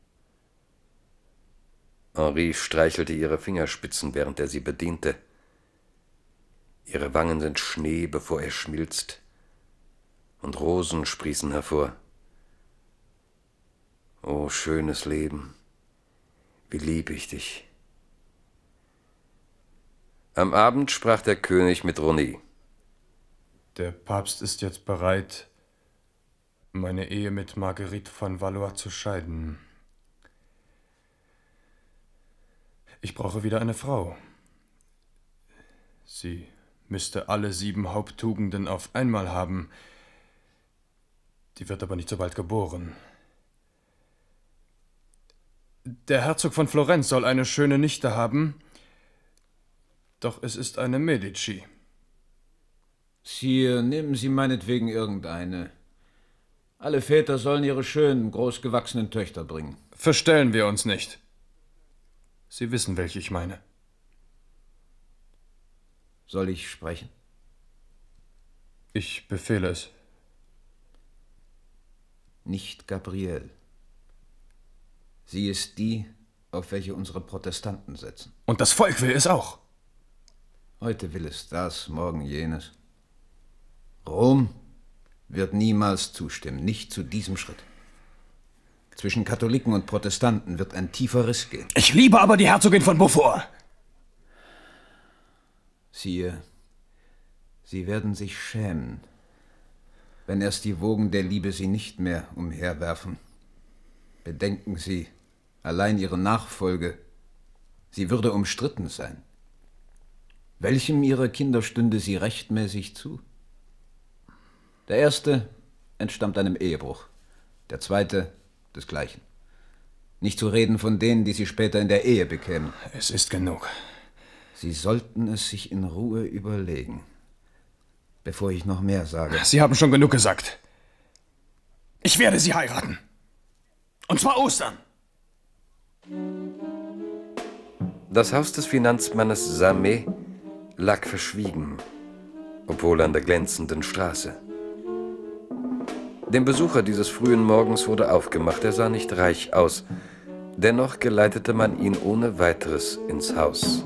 Henri streichelte ihre Fingerspitzen, während er sie bediente. Ihre Wangen sind Schnee, bevor er schmilzt, und Rosen sprießen hervor. O schönes Leben, wie lieb ich dich. Am Abend sprach der König mit Rosny. Der Papst ist jetzt bereit, meine Ehe mit Marguerite von Valois zu scheiden. Ich brauche wieder eine Frau. Sie müsste alle 7 Haupttugenden auf einmal haben. Die wird aber nicht so bald geboren. Der Herzog von Florenz soll eine schöne Nichte haben, doch es ist eine Medici. Sire, nehmen Sie meinetwegen irgendeine. Alle Väter sollen ihre schönen, großgewachsenen Töchter bringen. Verstellen wir uns nicht. Sie wissen, welche ich meine. Soll ich sprechen? Ich befehle es. Nicht Gabrielle. Sie ist die, auf welche unsere Protestanten setzen. Und das Volk will es auch. Heute will es das, morgen jenes. Rom wird niemals zustimmen, nicht zu diesem Schritt. Zwischen Katholiken und Protestanten wird ein tiefer Riss gehen. Ich liebe aber die Herzogin von Beaufort. Sire, Sie werden sich schämen, wenn erst die Wogen der Liebe Sie nicht mehr umherwerfen. Bedenken Sie, allein Ihre Nachfolge, sie würde umstritten sein. Welchem Ihrer Kinder stünde sie rechtmäßig zu? Der erste entstammt einem Ehebruch, der zweite desgleichen. Nicht zu reden von denen, die sie später in der Ehe bekämen. Es ist genug. Sie sollten es sich in Ruhe überlegen, bevor ich noch mehr sage. Sie haben schon genug gesagt. Ich werde sie heiraten. Und zwar Ostern. Das Haus des Finanzmannes Samet lag verschwiegen, obwohl an der glänzenden Straße. Dem Besucher dieses frühen Morgens wurde aufgemacht, er sah nicht reich aus. Dennoch geleitete man ihn ohne weiteres ins Haus.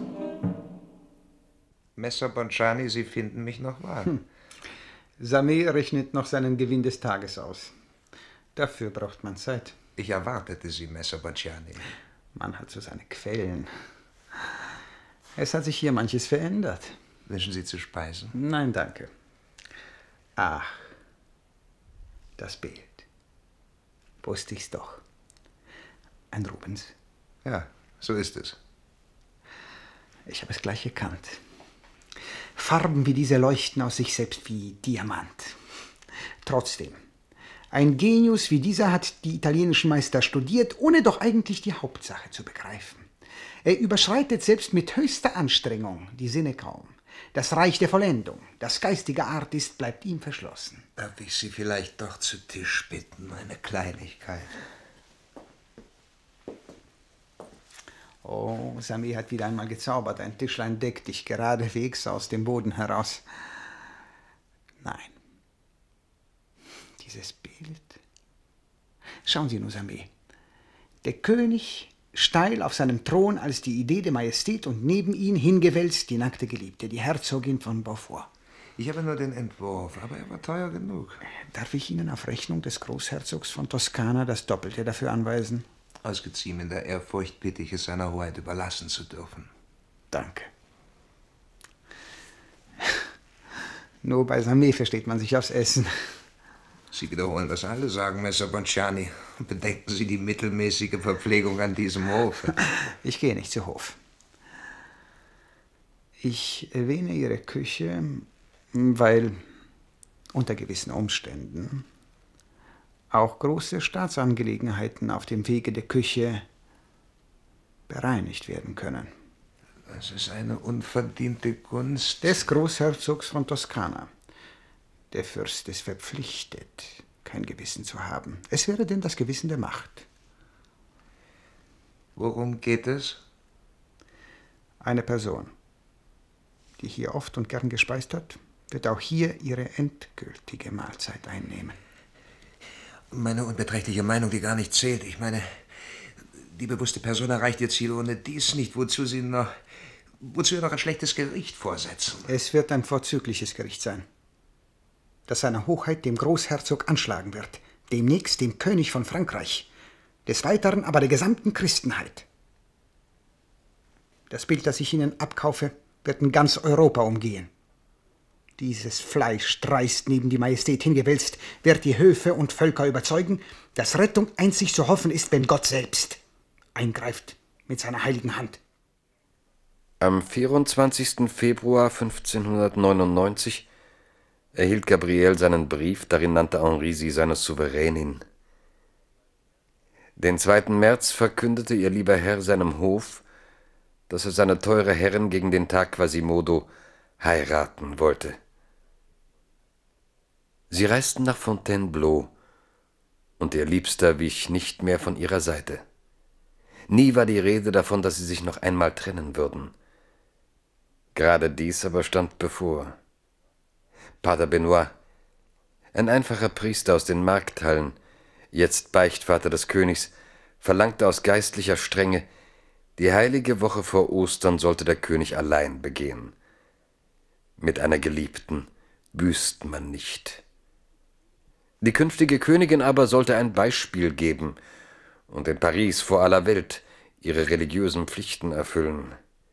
Messer Bonciani, Sie finden mich noch wahr. Samet rechnet noch seinen Gewinn des Tages aus. Dafür braucht man Zeit. Ich erwartete Sie, Messer Bonciani. Man hat so seine Quellen. Es hat sich hier manches verändert. Wünschen Sie zu speisen? Nein, danke. Ach, das Bild. Wusste ich's doch. Ein Rubens. Ja, so ist es. Ich habe es gleich erkannt. Farben wie diese leuchten aus sich selbst wie Diamant. Trotzdem, ein Genius wie dieser hat die italienischen Meister studiert, ohne doch eigentlich die Hauptsache zu begreifen. Er überschreitet selbst mit höchster Anstrengung die Sinne kaum. Das Reich der Vollendung, das geistige Artist bleibt ihm verschlossen. Darf ich Sie vielleicht doch zu Tisch bitten, eine Kleinigkeit? Oh, Samet hat wieder einmal gezaubert. Ein Tischlein deckt dich geradewegs aus dem Boden heraus. Nein. Dieses Bild. Schauen Sie nur, Samet. Der König steil auf seinem Thron als die Idee der Majestät und neben ihn hingewälzt die nackte Geliebte, die Herzogin von Beaufort. Ich habe nur den Entwurf, aber er war teuer genug. Darf ich Ihnen auf Rechnung des Großherzogs von Toskana das Doppelte dafür anweisen? Aus geziemender Ehrfurcht bitte ich es seiner Hoheit überlassen zu dürfen. Danke. Nur bei Samet versteht man sich aufs Essen. Sie wiederholen, was alle sagen, Messer Bonciani. Bedenken Sie die mittelmäßige Verpflegung an diesem Hof. Ich gehe nicht zu Hof. Ich erwähne Ihre Küche, weil unter gewissen Umständen auch große Staatsangelegenheiten auf dem Wege der Küche bereinigt werden können. Das ist eine unverdiente Gunst des Großherzogs von Toskana. Der Fürst ist verpflichtet, kein Gewissen zu haben. Es wäre denn das Gewissen der Macht. Worum geht es? Eine Person, die hier oft und gern gespeist hat, wird auch hier ihre endgültige Mahlzeit einnehmen. Meine unbeträchtliche Meinung, die gar nicht zählt. Ich meine, die bewusste Person erreicht ihr Ziel ohne dies nicht. Wozu ihr noch ein schlechtes Gericht vorsetzen? Es wird ein vorzügliches Gericht sein, das seiner Hoheit dem Großherzog anschlagen wird, demnächst dem König von Frankreich, des Weiteren aber der gesamten Christenheit. Das Bild, das ich Ihnen abkaufe, wird in ganz Europa umgehen. Dieses Fleisch, dreist neben die Majestät hingewälzt, wird die Höfe und Völker überzeugen, dass Rettung einzig zu hoffen ist, wenn Gott selbst eingreift mit seiner heiligen Hand. Am 24. Februar 1599 erhielt Gabrielle seinen Brief, darin nannte Henri sie seine Souveränin. Den 2. März verkündete ihr lieber Herr seinem Hof, dass er seine teure Herrin gegen den Tag Quasimodo heiraten wollte. Sie reisten nach Fontainebleau, und ihr Liebster wich nicht mehr von ihrer Seite. Nie war die Rede davon, dass sie sich noch einmal trennen würden. Gerade dies aber stand bevor. Pater Benoit, ein einfacher Priester aus den Markthallen, jetzt Beichtvater des Königs, verlangte aus geistlicher Strenge, die heilige Woche vor Ostern sollte der König allein begehen. Mit einer Geliebten büßt man nicht. Die künftige Königin aber sollte ein Beispiel geben und in Paris vor aller Welt ihre religiösen Pflichten erfüllen.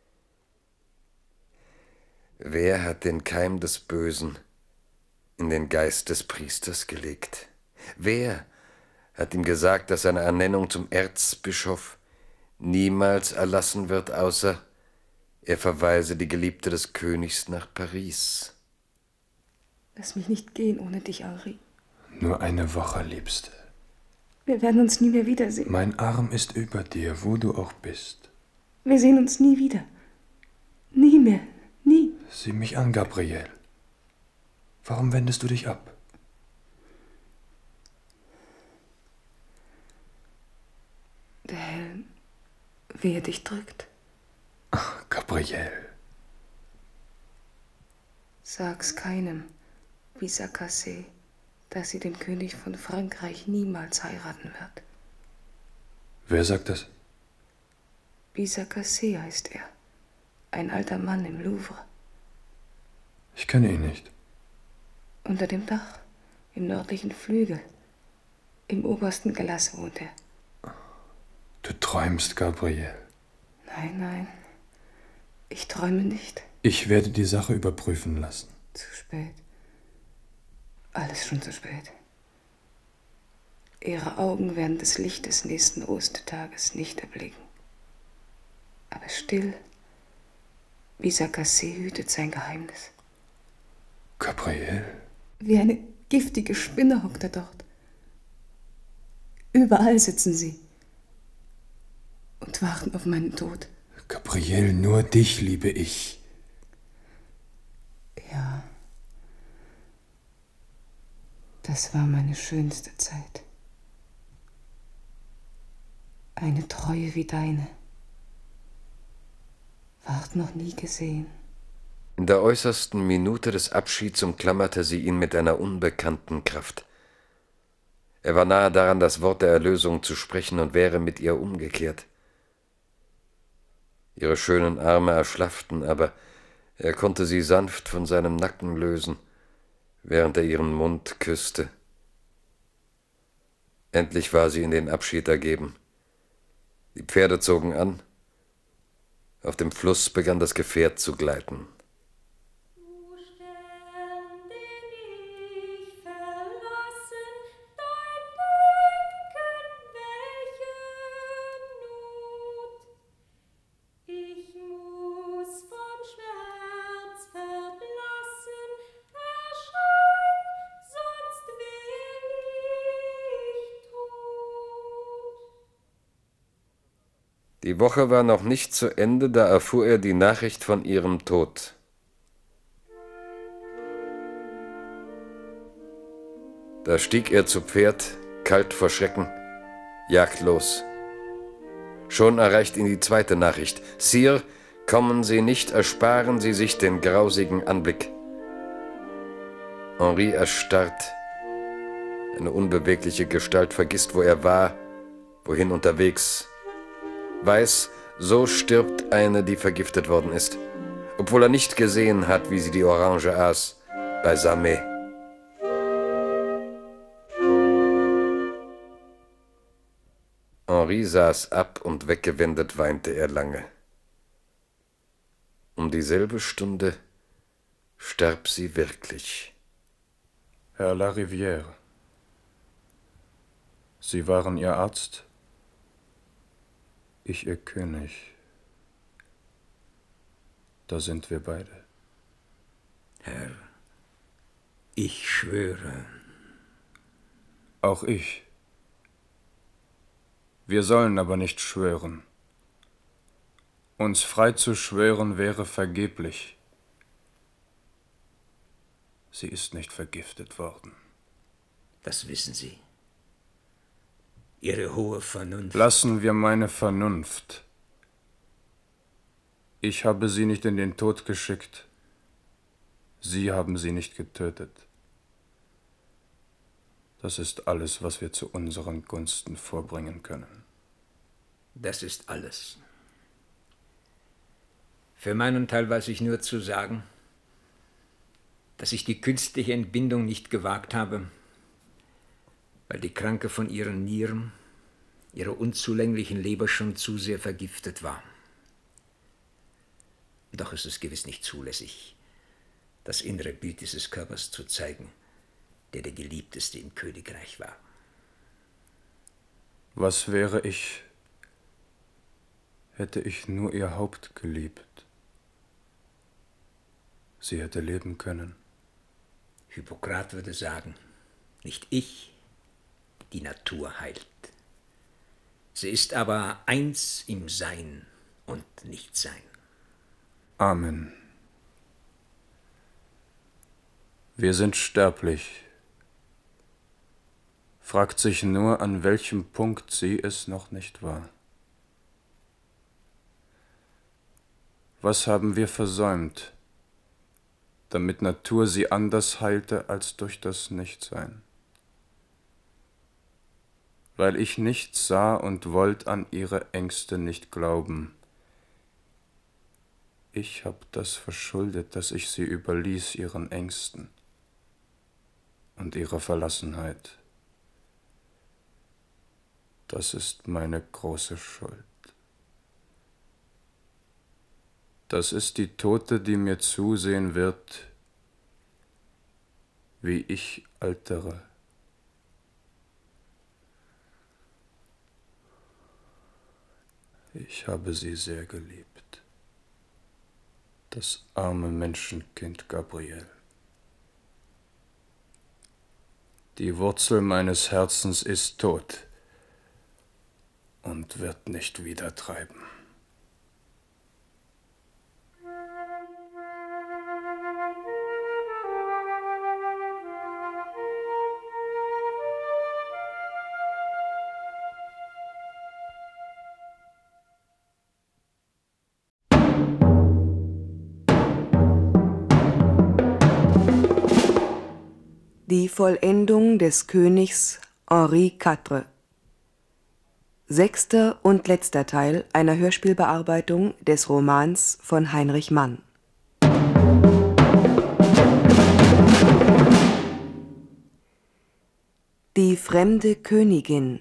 Wer hat den Keim des Bösen in den Geist des Priesters gelegt? Wer hat ihm gesagt, dass seine Ernennung zum Erzbischof niemals erlassen wird, außer er verweise die Geliebte des Königs nach Paris? Lass mich nicht gehen ohne dich, Henri. Nur eine Woche, Liebste. Wir werden uns nie mehr wiedersehen. Mein Arm ist über dir, wo du auch bist. Wir sehen uns nie wieder. Nie mehr. Nie. Sieh mich an, Gabrielle. Warum wendest du dich ab? Der Helm, wie er dich drückt. Ach, Gabrielle. Sag's keinem, Bisaccassé, dass sie den König von Frankreich niemals heiraten wird. Wer sagt das? Bisaccassé heißt er. Ein alter Mann im Louvre. Ich kenne ihn nicht. Unter dem Dach, im nördlichen Flügel. Im obersten Gelass wohnt er. Du träumst, Gabrielle. Nein, nein. Ich träume nicht. Ich werde die Sache überprüfen lassen. Zu spät. Alles schon zu spät. Ihre Augen werden das Licht des nächsten Ostertages nicht erblicken. Aber still, Bisaccassé hütet sein Geheimnis. Gabrielle? Wie eine giftige Spinne hockt er dort. Überall sitzen sie und warten auf meinen Tod. Gabrielle, nur dich liebe ich. Ja. Das war meine schönste Zeit. Eine Treue wie deine. Ward noch nie gesehen. In der äußersten Minute des Abschieds umklammerte sie ihn mit einer unbekannten Kraft. Er war nahe daran, das Wort der Erlösung zu sprechen und wäre mit ihr umgekehrt. Ihre schönen Arme erschlafften, aber er konnte sie sanft von seinem Nacken lösen, während er ihren Mund küsste. Endlich war sie in den Abschied ergeben. Die Pferde zogen an. Auf dem Fluss begann das Gefährt zu gleiten. Die Woche war noch nicht zu Ende, da erfuhr er die Nachricht von ihrem Tod. Da stieg er zu Pferd, kalt vor Schrecken, jagt los. Schon erreicht ihn die zweite Nachricht. Sire, kommen Sie nicht, ersparen Sie sich den grausigen Anblick. Henri erstarrt. Eine unbewegliche Gestalt vergisst, wo er war, wohin unterwegs. Weiß, so stirbt eine, die vergiftet worden ist, obwohl er nicht gesehen hat, wie sie die Orange aß, bei Samé. Henri saß ab und weggewendet weinte er lange. Um dieselbe Stunde starb sie wirklich. Herr Larivière, Sie waren Ihr Arzt, ich Ihr König. Da sind wir beide. Herr, ich schwöre. Auch ich. Wir sollen aber nicht schwören. Uns frei zu schwören wäre vergeblich. Sie ist nicht vergiftet worden. Das wissen Sie. Ihre hohe Vernunft. Lassen wir meine Vernunft. Ich habe sie nicht in den Tod geschickt. Sie haben sie nicht getötet. Das ist alles, was wir zu unseren Gunsten vorbringen können. Das ist alles. Für meinen Teil weiß ich nur zu sagen, dass ich die künstliche Entbindung nicht gewagt habe, weil die Kranke von ihren Nieren, ihrer unzulänglichen Leber schon zu sehr vergiftet war. Doch ist es gewiss nicht zulässig, das innere Bild dieses Körpers zu zeigen, der der Geliebteste im Königreich war. Was wäre ich, hätte ich nur ihr Haupt geliebt? Sie hätte leben können. Hippokrat würde sagen, nicht ich, die Natur heilt. Sie ist aber eins im Sein und Nichtsein. Amen. Wir sind sterblich. Fragt sich nur, an welchem Punkt sie es noch nicht war. Was haben wir versäumt, damit Natur sie anders heilte als durch das Nichtsein? Weil ich nichts sah und wollt an ihre Ängste nicht glauben. Ich hab das verschuldet, dass ich sie überließ ihren Ängsten und ihrer Verlassenheit. Das ist meine große Schuld. Das ist die Tote, die mir zusehen wird, wie ich altere. Ich habe sie sehr geliebt. Das arme Menschenkind Gabriel. Die Wurzel meines Herzens ist tot und wird nicht wieder treiben. Die Vollendung des Königs Henri IV. 6. und letzter Teil einer Hörspielbearbeitung des Romans von Heinrich Mann. Die fremde Königin.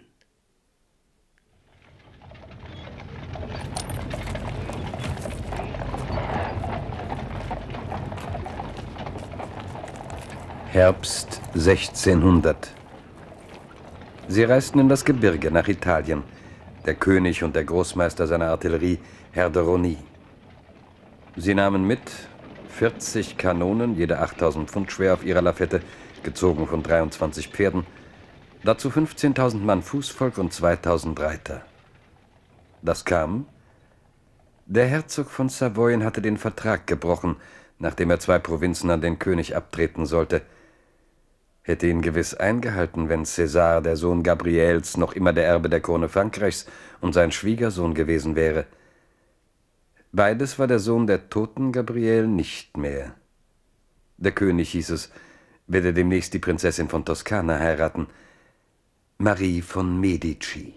Herbst 1600. Sie reisten in das Gebirge nach Italien, der König und der Großmeister seiner Artillerie, Herr de Rosny. Sie nahmen mit 40 Kanonen, jede 8000 Pfund schwer auf ihrer Lafette, gezogen von 23 Pferden, dazu 15.000 Mann Fußvolk und 2000 Reiter. Das kam: Der Herzog von Savoyen hatte den Vertrag gebrochen, nachdem er 2 Provinzen an den König abtreten sollte. Hätte ihn gewiss eingehalten, wenn César, der Sohn Gabriels, noch immer der Erbe der Krone Frankreichs und sein Schwiegersohn gewesen wäre. Beides war der Sohn der toten Gabrielle nicht mehr. Der König, hieß es, werde demnächst die Prinzessin von Toskana heiraten, Marie von Medici.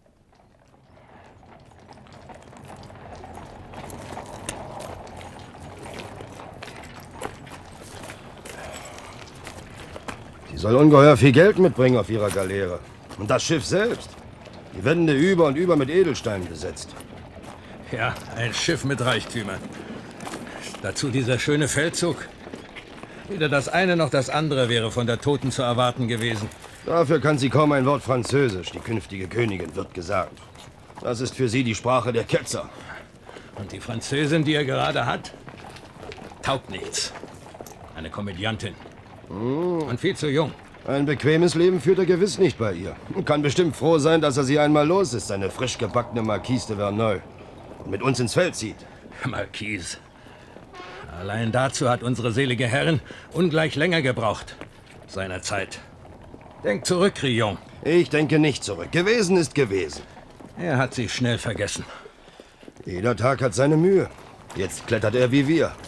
Sie soll ungeheuer viel Geld mitbringen auf ihrer Galeere. Und das Schiff selbst. Die Wände über und über mit Edelsteinen besetzt. Ja, ein Schiff mit Reichtümern. Dazu dieser schöne Feldzug. Weder das eine noch das andere wäre von der Toten zu erwarten gewesen. Dafür kann sie kaum ein Wort Französisch, die künftige Königin, wird gesagt. Das ist für sie die Sprache der Ketzer. Und die Französin, die er gerade hat, taugt nichts. Eine Komödiantin. Und viel zu jung. Ein bequemes Leben führt er gewiss nicht bei ihr. Und kann bestimmt froh sein, dass er sie einmal los ist, seine frisch gebackene Marquise de Verneuil. Und mit uns ins Feld zieht. Marquise. Allein dazu hat unsere selige Herrin ungleich länger gebraucht. Seiner Zeit. Denk zurück, Crillon. Ich denke nicht zurück. Gewesen ist gewesen. Er hat sie schnell vergessen. Jeder Tag hat seine Mühe. Jetzt klettert er wie wir.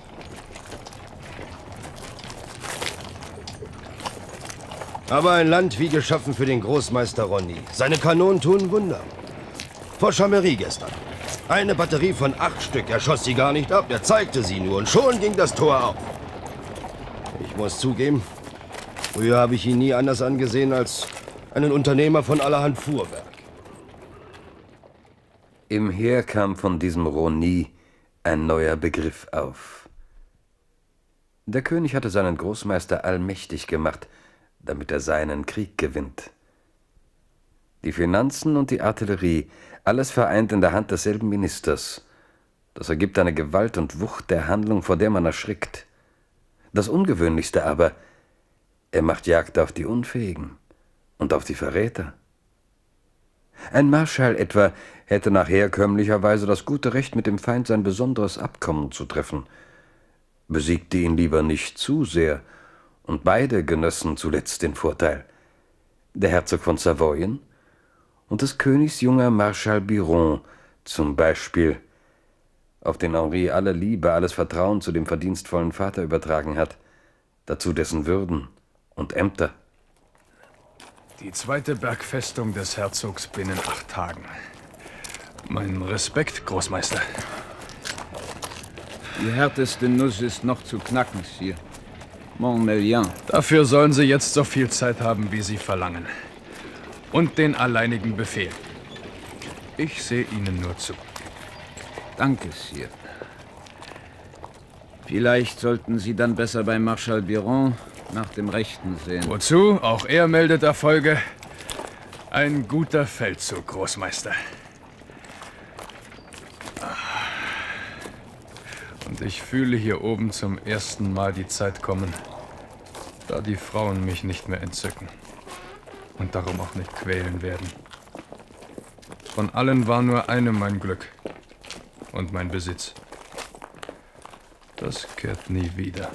Aber ein Land wie geschaffen für den Großmeister Rosny. Seine Kanonen tun Wunder. Vor Chambéry gestern. Eine Batterie von 8 Stück. Er schoss sie gar nicht ab. Er zeigte sie nur. Und schon ging das Tor auf. Ich muss zugeben, früher habe ich ihn nie anders angesehen als einen Unternehmer von allerhand Fuhrwerk. Im Heer kam von diesem Rosny ein neuer Begriff auf. Der König hatte seinen Großmeister allmächtig gemacht, damit er seinen Krieg gewinnt. Die Finanzen und die Artillerie, alles vereint in der Hand desselben Ministers. Das ergibt eine Gewalt und Wucht der Handlung, vor der man erschrickt. Das Ungewöhnlichste aber, er macht Jagd auf die Unfähigen und auf die Verräter. Ein Marschall etwa hätte nach herkömmlicher Weise das gute Recht, mit dem Feind sein besonderes Abkommen zu treffen, besiegte ihn lieber nicht zu sehr, und beide genössen zuletzt den Vorteil. Der Herzog von Savoyen und des Königs junger Marschall Biron zum Beispiel, auf den Henri alle Liebe, alles Vertrauen zu dem verdienstvollen Vater übertragen hat, dazu dessen Würden und Ämter. Die 2. Bergfestung des Herzogs binnen 8 Tagen. Mein Respekt, Großmeister. Die härteste Nuss ist noch zu knacken, Sire. Montmelian. Dafür sollen Sie jetzt so viel Zeit haben, wie Sie verlangen. Und den alleinigen Befehl. Ich sehe Ihnen nur zu. Danke, Sire. Vielleicht sollten Sie dann besser bei Marschall Biron nach dem Rechten sehen. Wozu? Auch er meldet Erfolge. Ein guter Feldzug, Großmeister. Und ich fühle hier oben zum ersten Mal die Zeit kommen, da die Frauen mich nicht mehr entzücken und darum auch nicht quälen werden. Von allen war nur eine mein Glück und mein Besitz. Das kehrt nie wieder.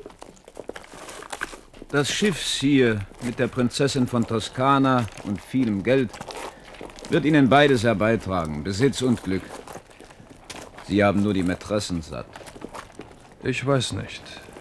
Das Schiff, Sire, mit der Prinzessin von Toskana und vielem Geld, wird Ihnen beides herbeitragen, Besitz und Glück. Sie haben nur die Mätressen satt. Ich weiß nicht.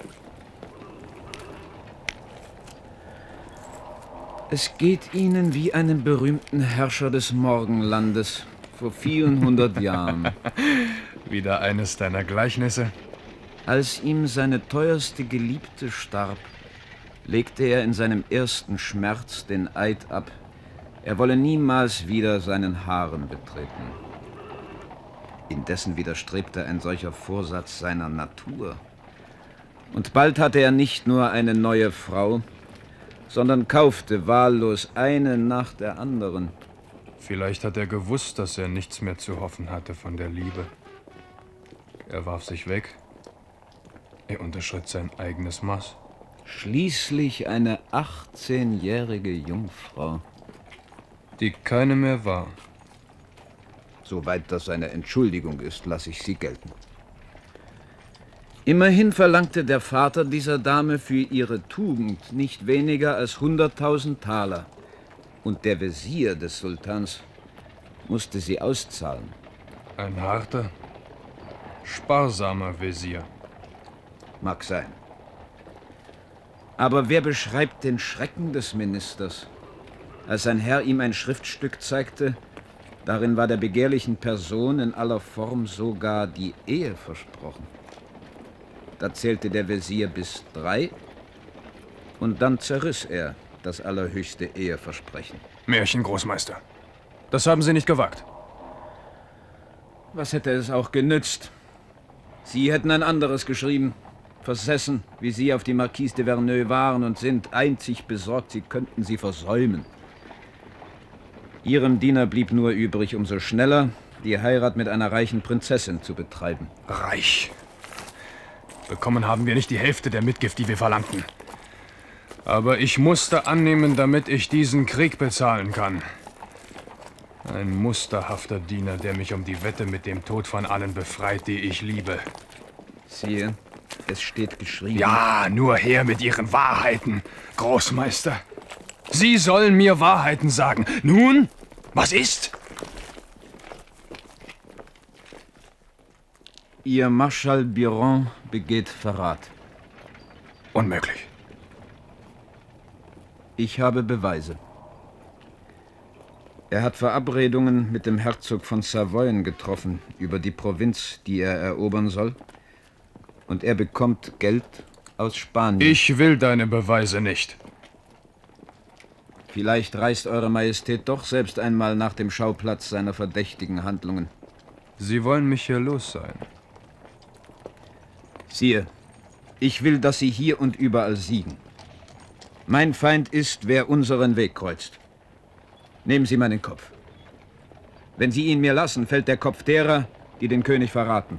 Es geht Ihnen wie einem berühmten Herrscher des Morgenlandes vor vielen 100 Jahren. Wieder eines deiner Gleichnisse? Als ihm seine teuerste Geliebte starb, legte er in seinem ersten Schmerz den Eid ab, er wolle niemals wieder seinen Harem betreten. Indessen widerstrebte ein solcher Vorsatz seiner Natur. Und bald hatte er nicht nur eine neue Frau, sondern kaufte wahllos eine nach der anderen. Vielleicht hat er gewusst, dass er nichts mehr zu hoffen hatte von der Liebe. Er warf sich weg. Er unterschritt sein eigenes Maß. Schließlich eine 18-jährige Jungfrau. Die keine mehr war. Soweit das eine Entschuldigung ist, lasse ich sie gelten. Immerhin verlangte der Vater dieser Dame für ihre Tugend nicht weniger als 100.000 Taler. Und der Wesir des Sultans musste sie auszahlen. Ein harter, sparsamer Wesir. Mag sein. Aber wer beschreibt den Schrecken des Ministers, als sein Herr ihm ein Schriftstück zeigte? Darin war der begehrlichen Person in aller Form sogar die Ehe versprochen. Da zählte der Wesir bis 3 und dann zerriss er das allerhöchste Eheversprechen. Märchen, Großmeister. Das haben Sie nicht gewagt. Was hätte es auch genützt? Sie hätten ein anderes geschrieben. Versessen, wie Sie auf die Marquise de Verneuil waren und sind, einzig besorgt, Sie könnten sie versäumen. Ihrem Diener blieb nur übrig, umso schneller die Heirat mit einer reichen Prinzessin zu betreiben. Reich. Bekommen haben wir nicht die Hälfte der Mitgift, die wir verlangten. Aber ich musste annehmen, damit ich diesen Krieg bezahlen kann. Ein musterhafter Diener, der mich um die Wette mit dem Tod von allen befreit, die ich liebe. Siehe, es steht geschrieben. Ja, nur her mit Ihren Wahrheiten, Großmeister. Sie sollen mir Wahrheiten sagen. Nun, was ist? Ihr Marschall Biron begeht Verrat. Unmöglich. Ich habe Beweise. Er hat Verabredungen mit dem Herzog von Savoyen getroffen über die Provinz, die er erobern soll. Und er bekommt Geld aus Spanien. Ich will deine Beweise nicht. Vielleicht reist Eure Majestät doch selbst einmal nach dem Schauplatz seiner verdächtigen Handlungen. Sie wollen mich hier los sein. Siehe, ich will, dass Sie hier und überall siegen. Mein Feind ist, wer unseren Weg kreuzt. Nehmen Sie meinen Kopf. Wenn Sie ihn mir lassen, fällt der Kopf derer, die den König verraten.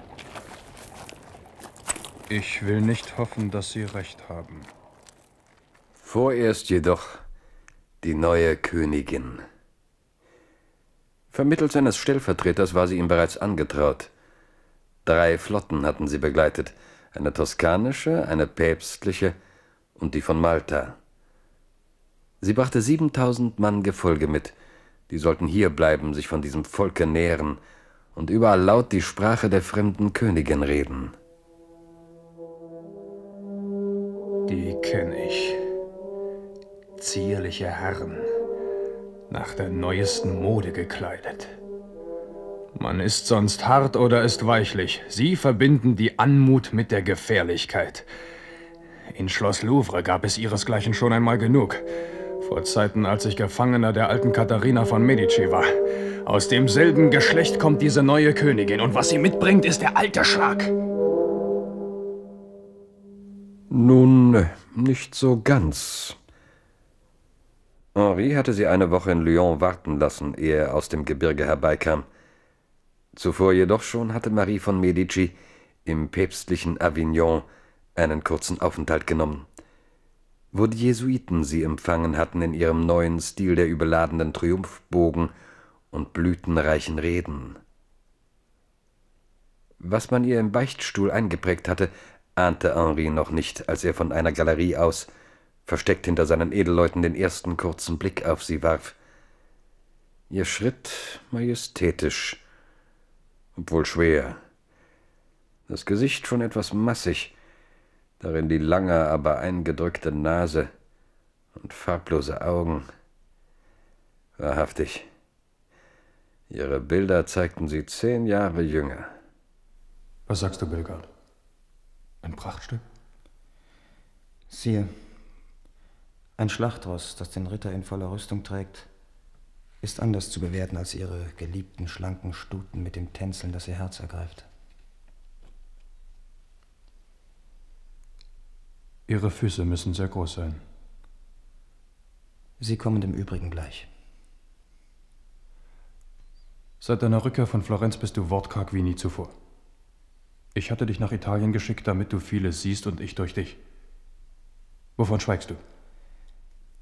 Ich will nicht hoffen, dass Sie recht haben. Vorerst jedoch die neue Königin. Vermittels eines Stellvertreters war sie ihm bereits angetraut. 3 Flotten hatten sie begleitet, eine toskanische, eine päpstliche und die von Malta. Sie brachte 7.000 Mann Gefolge mit, die sollten hier bleiben, sich von diesem Volke nähren und überall laut die Sprache der fremden Königin reden. Die kenne ich. Zierliche Herren, nach der neuesten Mode gekleidet. Man ist sonst hart oder ist weichlich. Sie verbinden die Anmut mit der Gefährlichkeit. In Schloss Louvre gab es ihresgleichen schon einmal genug. Vor Zeiten, als ich Gefangener der alten Katharina von Medici war. Aus demselben Geschlecht kommt diese neue Königin. Und was sie mitbringt, ist der alte Schlag. Nun, nicht so ganz. Henri hatte sie eine Woche in Lyon warten lassen, ehe er aus dem Gebirge herbeikam. Zuvor jedoch schon hatte Marie von Medici im päpstlichen Avignon einen kurzen Aufenthalt genommen, wo die Jesuiten sie empfangen hatten in ihrem neuen Stil der überladenen Triumphbogen und blütenreichen Reden. Was man ihr im Beichtstuhl eingeprägt hatte, ahnte Henri noch nicht, als er von einer Galerie aus, versteckt hinter seinen Edelleuten, den ersten kurzen Blick auf sie warf. Ihr Schritt majestätisch, obwohl schwer. Das Gesicht schon etwas massig, darin die lange, aber eingedrückte Nase und farblose Augen. Wahrhaftig, ihre Bilder zeigten sie 10 Jahre jünger. Was sagst du, Bellegarde? Ein Prachtstück? Siehe, ein Schlachtross, das den Ritter in voller Rüstung trägt, ist anders zu bewerten als ihre geliebten, schlanken Stuten mit dem Tänzeln, das ihr Herz ergreift. Ihre Füße müssen sehr groß sein. Sie kommen dem Übrigen gleich. Seit deiner Rückkehr von Florenz bist du wortkarg wie nie zuvor. Ich hatte dich nach Italien geschickt, damit du vieles siehst und ich durch dich. Wovon schweigst du?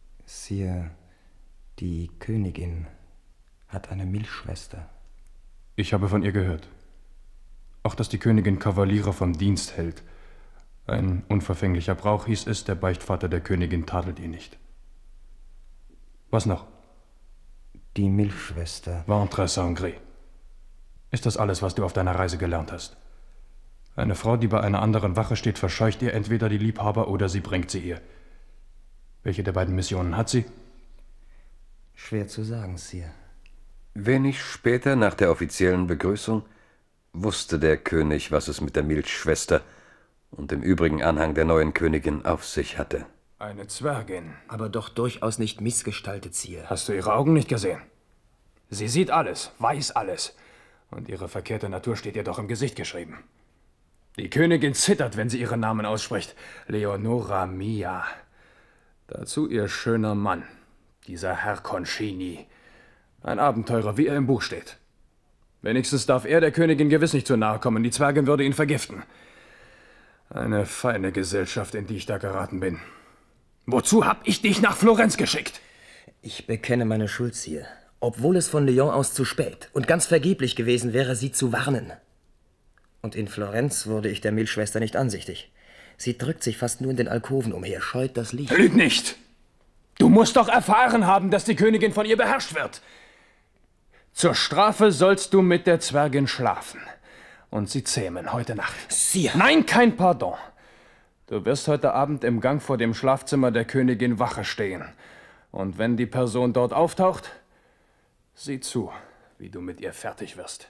Siehe, die Königin hat eine Milchschwester. Ich habe von ihr gehört. Auch, dass die Königin Kavaliere vom Dienst hält. Ein unverfänglicher Brauch, hieß es, der Beichtvater der Königin tadelt ihr nicht. Was noch? Die Milchschwester. Ventre sangré. Ist das alles, was du auf deiner Reise gelernt hast? Eine Frau, die bei einer anderen Wache steht, verscheucht ihr entweder die Liebhaber oder sie bringt sie ihr. Welche der beiden Missionen hat sie? Schwer zu sagen, Sire. Wenig später, nach der offiziellen Begrüßung, wusste der König, was es mit der Milchschwester und dem übrigen Anhang der neuen Königin auf sich hatte. Eine Zwergin. Aber doch durchaus nicht missgestaltet, Sire. Hast du ihre Augen nicht gesehen? Sie sieht alles, weiß alles. Und ihre verkehrte Natur steht ihr doch im Gesicht geschrieben. Die Königin zittert, wenn sie ihren Namen ausspricht. Leonora Mia. Dazu ihr schöner Mann, dieser Herr Concini. Ein Abenteurer, wie er im Buch steht. Wenigstens darf er der Königin gewiss nicht zu nahe kommen. Die Zwergin würde ihn vergiften. Eine feine Gesellschaft, in die ich da geraten bin. Wozu hab ich dich nach Florenz geschickt? Ich bekenne meine Schuld, Sire. Obwohl es von Lyon aus zu spät und ganz vergeblich gewesen wäre, sie zu warnen. Und in Florenz wurde ich der Milchschwester nicht ansichtig. Sie drückt sich fast nur in den Alkoven umher, scheut das Licht. Lüg nicht! Du musst doch erfahren haben, dass die Königin von ihr beherrscht wird. Zur Strafe sollst du mit der Zwergin schlafen und sie zähmen heute Nacht. Sire! Nein, kein Pardon. Du wirst heute Abend im Gang vor dem Schlafzimmer der Königin Wache stehen. Und wenn die Person dort auftaucht, sieh zu, wie du mit ihr fertig wirst.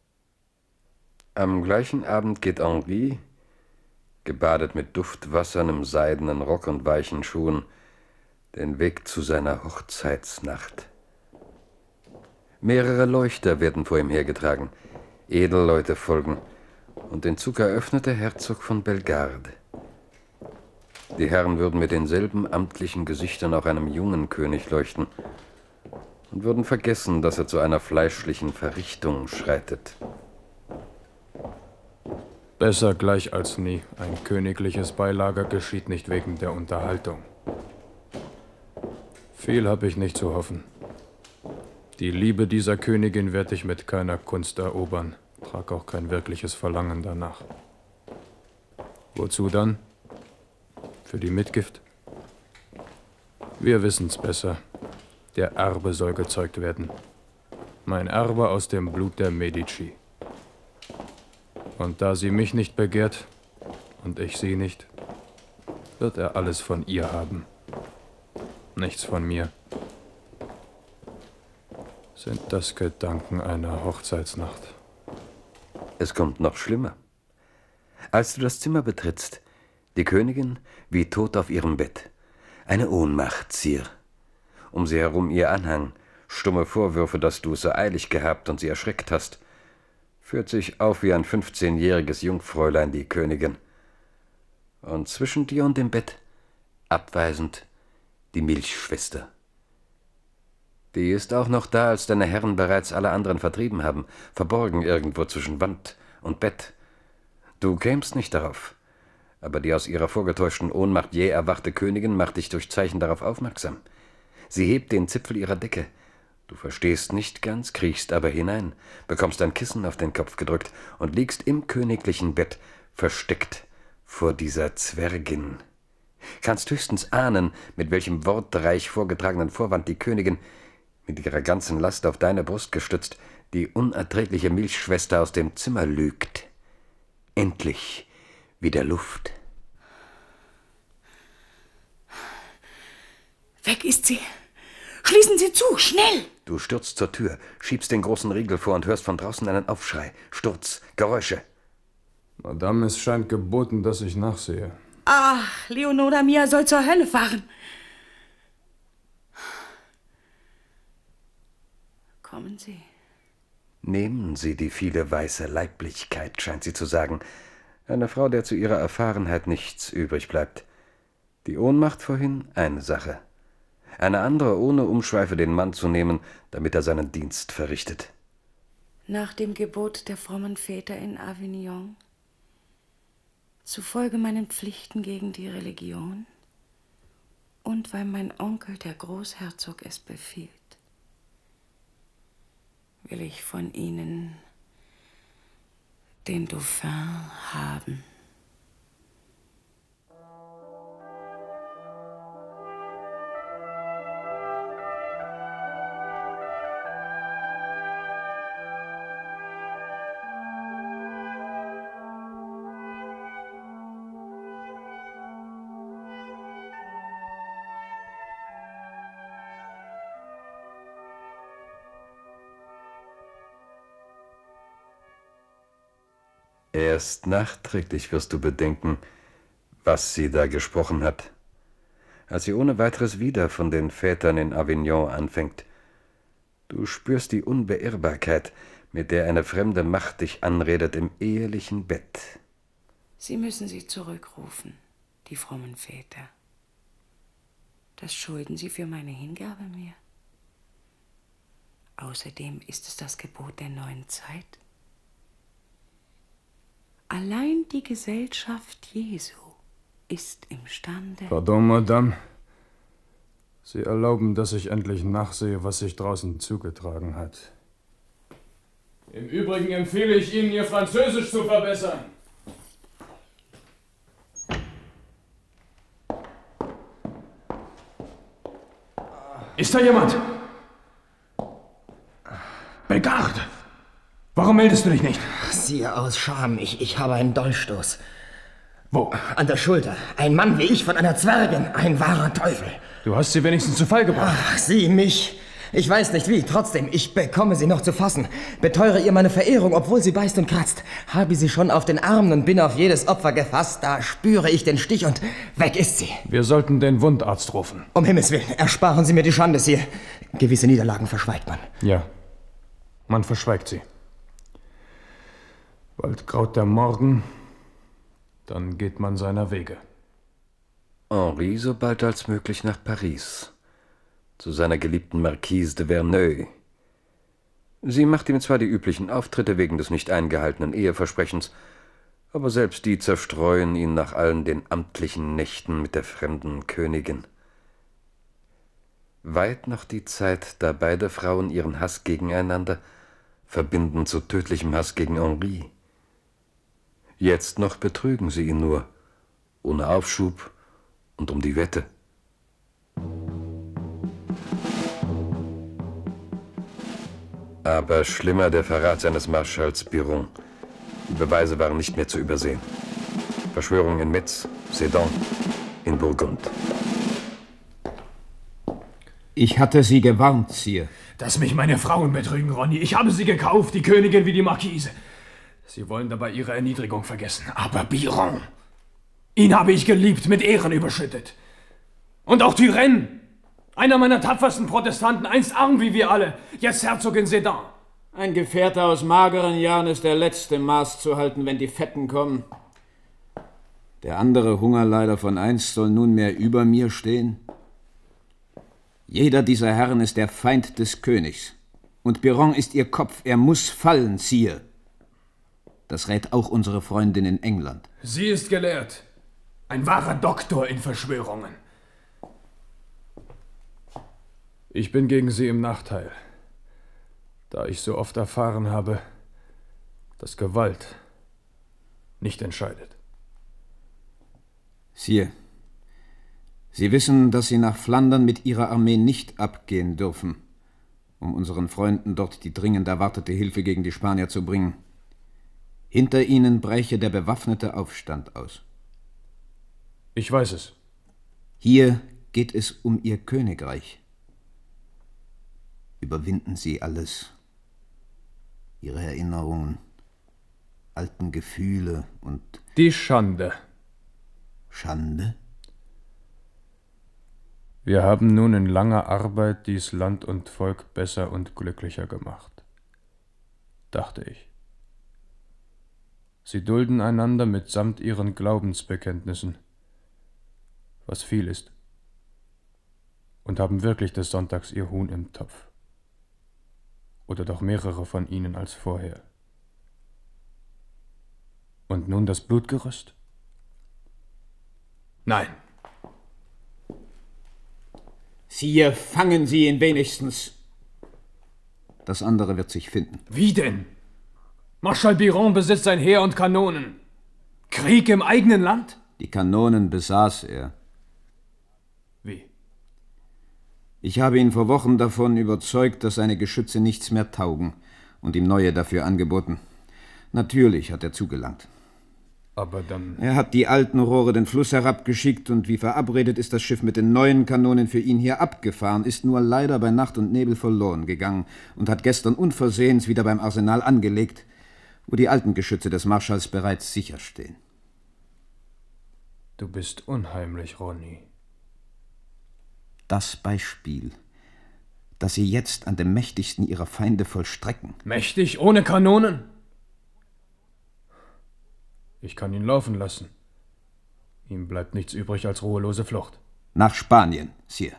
Am gleichen Abend geht Henri, gebadet mit duftwasserndem seidenen Rock und weichen Schuhen, den Weg zu seiner Hochzeitsnacht. Mehrere Leuchter werden vor ihm hergetragen, Edelleute folgen, und den Zug eröffnet der Herzog von Bellegarde. Die Herren würden mit denselben amtlichen Gesichtern auch einem jungen König leuchten und würden vergessen, dass er zu einer fleischlichen Verrichtung schreitet. Besser gleich als nie. Ein königliches Beilager geschieht nicht wegen der Unterhaltung. Viel habe ich nicht zu hoffen. Die Liebe dieser Königin werde ich mit keiner Kunst erobern, trag auch kein wirkliches Verlangen danach. Wozu dann? Für die Mitgift? Wir wissen's besser. Der Erbe soll gezeugt werden. Mein Erbe aus dem Blut der Medici. Und da sie mich nicht begehrt und ich sie nicht, wird er alles von ihr haben. Nichts von mir. Sind das Gedanken einer Hochzeitsnacht? Es kommt noch schlimmer. Als du das Zimmer betrittst, die Königin wie tot auf ihrem Bett. Eine Ohnmacht, Sire. Um sie herum ihr Anhang, stumme Vorwürfe, dass du es so eilig gehabt und sie erschreckt hast. Führt sich auf wie ein 15-jähriges Jungfräulein, die Königin. Und zwischen dir und dem Bett, abweisend, die Milchschwester. Die ist auch noch da, als deine Herren bereits alle anderen vertrieben haben, verborgen irgendwo zwischen Wand und Bett. Du kämst nicht darauf, aber die aus ihrer vorgetäuschten Ohnmacht jäh erwachte Königin macht dich durch Zeichen darauf aufmerksam. Sie hebt den Zipfel ihrer Decke. Du verstehst nicht ganz, kriechst aber hinein, bekommst ein Kissen auf den Kopf gedrückt und liegst im königlichen Bett, versteckt vor dieser Zwergin. Kannst höchstens ahnen, mit welchem wortreich vorgetragenen Vorwand die Königin, mit ihrer ganzen Last auf deine Brust gestützt, die unerträgliche Milchschwester aus dem Zimmer lügt. Endlich wieder Luft. Weg ist sie. Schließen Sie zu, schnell! Du stürzt zur Tür, schiebst den großen Riegel vor und hörst von draußen einen Aufschrei, Sturz, Geräusche. Madame, es scheint geboten, dass ich nachsehe. Ach, Leonora Mia soll zur Hölle fahren. Kommen Sie. Nehmen Sie die viele weiße Leiblichkeit, scheint sie zu sagen. Eine Frau, der zu ihrer Erfahrenheit nichts übrig bleibt. Die Ohnmacht vorhin, eine Sache. Eine andere, ohne Umschweife den Mann zu nehmen, damit er seinen Dienst verrichtet. Nach dem Gebot der frommen Väter in Avignon, zufolge meinen Pflichten gegen die Religion und weil mein Onkel, der Großherzog, es befiehlt, will ich von Ihnen den Dauphin haben. Erst nachträglich wirst du bedenken, was sie da gesprochen hat, als sie ohne weiteres wieder von den Vätern in Avignon anfängt. Du spürst die Unbeirrbarkeit, mit der eine fremde Macht dich anredet im ehelichen Bett. Sie müssen sie zurückrufen, die frommen Väter. Das schulden sie für meine Hingabe mir. Außerdem ist es das Gebot der neuen Zeit. Allein die Gesellschaft Jesu ist imstande... Pardon, Madame. Sie erlauben, dass ich endlich nachsehe, was sich draußen zugetragen hat. Im Übrigen empfehle ich Ihnen, Ihr Französisch zu verbessern. Ist da jemand? Bellegarde! Warum meldest du dich nicht? Siehe, aus Scham, ich habe einen Dolchstoß. Wo? An der Schulter. Ein Mann wie ich von einer Zwergin, ein wahrer Teufel. Du hast sie wenigstens zu Fall gebracht. Ach, sie, mich. Ich weiß nicht wie, trotzdem, ich bekomme sie noch zu fassen. Beteure ihr meine Verehrung, obwohl sie beißt und kratzt. Habe sie schon auf den Armen und bin auf jedes Opfer gefasst, da spüre ich den Stich und weg ist sie. Wir sollten den Wundarzt rufen. Um Himmels Willen, ersparen Sie mir die Schande, Sire. Gewisse Niederlagen verschweigt man. Ja, man verschweigt sie. Bald graut der Morgen, dann geht man seiner Wege. Henri so bald als möglich nach Paris, zu seiner geliebten Marquise de Verneuil. Sie macht ihm zwar die üblichen Auftritte wegen des nicht eingehaltenen Eheversprechens, aber selbst die zerstreuen ihn nach allen den amtlichen Nächten mit der fremden Königin. Weit noch die Zeit, da beide Frauen ihren Hass gegeneinander verbinden zu tödlichem Hass gegen Henri. Jetzt noch betrügen sie ihn nur, ohne Aufschub und um die Wette. Aber schlimmer der Verrat seines Marschalls Biron. Die Beweise waren nicht mehr zu übersehen. Verschwörung in Metz, Sedan, in Burgund. Ich hatte Sie gewarnt, Sire. Dass mich meine Frauen betrügen, Ronny. Ich habe sie gekauft, die Königin wie die Marquise. Sie wollen dabei ihre Erniedrigung vergessen. Aber Biron, ihn habe ich geliebt, mit Ehren überschüttet. Und auch Turenne, einer meiner tapfersten Protestanten, einst arm wie wir alle, jetzt Herzog in Sedan. Ein Gefährte aus mageren Jahren ist der letzte Maß zu halten, wenn die Fetten kommen. Der andere Hungerleider von einst soll nunmehr über mir stehen. Jeder dieser Herren ist der Feind des Königs. Und Biron ist ihr Kopf, er muss fallen, Sire. Das rät auch unsere Freundin in England. Sie ist gelehrt. Ein wahrer Doktor in Verschwörungen. Ich bin gegen sie im Nachteil, da ich so oft erfahren habe, dass Gewalt nicht entscheidet. Sire, Sie wissen, dass Sie nach Flandern mit Ihrer Armee nicht abgehen dürfen, um unseren Freunden dort die dringend erwartete Hilfe gegen die Spanier zu bringen. Hinter Ihnen bräche der bewaffnete Aufstand aus. Ich weiß es. Hier geht es um Ihr Königreich. Überwinden Sie alles. Ihre Erinnerungen, alten Gefühle und... Die Schande. Schande? Wir haben nun in langer Arbeit dies Land und Volk besser und glücklicher gemacht, dachte ich. Sie dulden einander mitsamt ihren Glaubensbekenntnissen, was viel ist, und haben wirklich des Sonntags ihr Huhn im Topf. Oder doch mehrere von ihnen als vorher. Und nun das Blutgerüst? Nein. Sire, fangen Sie ihn wenigstens. Das andere wird sich finden. Wie denn? Marschall Biron besitzt ein Heer und Kanonen. Krieg im eigenen Land? Die Kanonen besaß er. Wie? Ich habe ihn vor Wochen davon überzeugt, dass seine Geschütze nichts mehr taugen und ihm neue dafür angeboten. Natürlich hat er zugelangt. Aber dann... Er hat die alten Rohre den Fluss herabgeschickt und wie verabredet ist das Schiff mit den neuen Kanonen für ihn hier abgefahren, ist nur leider bei Nacht und Nebel verloren gegangen und hat gestern unversehens wieder beim Arsenal angelegt, wo die alten Geschütze des Marschalls bereits sicher stehen. Du bist unheimlich, Ronny. Das Beispiel, das sie jetzt an dem mächtigsten ihrer Feinde vollstrecken. Mächtig ohne Kanonen? Ich kann ihn laufen lassen. Ihm bleibt nichts übrig als ruhelose Flucht. Nach Spanien, Sire.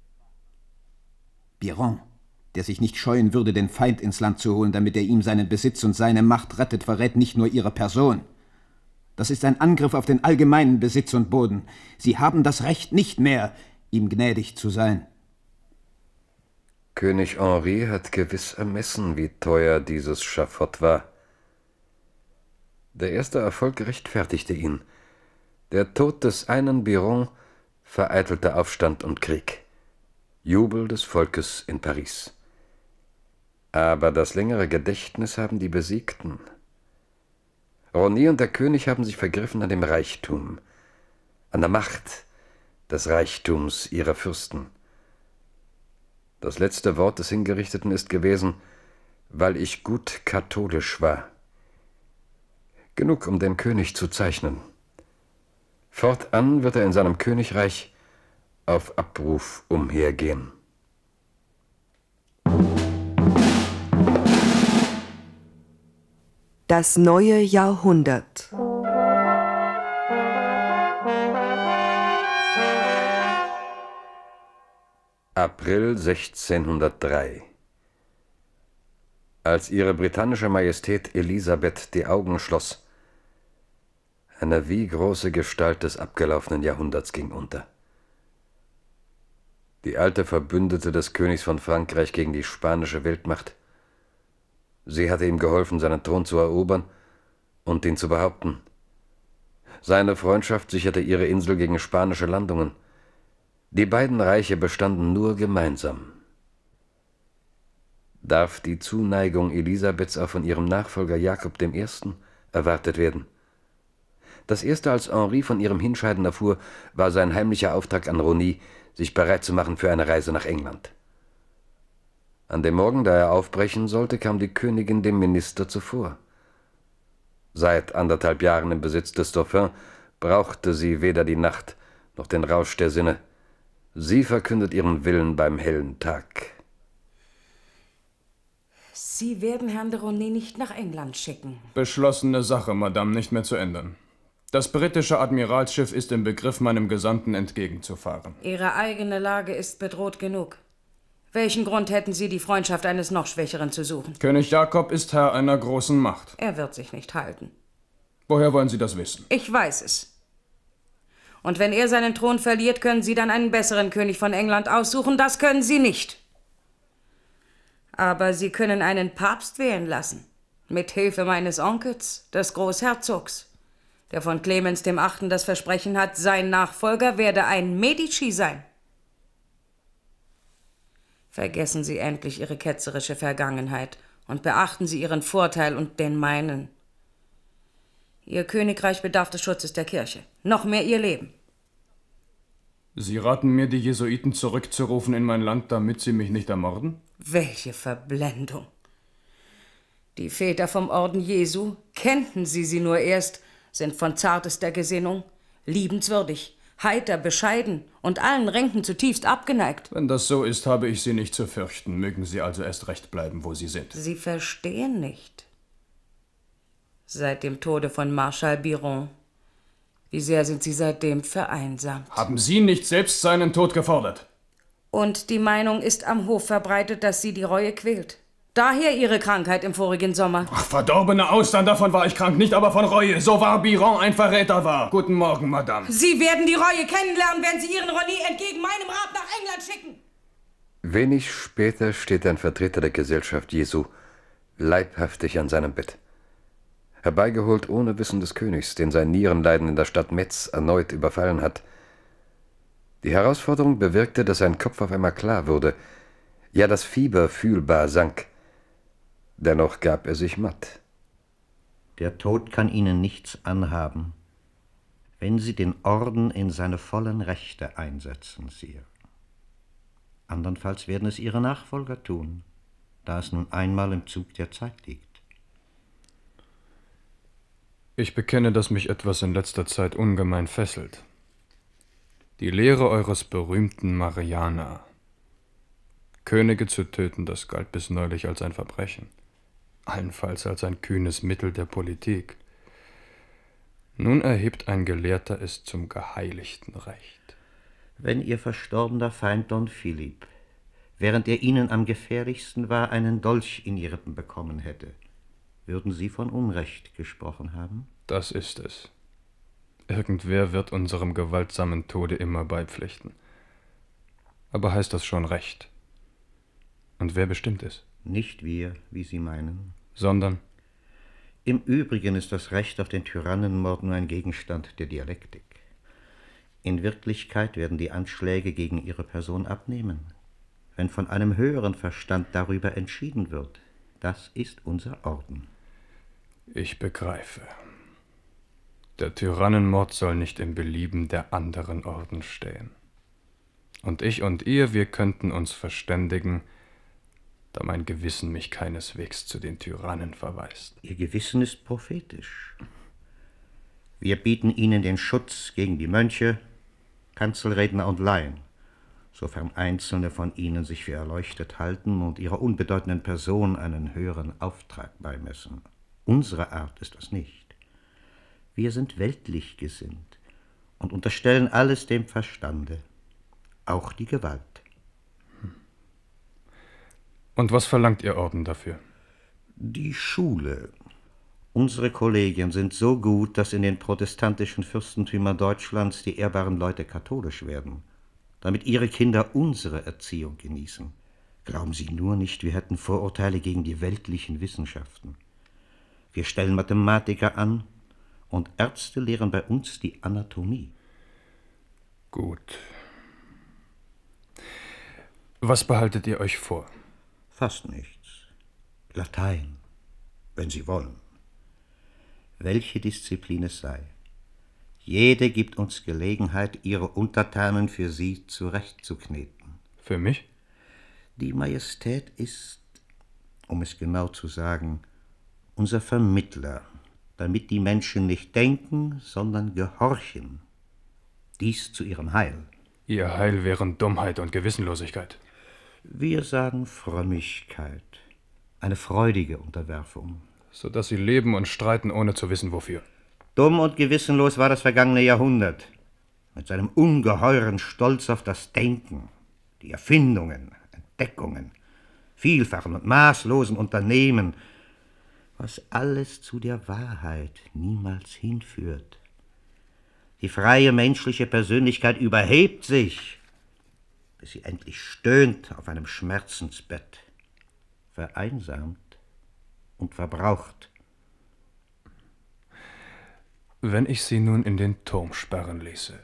Biron, der sich nicht scheuen würde, den Feind ins Land zu holen, damit er ihm seinen Besitz und seine Macht rettet, verrät nicht nur ihre Person. Das ist ein Angriff auf den allgemeinen Besitz und Boden. Sie haben das Recht nicht mehr, ihm gnädig zu sein. König Henri hat gewiss ermessen, wie teuer dieses Schafott war. Der erste Erfolg rechtfertigte ihn. Der Tod des einen Biron vereitelte Aufstand und Krieg. Jubel des Volkes in Paris. Aber das längere Gedächtnis haben die Besiegten. Rosny und der König haben sich vergriffen an dem Reichtum, an der Macht des Reichtums ihrer Fürsten. Das letzte Wort des Hingerichteten ist gewesen, weil ich gut katholisch war. Genug, um den König zu zeichnen. Fortan wird er in seinem Königreich auf Abruf umhergehen. Das neue Jahrhundert. April 1603. Als ihre britannische Majestät Elisabeth die Augen schloss, eine wie große Gestalt des abgelaufenen Jahrhunderts ging unter. Die alte Verbündete des Königs von Frankreich gegen die spanische Weltmacht. Sie hatte ihm geholfen, seinen Thron zu erobern und ihn zu behaupten. Seine Freundschaft sicherte ihre Insel gegen spanische Landungen. Die beiden Reiche bestanden nur gemeinsam. Darf die Zuneigung Elisabeths auch von ihrem Nachfolger Jakob I. erwartet werden? Das erste, als Henri von ihrem Hinscheiden erfuhr, war sein heimlicher Auftrag an Rosny, sich bereit zu machen für eine Reise nach England. An dem Morgen, da er aufbrechen sollte, kam die Königin dem Minister zuvor. Seit 1,5 Jahren im Besitz des Dauphin brauchte sie weder die Nacht noch den Rausch der Sinne. Sie verkündet ihren Willen beim hellen Tag. Sie werden Herrn de Rosny nicht nach England schicken. Beschlossene Sache, Madame, nicht mehr zu ändern. Das britische Admiralsschiff ist im Begriff, meinem Gesandten entgegenzufahren. Ihre eigene Lage ist bedroht genug. Welchen Grund hätten Sie, die Freundschaft eines noch Schwächeren zu suchen? König Jakob ist Herr einer großen Macht. Er wird sich nicht halten. Woher wollen Sie das wissen? Ich weiß es. Und wenn er seinen Thron verliert, können Sie dann einen besseren König von England aussuchen. Das können Sie nicht. Aber Sie können einen Papst wählen lassen. Mit Hilfe meines Onkels, des Großherzogs, der von Clemens VIII. Das Versprechen hat, sein Nachfolger werde ein Medici sein. Vergessen Sie endlich Ihre ketzerische Vergangenheit und beachten Sie Ihren Vorteil und den meinen. Ihr Königreich bedarf des Schutzes der Kirche, noch mehr Ihr Leben. Sie raten mir, die Jesuiten zurückzurufen in mein Land, damit sie mich nicht ermorden? Welche Verblendung! Die Väter vom Orden Jesu, kennten Sie nur erst, sind von zartester Gesinnung, liebenswürdig, heiter, bescheiden und allen Ränken zutiefst abgeneigt. Wenn das so ist, habe ich Sie nicht zu fürchten. Mögen Sie also erst recht bleiben, wo Sie sind. Sie verstehen nicht. Seit dem Tode von Marschall Biron, wie sehr sind Sie seitdem vereinsamt. Haben Sie nicht selbst seinen Tod gefordert? Und die Meinung ist am Hof verbreitet, dass Sie die Reue quält. Daher Ihre Krankheit im vorigen Sommer. Ach, verdorbene Austern, davon war ich krank, nicht aber von Reue. So wahr Biron ein Verräter war. Guten Morgen, Madame. Sie werden die Reue kennenlernen, wenn Sie Ihren Rosny entgegen meinem Rat nach England schicken. Wenig später steht ein Vertreter der Gesellschaft Jesu leibhaftig an seinem Bett. herbeigeholt ohne Wissen des Königs, den sein Nierenleiden in der Stadt Metz erneut überfallen hat. Die Herausforderung bewirkte, dass sein Kopf auf einmal klar wurde, ja das Fieber fühlbar sank. Dennoch gab er sich matt. Der Tod kann Ihnen nichts anhaben, wenn Sie den Orden in seine vollen Rechte einsetzen, Sire. Andernfalls werden es Ihre Nachfolger tun, da es nun einmal im Zug der Zeit liegt. Ich bekenne, dass mich etwas in letzter Zeit ungemein fesselt. Die Lehre eures berühmten Mariana. Könige zu töten, das galt bis neulich als ein Verbrechen. Allenfalls als ein kühnes Mittel der Politik. Nun erhebt ein Gelehrter es zum geheiligten Recht. Wenn Ihr verstorbener Feind Don Philipp, während er Ihnen am gefährlichsten war, einen Dolch in die Rippen bekommen hätte, würden Sie von Unrecht gesprochen haben? Das ist es. Irgendwer wird unserem gewaltsamen Tode immer beipflichten. Aber heißt das schon Recht? Und wer bestimmt es? Nicht wir, wie Sie meinen. Sondern? Im Übrigen ist das Recht auf den Tyrannenmord nur ein Gegenstand der Dialektik. In Wirklichkeit werden die Anschläge gegen Ihre Person abnehmen, wenn von einem höheren Verstand darüber entschieden wird. Das ist unser Orden. Ich begreife. Der Tyrannenmord soll nicht im Belieben der anderen Orden stehen. Und ich und ihr, wir könnten uns verständigen, da mein Gewissen mich keineswegs zu den Tyrannen verweist. Ihr Gewissen ist prophetisch. Wir bieten Ihnen den Schutz gegen die Mönche, Kanzelredner und Laien, sofern Einzelne von ihnen sich für erleuchtet halten und ihrer unbedeutenden Person einen höheren Auftrag beimessen. Unsere Art ist das nicht. Wir sind weltlich gesinnt und unterstellen alles dem Verstande, auch die Gewalt. Und was verlangt Ihr Orden dafür? Die Schule. Unsere Kollegien sind so gut, dass in den protestantischen Fürstentümern Deutschlands die ehrbaren Leute katholisch werden, damit ihre Kinder unsere Erziehung genießen. Glauben Sie nur nicht, wir hätten Vorurteile gegen die weltlichen Wissenschaften. Wir stellen Mathematiker an und Ärzte lehren bei uns die Anatomie. Gut. Was behaltet ihr euch vor? Fast nichts. Latein, wenn Sie wollen. Welche Disziplin es sei. Jede gibt uns Gelegenheit, ihre Untertanen für sie zurechtzukneten. Für mich? Die Majestät ist, um es genau zu sagen, unser Vermittler, damit die Menschen nicht denken, sondern gehorchen. Dies zu ihrem Heil. Ihr Heil wären Dummheit und Gewissenlosigkeit. Wir sagen Frömmigkeit, eine freudige Unterwerfung. So dass sie leben und streiten, ohne zu wissen, wofür. Dumm und gewissenlos war das vergangene Jahrhundert, mit seinem ungeheuren Stolz auf das Denken, die Erfindungen, Entdeckungen, vielfachen und maßlosen Unternehmen, was alles zu der Wahrheit niemals hinführt. Die freie menschliche Persönlichkeit überhebt sich, bis sie endlich stöhnt auf einem Schmerzensbett, vereinsamt und verbraucht. Wenn ich sie nun in den Turm sperren ließe.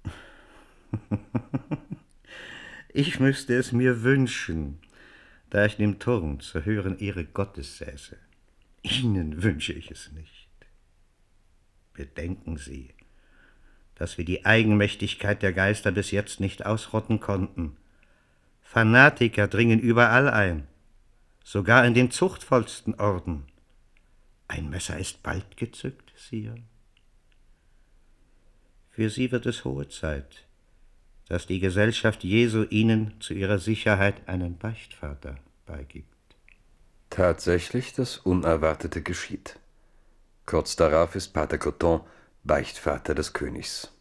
Ich müsste es mir wünschen, da ich dem Turm zur höheren Ehre Gottes säße. Ihnen wünsche ich es nicht. Bedenken Sie, dass wir die Eigenmächtigkeit der Geister bis jetzt nicht ausrotten konnten. Fanatiker dringen überall ein, sogar in den zuchtvollsten Orden. Ein Messer ist bald gezückt, Sire. Für Sie wird es hohe Zeit, dass die Gesellschaft Jesu Ihnen zu Ihrer Sicherheit einen Beichtvater beigibt. Tatsächlich, das Unerwartete geschieht. Kurz darauf ist Pater Coton Beichtvater des Königs.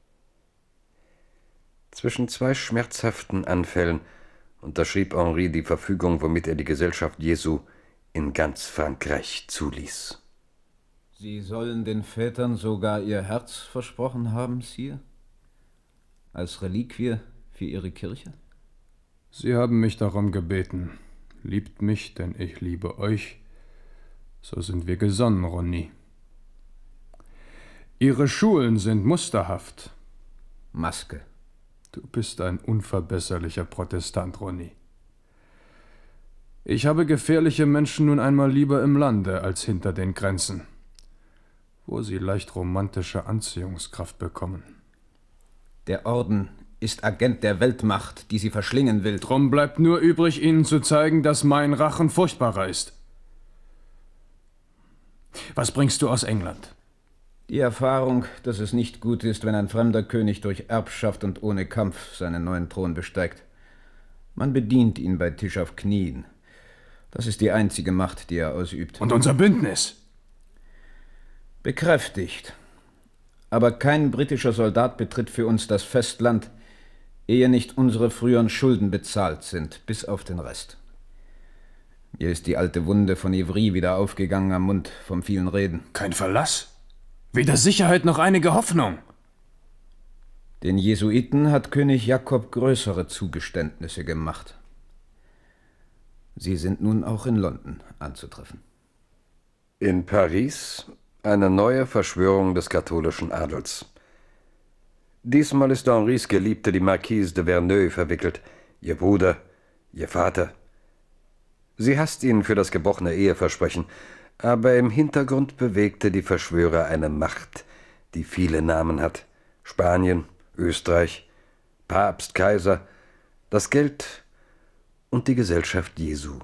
Zwischen zwei schmerzhaften Anfällen unterschrieb Henri die Verfügung, womit er die Gesellschaft Jesu in ganz Frankreich zuließ. Sie sollen den Vätern sogar ihr Herz versprochen haben, Sire? Als Reliquie für ihre Kirche? Sie haben mich darum gebeten. Liebt mich, denn ich liebe euch. So sind wir gesonnen, Rony. Ihre Schulen sind musterhaft. Maske. Du bist ein unverbesserlicher Protestant, Roni. Ich habe gefährliche Menschen nun einmal lieber im Lande als hinter den Grenzen, wo sie leicht romantische Anziehungskraft bekommen. Der Orden ist Agent der Weltmacht, die sie verschlingen will. Drum bleibt nur übrig, ihnen zu zeigen, dass mein Rachen furchtbarer ist. Was bringst du aus England? Die Erfahrung, dass es nicht gut ist, wenn ein fremder König durch Erbschaft und ohne Kampf seinen neuen Thron besteigt. Man bedient ihn bei Tisch auf Knien. Das ist die einzige Macht, die er ausübt. Und unser Bündnis? Bekräftigt. Aber kein britischer Soldat betritt für uns das Festland, ehe nicht unsere früheren Schulden bezahlt sind, bis auf den Rest. Mir ist die alte Wunde von Ivry wieder aufgegangen am Mund vom vielen Reden. Kein Verlass? Weder Sicherheit noch einige Hoffnung. Den Jesuiten hat König Jakob größere Zugeständnisse gemacht. Sie sind nun auch in London anzutreffen. In Paris eine neue Verschwörung des katholischen Adels. Diesmal ist Henris Geliebte, die Marquise de Verneuil, verwickelt, ihr Bruder, ihr Vater. Sie hasst ihn für das gebrochene Eheversprechen, aber im Hintergrund bewegte die Verschwörer eine Macht, die viele Namen hat. Spanien, Österreich, Papst, Kaiser, das Geld und die Gesellschaft Jesu.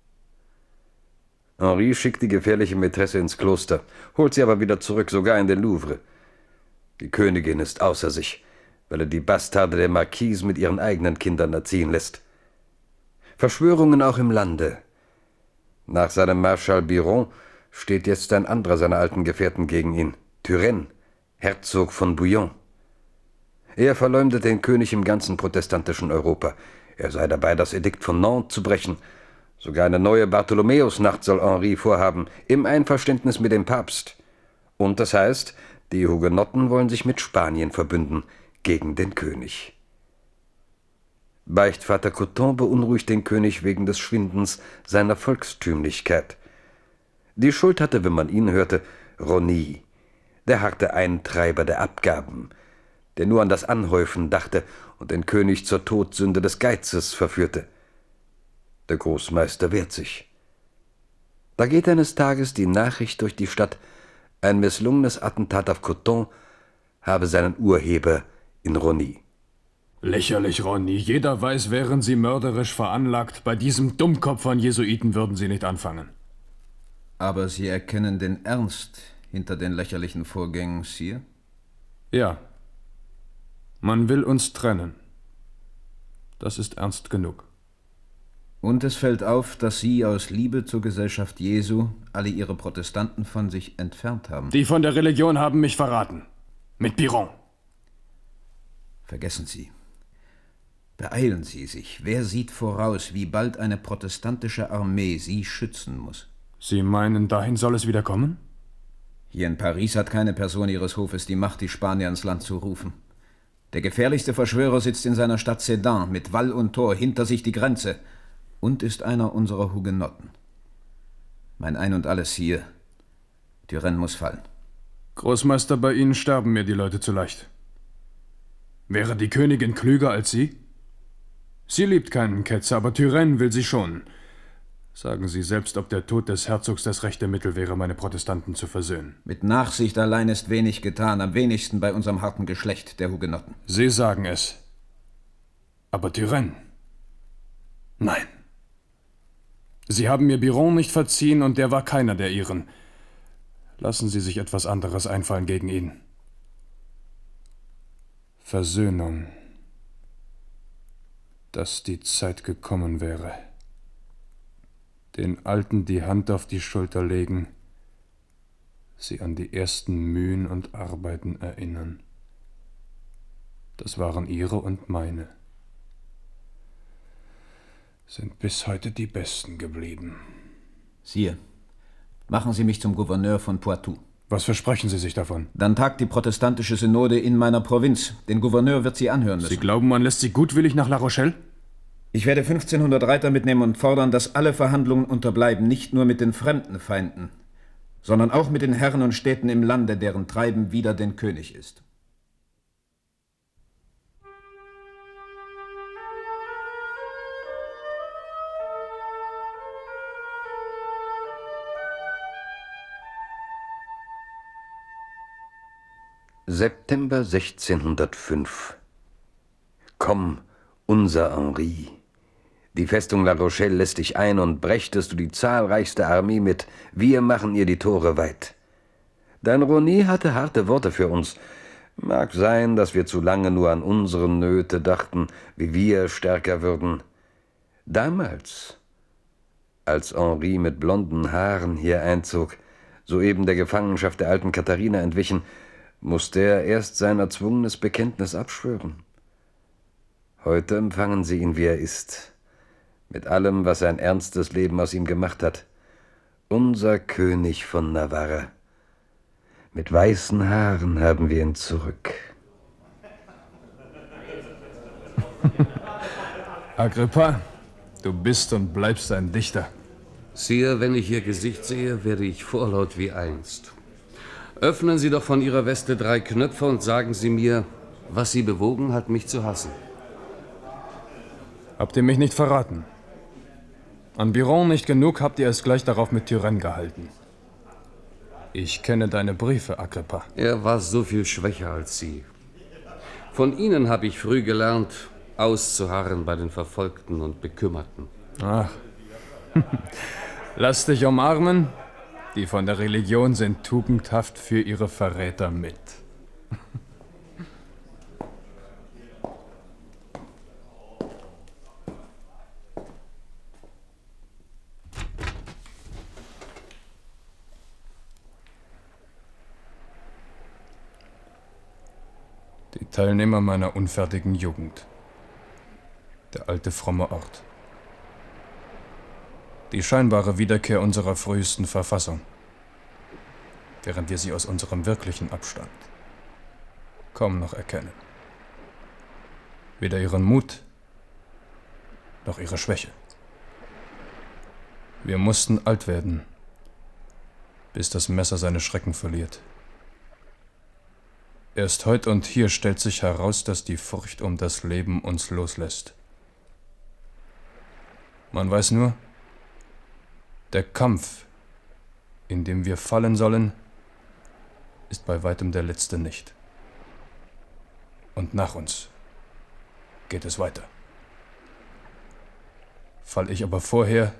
Henri schickt die gefährliche Mätresse ins Kloster, holt sie aber wieder zurück, sogar in den Louvre. Die Königin ist außer sich, weil er die Bastarde der Marquise mit ihren eigenen Kindern erziehen lässt. Verschwörungen auch im Lande. Nach seinem Marschall Biron steht jetzt ein anderer seiner alten Gefährten gegen ihn, Turenne, Herzog von Bouillon. Er verleumdet den König im ganzen protestantischen Europa. Er sei dabei, das Edikt von Nantes zu brechen. Sogar eine neue Bartholomäusnacht soll Henri vorhaben, im Einverständnis mit dem Papst. Und das heißt, die Hugenotten wollen sich mit Spanien verbünden gegen den König. Beichtvater Coton beunruhigt den König wegen des Schwindens seiner Volkstümlichkeit. Die Schuld hatte, wenn man ihn hörte, Roni, der harte Eintreiber der Abgaben, der nur an das Anhäufen dachte und den König zur Todsünde des Geizes verführte. Der Großmeister wehrt sich. Da geht eines Tages die Nachricht durch die Stadt, ein misslungenes Attentat auf Coton habe seinen Urheber in Roni. Lächerlich, Roni. Jeder weiß, wären sie mörderisch veranlagt. Bei diesem Dummkopf von Jesuiten würden sie nicht anfangen. Aber Sie erkennen den Ernst hinter den lächerlichen Vorgängen, Sire? Ja. Man will uns trennen. Das ist ernst genug. Und es fällt auf, dass Sie aus Liebe zur Gesellschaft Jesu alle Ihre Protestanten von sich entfernt haben. Die von der Religion haben mich verraten. Mit Biron. Vergessen Sie. Beeilen Sie sich. Wer sieht voraus, wie bald eine protestantische Armee Sie schützen muss? Sie meinen, dahin soll es wieder kommen? Hier in Paris hat keine Person Ihres Hofes die Macht, die Spanier ans Land zu rufen. Der gefährlichste Verschwörer sitzt in seiner Stadt Sedan mit Wall und Tor, hinter sich die Grenze, und ist einer unserer Hugenotten. Mein Ein und Alles hier. Turenne muss fallen. Großmeister, bei Ihnen sterben mir die Leute zu leicht. Wäre die Königin klüger als Sie? Sie liebt keinen Ketzer, aber Turenne will sie schonen. Sagen Sie selbst, ob der Tod des Herzogs das rechte Mittel wäre, meine Protestanten zu versöhnen. Mit Nachsicht allein ist wenig getan, am wenigsten bei unserem harten Geschlecht, der Hugenotten. Sie sagen es. Aber Turenne? Nein. Sie haben mir Biron nicht verziehen und der war keiner der Ihren. Lassen Sie sich etwas anderes einfallen gegen ihn. Versöhnung. Dass die Zeit gekommen wäre. Den Alten die Hand auf die Schulter legen, sie an die ersten Mühen und Arbeiten erinnern. Das waren ihre und meine. Sind bis heute die Besten geblieben. Sire, machen Sie mich zum Gouverneur von Poitou. Was versprechen Sie sich davon? Dann tagt die protestantische Synode in meiner Provinz. Den Gouverneur wird sie anhören müssen. Sie glauben, man lässt Sie gutwillig nach La Rochelle? Ich werde 1500 Reiter mitnehmen und fordern, dass alle Verhandlungen unterbleiben, nicht nur mit den fremden Feinden, sondern auch mit den Herren und Städten im Lande, deren Treiben wider den König ist. September 1605. Komm, unser Henri. Die Festung La Rochelle lässt dich ein und brächtest du die zahlreichste Armee mit. Wir machen ihr die Tore weit. Dein Rosny hatte harte Worte für uns. Mag sein, dass wir zu lange nur an unsere Nöte dachten, wie wir stärker würden. Damals, als Henri mit blonden Haaren hier einzog, soeben der Gefangenschaft der alten Katharina entwichen, musste er erst sein erzwungenes Bekenntnis abschwören. Heute empfangen sie ihn, wie er ist, mit allem, was ein ernstes Leben aus ihm gemacht hat. Unser König von Navarre. Mit weißen Haaren haben wir ihn zurück. Agrippa, du bist und bleibst ein Dichter. Sire, wenn ich Ihr Gesicht sehe, werde ich vorlaut wie einst. Öffnen Sie doch von Ihrer Weste 3 Knöpfe und sagen Sie mir, was Sie bewogen hat, mich zu hassen. Habt ihr mich nicht verraten? An Biron nicht genug, habt ihr es gleich darauf mit Turenne gehalten. Ich kenne deine Briefe, Agrippa. Er war so viel schwächer als Sie. Von Ihnen habe ich früh gelernt, auszuharren bei den Verfolgten und Bekümmerten. Ach, lass dich umarmen. Die von der Religion sind tugendhaft für ihre Verräter mit. Die Teilnehmer meiner unfertigen Jugend. Der alte fromme Ort. Die scheinbare Wiederkehr unserer frühesten Verfassung, während wir sie aus unserem wirklichen Abstand kaum noch erkennen. Weder ihren Mut noch ihre Schwäche. Wir mussten alt werden, bis das Messer seine Schrecken verliert. Erst heut und hier stellt sich heraus, dass die Furcht um das Leben uns loslässt. Man weiß nur, der Kampf, in dem wir fallen sollen, ist bei weitem der letzte nicht. Und nach uns geht es weiter. Fall ich aber vorher,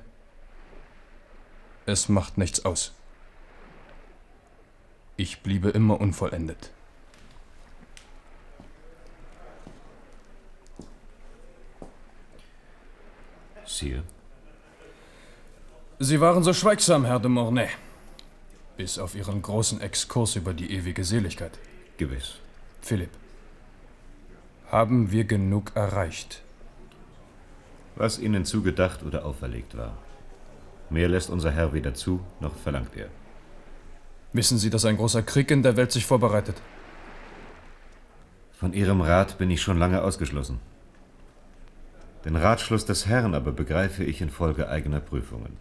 es macht nichts aus. Ich bliebe immer unvollendet. Sire. Sie waren so schweigsam, Herr de Mornay. Bis auf Ihren großen Exkurs über die ewige Seligkeit. Gewiss. Philipp, haben wir genug erreicht? Was Ihnen zugedacht oder auferlegt war. Mehr lässt unser Herr weder zu, noch verlangt er. Wissen Sie, dass ein großer Krieg in der Welt sich vorbereitet? Von Ihrem Rat bin ich schon lange ausgeschlossen. Den Ratschluss des Herrn aber begreife ich infolge eigener Prüfungen.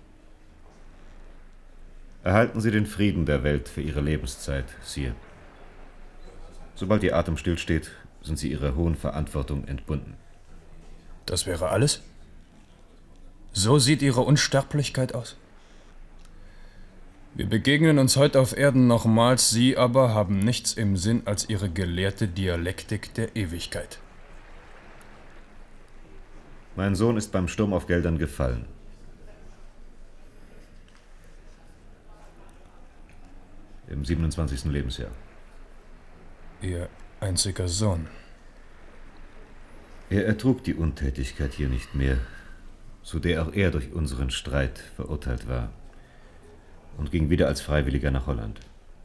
Erhalten Sie den Frieden der Welt für Ihre Lebenszeit, Sire. Sobald Ihr Atem stillsteht, sind Sie Ihrer hohen Verantwortung entbunden. Das wäre alles? So sieht Ihre Unsterblichkeit aus? Wir begegnen uns heute auf Erden nochmals, Sie aber haben nichts im Sinn als Ihre gelehrte Dialektik der Ewigkeit. Mein Sohn ist beim Sturm auf Geldern gefallen. Im 27. Lebensjahr. Ihr einziger Sohn. Er ertrug die Untätigkeit hier nicht mehr, zu der auch er durch unseren Streit verurteilt war, und ging wieder als Freiwilliger nach Holland.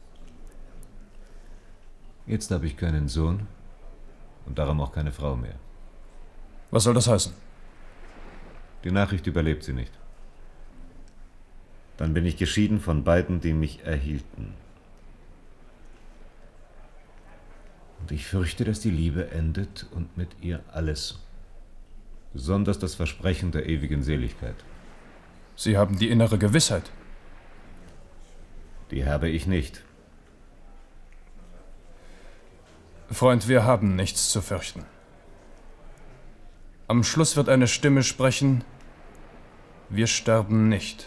Jetzt habe ich keinen Sohn und darum auch keine Frau mehr. Was soll das heißen? Die Nachricht überlebt sie nicht. Dann bin ich geschieden von beiden, die mich erhielten. Und ich fürchte, dass die Liebe endet und mit ihr alles. Besonders das Versprechen der ewigen Seligkeit. Sie haben die innere Gewissheit. Die habe ich nicht. Freund, wir haben nichts zu fürchten. Am Schluss wird eine Stimme sprechen, wir sterben nicht.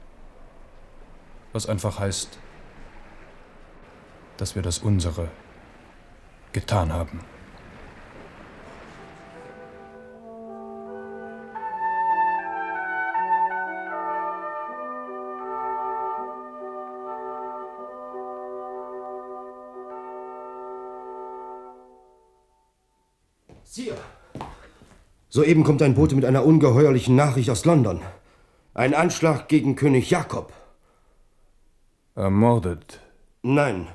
Was einfach heißt, dass wir das Unsere getan haben. Sire! Soeben kommt ein Bote mit einer ungeheuerlichen Nachricht aus London. Ein Anschlag gegen König Jakob. Ermordet? Nein.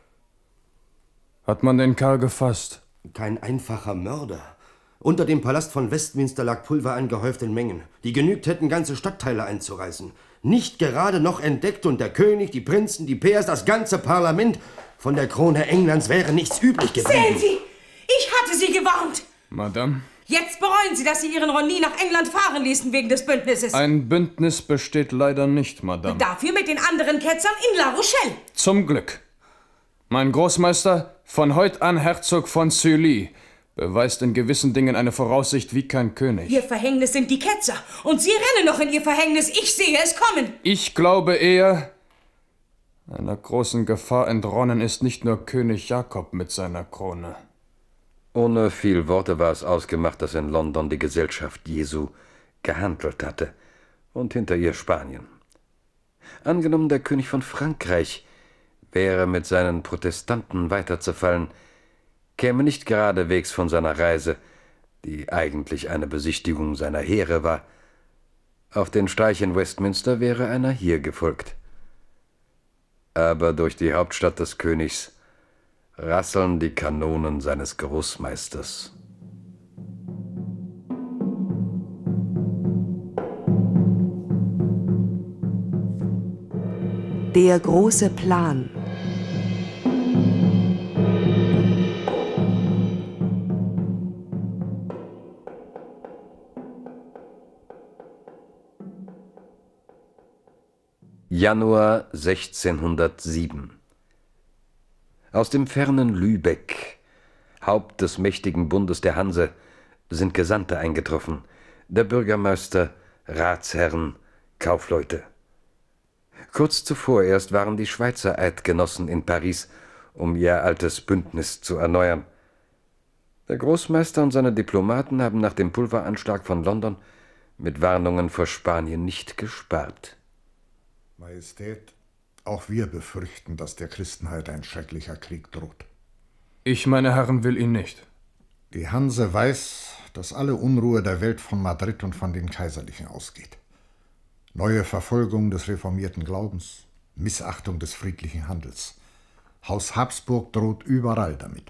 Hat man den Kerl gefasst? Kein einfacher Mörder. Unter dem Palast von Westminster lag Pulver angehäuft in Mengen, die genügt hätten, ganze Stadtteile einzureißen. Nicht gerade noch entdeckt und der König, die Prinzen, die Peers, das ganze Parlament. Von der Krone Englands wäre nichts übrig geblieben. Sehen Sie! Ich hatte Sie gewarnt! Madame? Jetzt bereuen Sie, dass Sie Ihren Ronni nach England fahren ließen wegen des Bündnisses. Ein Bündnis besteht leider nicht, Madame. Dafür mit den anderen Ketzern in La Rochelle. Zum Glück. Mein Großmeister, von heut an Herzog von Sully, beweist in gewissen Dingen eine Voraussicht wie kein König. Ihr Verhängnis sind die Ketzer. Und Sie rennen noch in Ihr Verhängnis. Ich sehe es kommen. Ich glaube eher, einer großen Gefahr entronnen ist nicht nur König Jakob mit seiner Krone. Ohne viel Worte war es ausgemacht, dass in London die Gesellschaft Jesu gehandelt hatte und hinter ihr Spanien. Angenommen, der König von Frankreich wäre mit seinen Protestanten weiterzufallen, käme nicht geradewegs von seiner Reise, die eigentlich eine Besichtigung seiner Heere war. Auf den Streich in Westminster wäre einer hier gefolgt. Aber durch die Hauptstadt des Königs rasseln die Kanonen seines Großmeisters. Der große Plan. Januar 1607. Aus dem fernen Lübeck, Haupt des mächtigen Bundes der Hanse, sind Gesandte eingetroffen, der Bürgermeister, Ratsherren, Kaufleute. Kurz zuvor erst waren die Schweizer Eidgenossen in Paris, um ihr altes Bündnis zu erneuern. Der Großmeister und seine Diplomaten haben nach dem Pulveranschlag von London mit Warnungen vor Spanien nicht gespart. Majestät, auch wir befürchten, dass der Christenheit ein schrecklicher Krieg droht. Ich, meine Herren, will ihn nicht. Die Hanse weiß, dass alle Unruhe der Welt von Madrid und von den Kaiserlichen ausgeht. Neue Verfolgung des reformierten Glaubens, Missachtung des friedlichen Handels. Haus Habsburg droht überall damit.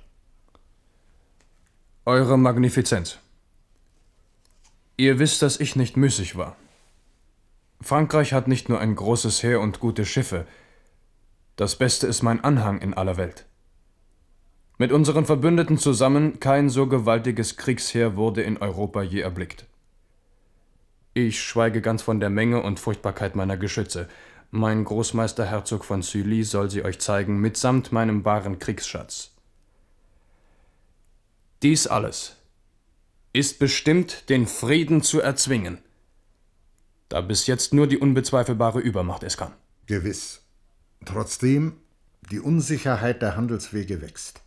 Eure Magnifizenz. Ihr wisst, dass ich nicht müßig war. Frankreich hat nicht nur ein großes Heer und gute Schiffe. Das Beste ist mein Anhang in aller Welt. Mit unseren Verbündeten zusammen kein so gewaltiges Kriegsheer wurde in Europa je erblickt. Ich schweige ganz von der Menge und Furchtbarkeit meiner Geschütze. Mein Großmeister Herzog von Sully soll sie euch zeigen, mitsamt meinem wahren Kriegsschatz. Dies alles ist bestimmt, den Frieden zu erzwingen, da bis jetzt nur die unbezweifelbare Übermacht es kann. Gewiss. Trotzdem, die Unsicherheit der Handelswege wächst.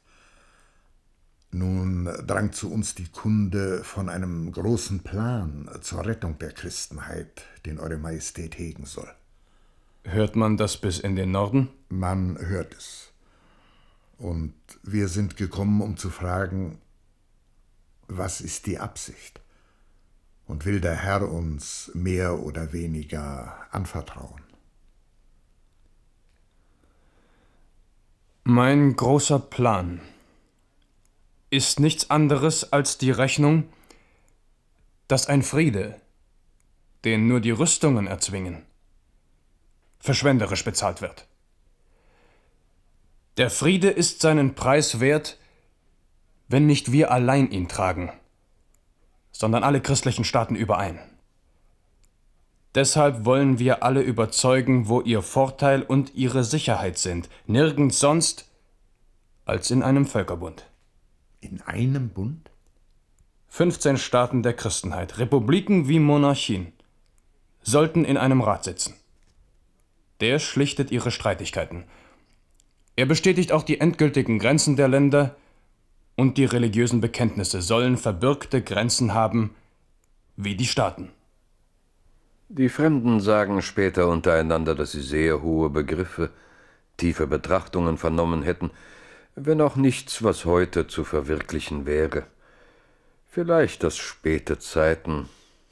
Nun drang zu uns die Kunde von einem großen Plan zur Rettung der Christenheit, den Eure Majestät hegen soll. Hört man das bis in den Norden? Man hört es. Und wir sind gekommen, um zu fragen, was ist die Absicht? Und will der Herr uns mehr oder weniger anvertrauen? Mein großer Plan ist nichts anderes als die Rechnung, dass ein Friede, den nur die Rüstungen erzwingen, verschwenderisch bezahlt wird. Der Friede ist seinen Preis wert, wenn nicht wir allein ihn tragen, sondern alle christlichen Staaten überein. Deshalb wollen wir alle überzeugen, wo ihr Vorteil und ihre Sicherheit sind. Nirgends sonst als in einem Völkerbund. In einem Bund? 15 Staaten der Christenheit, Republiken wie Monarchien, sollten in einem Rat sitzen. Der schlichtet ihre Streitigkeiten. Er bestätigt auch die endgültigen Grenzen der Länder, und die religiösen Bekenntnisse sollen verbürgte Grenzen haben, wie die Staaten. Die Fremden sagen später untereinander, dass sie sehr hohe Begriffe, tiefe Betrachtungen vernommen hätten, wenn auch nichts, was heute zu verwirklichen wäre. Vielleicht aus späte Zeiten.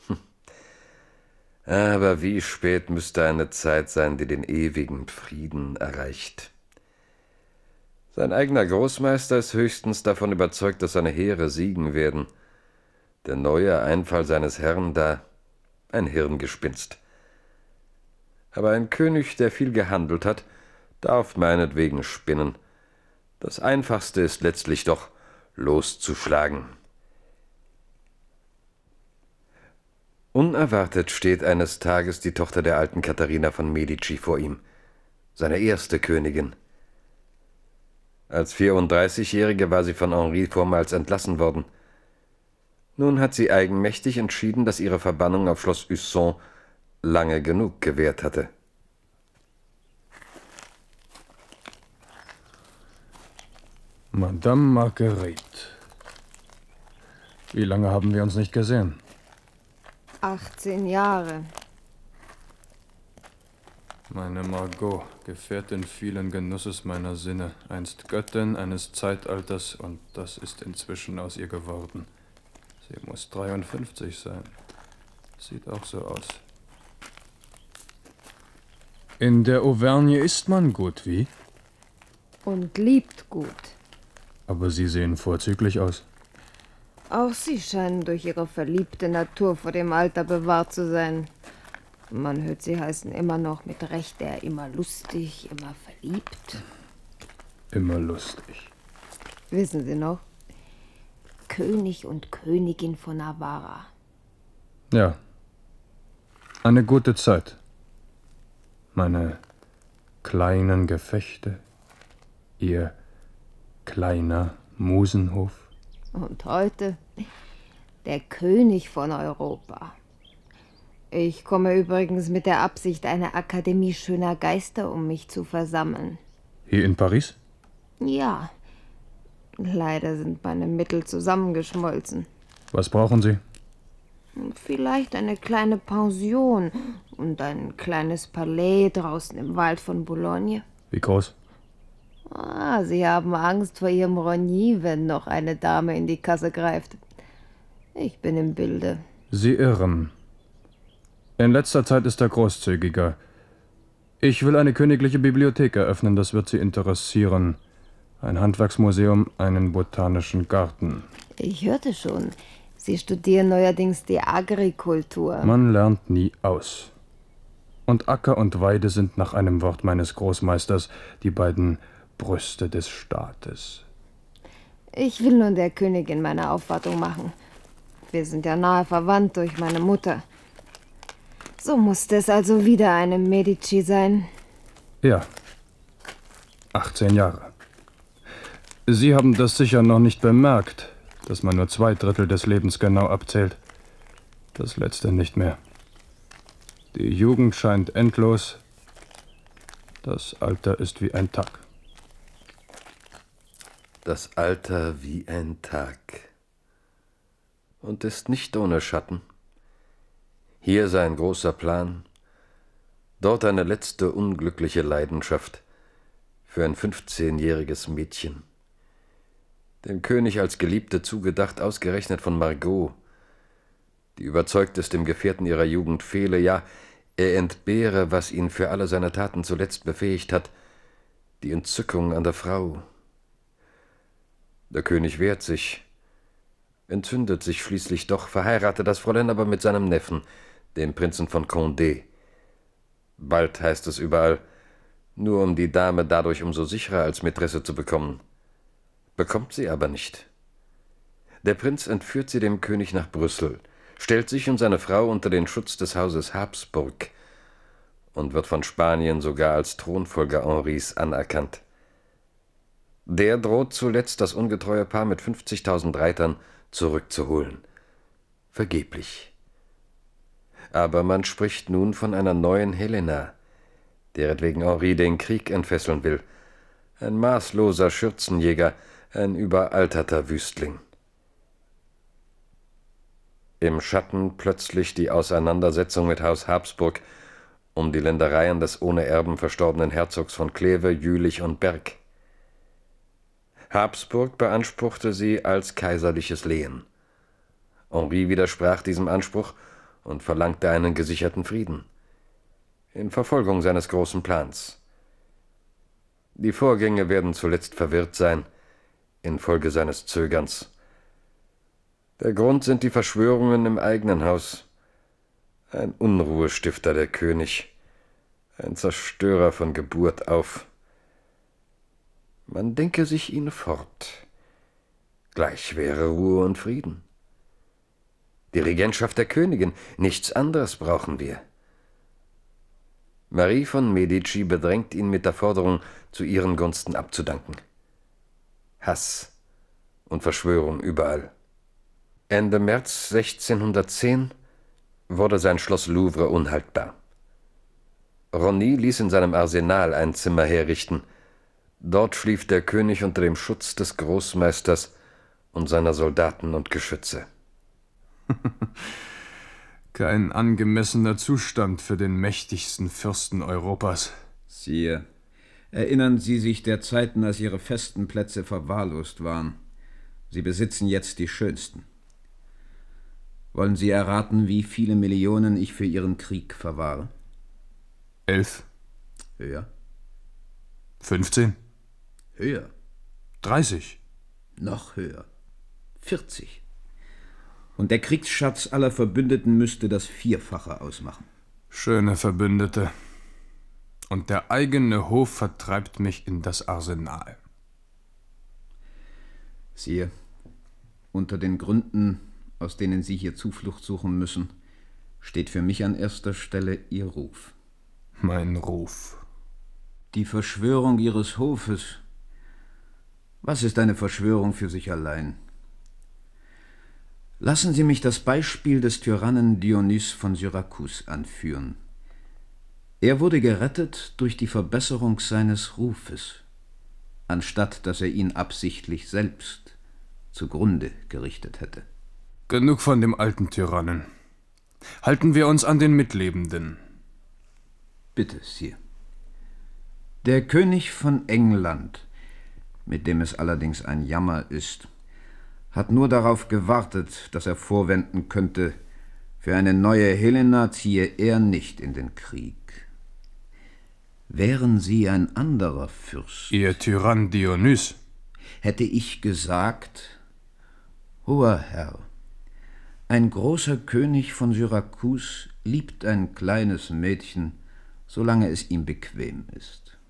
Aber wie spät müsste eine Zeit sein, die den ewigen Frieden erreicht? Sein eigener Großmeister ist höchstens davon überzeugt, dass seine Heere siegen werden. Der neue Einfall seines Herrn da, ein Hirngespinst. Aber ein König, der viel gehandelt hat, darf meinetwegen spinnen. Das Einfachste ist letztlich doch, loszuschlagen. Unerwartet steht eines Tages die Tochter der alten Katharina von Medici vor ihm, seine erste Königin. Als 34-Jährige war sie von Henri vormals entlassen worden. Nun hat sie eigenmächtig entschieden, dass ihre Verbannung auf Schloss Usson lange genug gewährt hatte. Madame Marguerite. Wie lange haben wir uns nicht gesehen? 18 Jahre. Meine Margot, Gefährtin vielen Genusses meiner Sinne, einst Göttin eines Zeitalters, und das ist inzwischen aus ihr geworden. Sie muss 53 sein. Sieht auch so aus. In der Auvergne isst man gut, wie? Und liebt gut. Aber Sie sehen vorzüglich aus. Auch Sie scheinen durch Ihre verliebte Natur vor dem Alter bewahrt zu sein. Man hört, Sie heißen immer noch mit Recht der immer lustig, immer verliebt. Immer lustig. Wissen Sie noch? König und Königin von Navarra. Ja. Eine gute Zeit. Meine kleinen Gefechte. Ihr kleiner Musenhof. Und heute der König von Europa. Ich komme übrigens mit der Absicht, eine Akademie schöner Geister um mich zu versammeln. Hier in Paris? Ja. Leider sind meine Mittel zusammengeschmolzen. Was brauchen Sie? Vielleicht eine kleine Pension und ein kleines Palais draußen im Wald von Boulogne. Wie groß? Ah, Sie haben Angst vor Ihrem Rogny, wenn noch eine Dame in die Kasse greift. Ich bin im Bilde. Sie irren. In letzter Zeit ist er großzügiger. Ich will eine königliche Bibliothek eröffnen, das wird Sie interessieren. Ein Handwerksmuseum, einen botanischen Garten. Ich hörte schon, Sie studieren neuerdings die Agrikultur. Man lernt nie aus. Und Acker und Weide sind nach einem Wort meines Großmeisters die beiden Brüste des Staates. Ich will nun der Königin meine Aufwartung machen. Wir sind ja nahe verwandt durch meine Mutter. So musste es also wieder eine Medici sein. Ja. 18 Jahre. Sie haben das sicher noch nicht bemerkt, dass man nur 2/3 des Lebens genau abzählt. Das letzte nicht mehr. Die Jugend scheint endlos. Das Alter ist wie ein Tag. Das Alter wie ein Tag. Und ist nicht ohne Schatten. Hier sein großer Plan, dort eine letzte unglückliche Leidenschaft für ein 15-jähriges Mädchen. Dem König als Geliebte zugedacht, ausgerechnet von Margot, die überzeugt ist, dem Gefährten ihrer Jugend fehle, ja, er entbehre, was ihn für alle seine Taten zuletzt befähigt hat, die Entzückung an der Frau. Der König wehrt sich, entzündet sich schließlich doch, verheiratet das Fräulein aber mit seinem Neffen, dem Prinzen von Condé. Bald heißt es überall, nur um die Dame dadurch umso sicherer als Mätresse zu bekommen. Bekommt sie aber nicht. Der Prinz entführt sie dem König nach Brüssel, stellt sich und seine Frau unter den Schutz des Hauses Habsburg und wird von Spanien sogar als Thronfolger Henris anerkannt. Der droht zuletzt, das ungetreue Paar mit 50.000 Reitern zurückzuholen. Vergeblich. Aber man spricht nun von einer neuen Helena, deretwegen Henri den Krieg entfesseln will. Ein maßloser Schürzenjäger, ein überalterter Wüstling. Im Schatten plötzlich die Auseinandersetzung mit Haus Habsburg um die Ländereien des ohne Erben verstorbenen Herzogs von Kleve, Jülich und Berg. Habsburg beanspruchte sie als kaiserliches Lehen. Henri widersprach diesem Anspruch und verlangte einen gesicherten Frieden, in Verfolgung seines großen Plans. Die Vorgänge werden zuletzt verwirrt sein, infolge seines Zögerns. Der Grund sind die Verschwörungen im eigenen Haus. Ein Unruhestifter, der König, ein Zerstörer von Geburt auf. Man denke sich ihn fort. Gleich wäre Ruhe und Frieden. Die Regentschaft der Königin, nichts anderes brauchen wir. Marie von Medici bedrängt ihn mit der Forderung, zu ihren Gunsten abzudanken. Hass und Verschwörung überall. Ende März 1610 wurde sein Schloss Louvre unhaltbar. Rosny ließ in seinem Arsenal ein Zimmer herrichten. Dort schlief der König unter dem Schutz des Großmeisters und seiner Soldaten und Geschütze. Kein angemessener Zustand für den mächtigsten Fürsten Europas. Sire, erinnern Sie sich der Zeiten, als Ihre festen Plätze verwahrlost waren. Sie besitzen jetzt die schönsten. Wollen Sie erraten, wie viele Millionen ich für Ihren Krieg verwahre? 11. Höher. 15. Höher. 30. Noch höher. 40. Und der Kriegsschatz aller Verbündeten müsste das Vierfache ausmachen. Schöne Verbündete. Und der eigene Hof vertreibt mich in das Arsenal. Sire, unter den Gründen, aus denen Sie hier Zuflucht suchen müssen, steht für mich an erster Stelle Ihr Ruf. Mein Ruf. Die Verschwörung Ihres Hofes. Was ist eine Verschwörung für sich allein? Lassen Sie mich das Beispiel des Tyrannen Dionys von Syrakus anführen. Er wurde gerettet durch die Verbesserung seines Rufes, anstatt dass er ihn absichtlich selbst zugrunde gerichtet hätte. Genug von dem alten Tyrannen. Halten wir uns an den Mitlebenden. Bitte, Sire. Der König von England, mit dem es allerdings ein Jammer ist, hat nur darauf gewartet, dass er vorwenden könnte, für eine neue Helena ziehe er nicht in den Krieg. Wären Sie ein anderer Fürst, Ihr Tyrann Dionys, hätte ich gesagt: Hoher Herr, ein großer König von Syrakus liebt ein kleines Mädchen, solange es ihm bequem ist.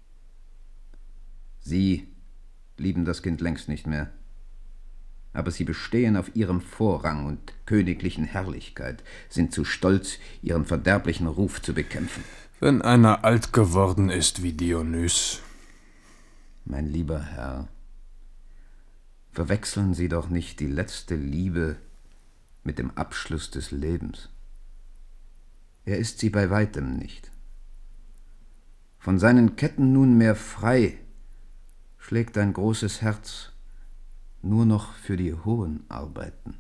Sie lieben das Kind längst nicht mehr. Aber sie bestehen auf ihrem Vorrang und königlichen Herrlichkeit, sind zu stolz, ihren verderblichen Ruf zu bekämpfen. Wenn einer alt geworden ist wie Dionys. Mein lieber Herr, verwechseln Sie doch nicht die letzte Liebe mit dem Abschluss des Lebens. Er ist sie bei weitem nicht. Von seinen Ketten nunmehr frei schlägt ein großes Herz nur noch für die hohen Arbeiten.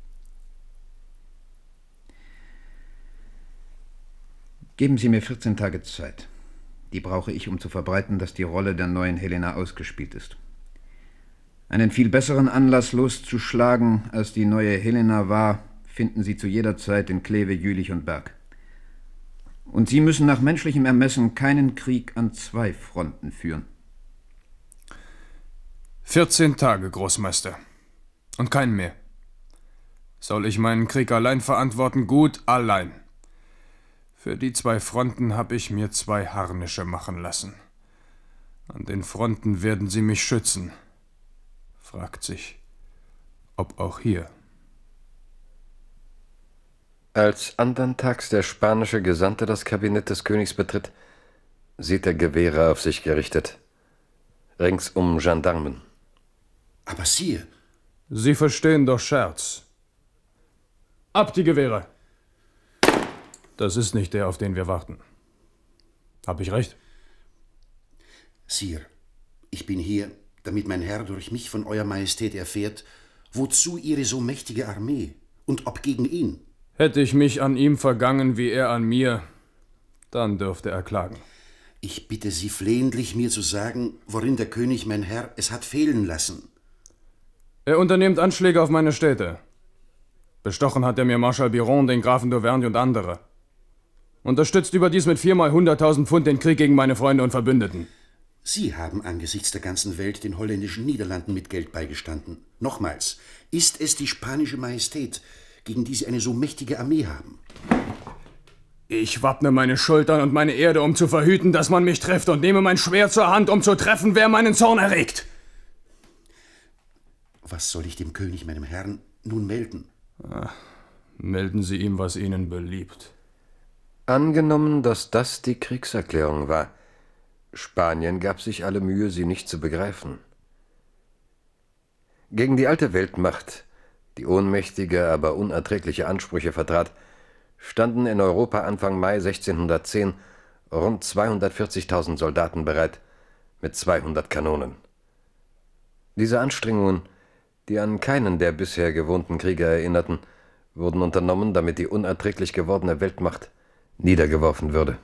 Geben Sie mir 14 Tage Zeit. Die brauche ich, um zu verbreiten, dass die Rolle der neuen Helena ausgespielt ist. Einen viel besseren Anlass loszuschlagen, als die neue Helena war, finden Sie zu jeder Zeit in Kleve, Jülich und Berg. Und Sie müssen nach menschlichem Ermessen keinen Krieg an 2 Fronten führen. 14 Tage, Großmeister. Und kein mehr. Soll ich meinen Krieg allein verantworten? Gut, allein. Für die 2 Fronten habe ich mir 2 Harnische machen lassen. An den Fronten werden sie mich schützen. Fragt sich, ob auch hier. Als andern Tags der spanische Gesandte das Kabinett des Königs betritt, sieht er Gewehre auf sich gerichtet. Ringsum Gendarmen. Aber Sire... Sie verstehen doch Scherz. Ab die Gewehre! Das ist nicht der, auf den wir warten. Hab ich recht? Sire, ich bin hier, damit mein Herr durch mich von Eurer Majestät erfährt, wozu Ihre so mächtige Armee und ob gegen ihn. Hätte ich mich an ihm vergangen wie er an mir, dann dürfte er klagen. Ich bitte Sie flehentlich, mir zu sagen, worin der König, mein Herr, es hat fehlen lassen. Er unternimmt Anschläge auf meine Städte. Bestochen hat er mir Marschall Biron, den Grafen d'Auvergne und andere. Unterstützt überdies mit 4 mal 100.000 Pfund den Krieg gegen meine Freunde und Verbündeten. Sie haben angesichts der ganzen Welt den holländischen Niederlanden mit Geld beigestanden. Nochmals, ist es die spanische Majestät, gegen die Sie eine so mächtige Armee haben? Ich wappne meine Schultern und meine Erde, um zu verhüten, dass man mich trifft, und nehme mein Schwert zur Hand, um zu treffen, wer meinen Zorn erregt. Was soll ich dem König, meinem Herrn, nun melden? Melden Sie ihm, was Ihnen beliebt. Angenommen, dass das die Kriegserklärung war. Spanien gab sich alle Mühe, sie nicht zu begreifen. Gegen die alte Weltmacht, die ohnmächtige, aber unerträgliche Ansprüche vertrat, standen in Europa Anfang Mai 1610 rund 240.000 Soldaten bereit, mit 200 Kanonen. Diese Anstrengungen, die an keinen der bisher gewohnten Kriege erinnerten, wurden unternommen, damit die unerträglich gewordene Weltmacht niedergeworfen würde.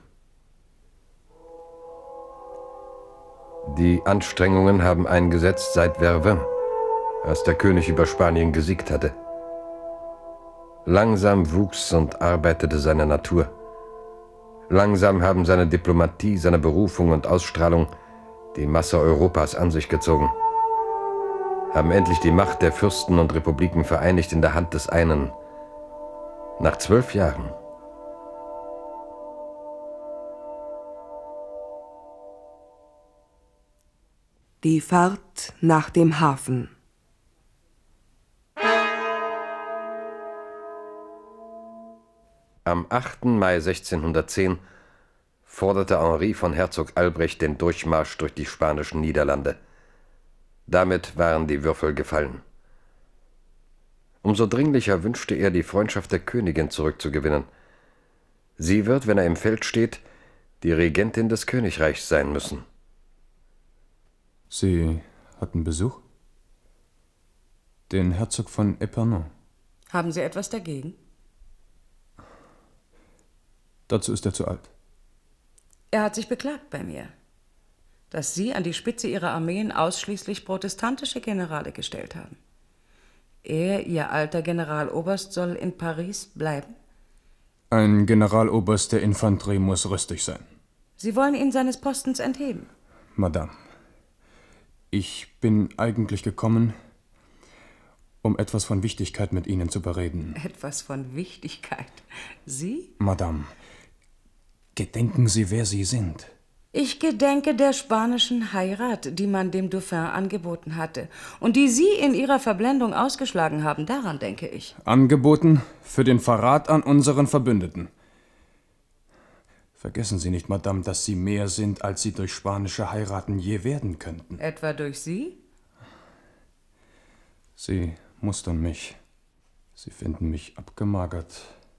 Die Anstrengungen haben eingesetzt seit Vervins, als der König über Spanien gesiegt hatte. Langsam wuchs und arbeitete seine Natur. Langsam haben seine Diplomatie, seine Berufung und Ausstrahlung die Masse Europas an sich gezogen, haben endlich die Macht der Fürsten und Republiken vereinigt in der Hand des einen. Nach 12 Jahren. Die Fahrt nach dem Hafen. Am 8. Mai 1610 forderte Henri von Herzog Albrecht den Durchmarsch durch die spanischen Niederlande. Damit waren die Würfel gefallen. Umso dringlicher wünschte er, die Freundschaft der Königin zurückzugewinnen. Sie wird, wenn er im Feld steht, die Regentin des Königreichs sein müssen. Sie hatten Besuch? Den Herzog von Épernon. Haben Sie etwas dagegen? Dazu ist er zu alt. Er hat sich beklagt bei mir, dass Sie an die Spitze Ihrer Armeen ausschließlich protestantische Generale gestellt haben. Er, Ihr alter Generaloberst, soll in Paris bleiben? Ein Generaloberst der Infanterie muss rüstig sein. Sie wollen ihn seines Postens entheben? Madame, ich bin eigentlich gekommen, um etwas von Wichtigkeit mit Ihnen zu bereden. Etwas von Wichtigkeit? Sie? Madame, gedenken Sie, wer Sie sind? Ich gedenke der spanischen Heirat, die man dem Dauphin angeboten hatte und die Sie in Ihrer Verblendung ausgeschlagen haben. Daran denke ich. Angeboten für den Verrat an unseren Verbündeten. Vergessen Sie nicht, Madame, dass Sie mehr sind, als Sie durch spanische Heiraten je werden könnten. Etwa durch Sie? Sie mustern mich. Sie finden mich abgemagert.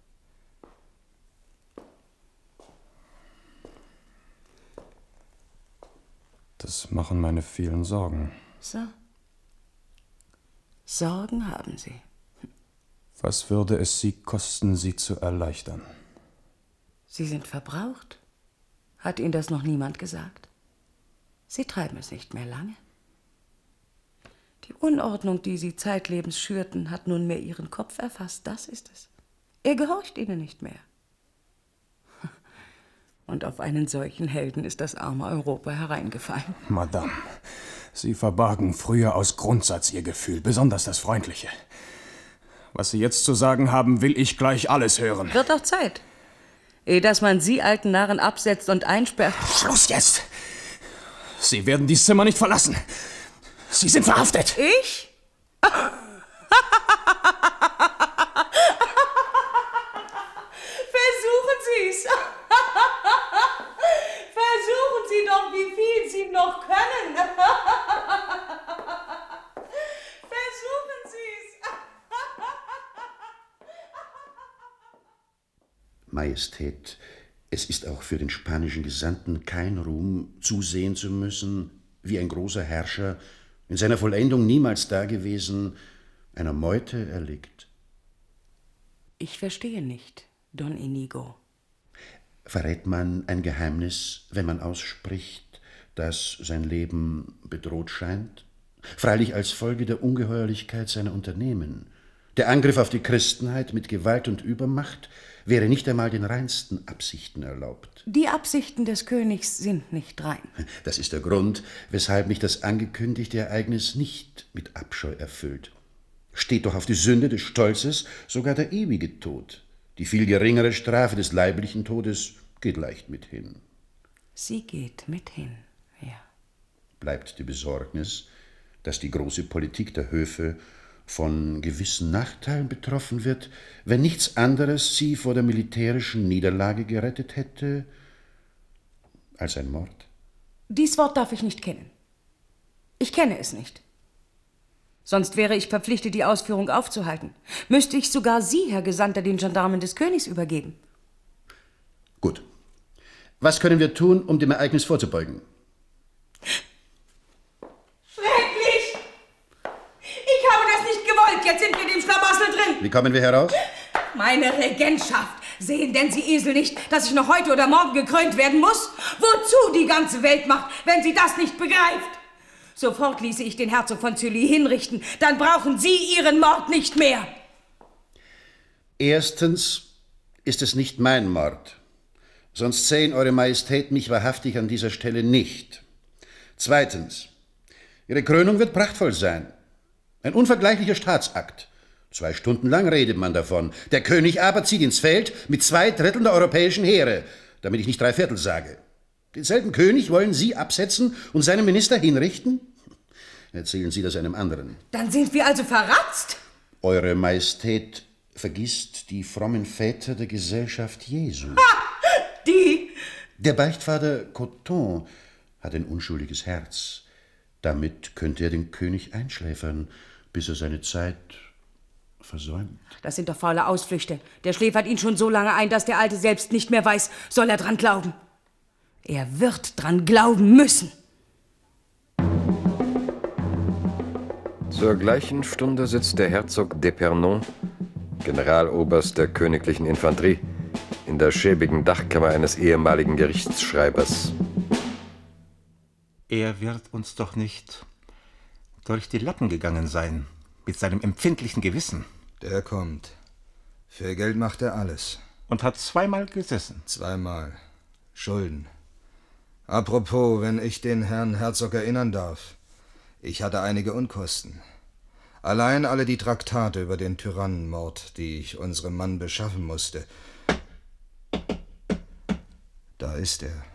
Das machen meine vielen Sorgen. So. Sorgen haben Sie. Was würde es Sie kosten, sie zu erleichtern? Sie sind verbraucht. Hat Ihnen das noch niemand gesagt? Sie treiben es nicht mehr lange. Die Unordnung, die Sie zeitlebens schürten, hat nunmehr Ihren Kopf erfasst. Das ist es. Er gehorcht Ihnen nicht mehr. Und auf einen solchen Helden ist das arme Europa hereingefallen. Madame, Sie verbargen früher aus Grundsatz Ihr Gefühl, besonders das Freundliche. Was Sie jetzt zu sagen haben, will ich gleich alles hören. Wird auch Zeit. Ehe dass man Sie alten Narren absetzt und einsperrt. Schluss jetzt! Sie werden dieses Zimmer nicht verlassen. Sie sind verhaftet. Ich? Sie's! Versuchen Sie doch, wie viel Sie noch können! Versuchen Sie's! Majestät, es ist auch für den spanischen Gesandten kein Ruhm, zusehen zu müssen, wie ein großer Herrscher, in seiner Vollendung niemals dagewesen, einer Meute erliegt. Ich verstehe nicht, Don Inigo. Verrät man ein Geheimnis, wenn man ausspricht, dass sein Leben bedroht scheint? Freilich als Folge der Ungeheuerlichkeit seiner Unternehmen. Der Angriff auf die Christenheit mit Gewalt und Übermacht wäre nicht einmal den reinsten Absichten erlaubt. Die Absichten des Königs sind nicht rein. Das ist der Grund, weshalb mich das angekündigte Ereignis nicht mit Abscheu erfüllt. Steht doch auf die Sünde des Stolzes sogar der ewige Tod. Die viel geringere Strafe des leiblichen Todes geht leicht mit hin. Sie geht mit hin, ja. Bleibt die Besorgnis, dass die große Politik der Höfe von gewissen Nachteilen betroffen wird, wenn nichts anderes sie vor der militärischen Niederlage gerettet hätte als ein Mord? Dies Wort darf ich nicht kennen. Ich kenne es nicht. Sonst wäre ich verpflichtet, die Ausführung aufzuhalten. Müsste ich sogar Sie, Herr Gesandter, den Gendarmen des Königs übergeben. Gut. Was können wir tun, um dem Ereignis vorzubeugen? Schrecklich! Ich habe das nicht gewollt. Jetzt sind wir in dem Schlamassel drin. Wie kommen wir heraus? Meine Regentschaft. Sehen denn Sie Esel nicht, dass ich noch heute oder morgen gekrönt werden muss? Wozu die ganze Weltmacht, wenn sie das nicht begreift? Sofort ließe ich den Herzog von Sully hinrichten. Dann brauchen Sie Ihren Mord nicht mehr. Erstens ist es nicht mein Mord. Sonst sähen Eure Majestät mich wahrhaftig an dieser Stelle nicht. Zweitens, Ihre Krönung wird prachtvoll sein. Ein unvergleichlicher Staatsakt. 2 Stunden lang redet man davon. Der König aber zieht ins Feld mit 2/3 der europäischen Heere, damit ich nicht 3/4 sage. Denselben König wollen Sie absetzen und seinen Minister hinrichten? Erzählen Sie das einem anderen. Dann sind wir also verratzt? Eure Majestät vergisst die frommen Väter der Gesellschaft Jesu. Ha! Die? Der Beichtvater Coton hat ein unschuldiges Herz. Damit könnte er den König einschläfern, bis er seine Zeit versäumt. Das sind doch faule Ausflüchte. Der schläfert ihn schon so lange ein, dass der Alte selbst nicht mehr weiß, soll er dran glauben. Er wird dran glauben müssen. Zur gleichen Stunde sitzt der Herzog d'Epernon, Generaloberst der königlichen Infanterie, in der schäbigen Dachkammer eines ehemaligen Gerichtsschreibers. Er wird uns doch nicht durch die Lappen gegangen sein, mit seinem empfindlichen Gewissen. Der kommt. Für Geld macht er alles. Und hat 2-mal gesessen. 2-mal. Schulden. Apropos, wenn ich den Herrn Herzog erinnern darf. Ich hatte einige Unkosten. Allein alle die Traktate über den Tyrannenmord, die ich unserem Mann beschaffen musste. Da ist er.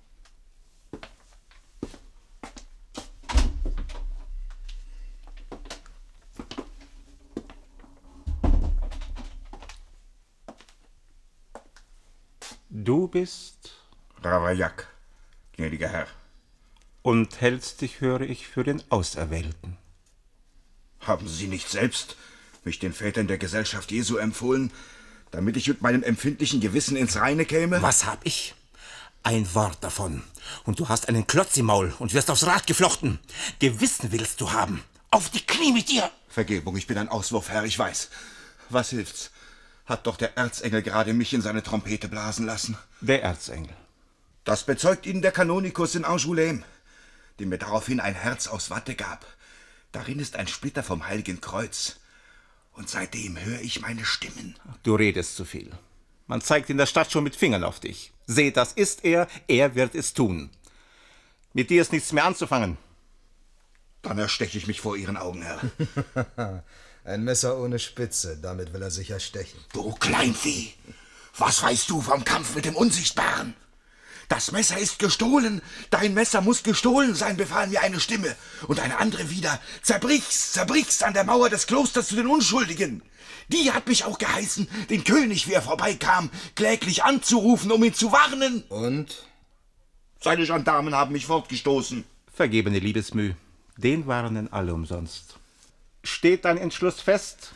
Du bist Ravaillac, gnädiger Herr. Und hältst dich, höre ich, für den Auserwählten. Haben Sie nicht selbst mich den Vätern der Gesellschaft Jesu empfohlen, damit ich mit meinem empfindlichen Gewissen ins Reine käme? Was hab ich? Ein Wort davon. Und du hast einen Klotz im Maul und wirst aufs Rad geflochten. Gewissen willst du haben. Auf die Knie mit dir! Vergebung, ich bin ein Auswurf, Herr, ich weiß. Was hilft's? Hat doch der Erzengel gerade mich in seine Trompete blasen lassen. Der Erzengel? Das bezeugt Ihnen der Kanonikus in Angoulême, dem mir daraufhin ein Herz aus Watte gab. Darin ist ein Splitter vom Heiligen Kreuz. Und seitdem höre ich meine Stimmen. Du redest zu viel. Man zeigt in der Stadt schon mit Fingern auf dich. Seht, das ist er wird es tun. Mit dir ist nichts mehr anzufangen. Dann ersteche ich mich vor Ihren Augen, Herr. Ein Messer ohne Spitze, damit will er sicher stechen. Du Kleinvieh, was weißt du vom Kampf mit dem Unsichtbaren? Das Messer ist gestohlen! Dein Messer muss gestohlen sein, befahl mir eine Stimme. Und eine andere wieder: Zerbrich's, zerbrich's an der Mauer des Klosters zu den Unschuldigen! Die hat mich auch geheißen, den König, wie er vorbeikam, kläglich anzurufen, um ihn zu warnen. Und? Seine Gendarmen haben mich fortgestoßen. Vergebene Liebesmüh, den warnen alle umsonst. Steht dein Entschluss fest?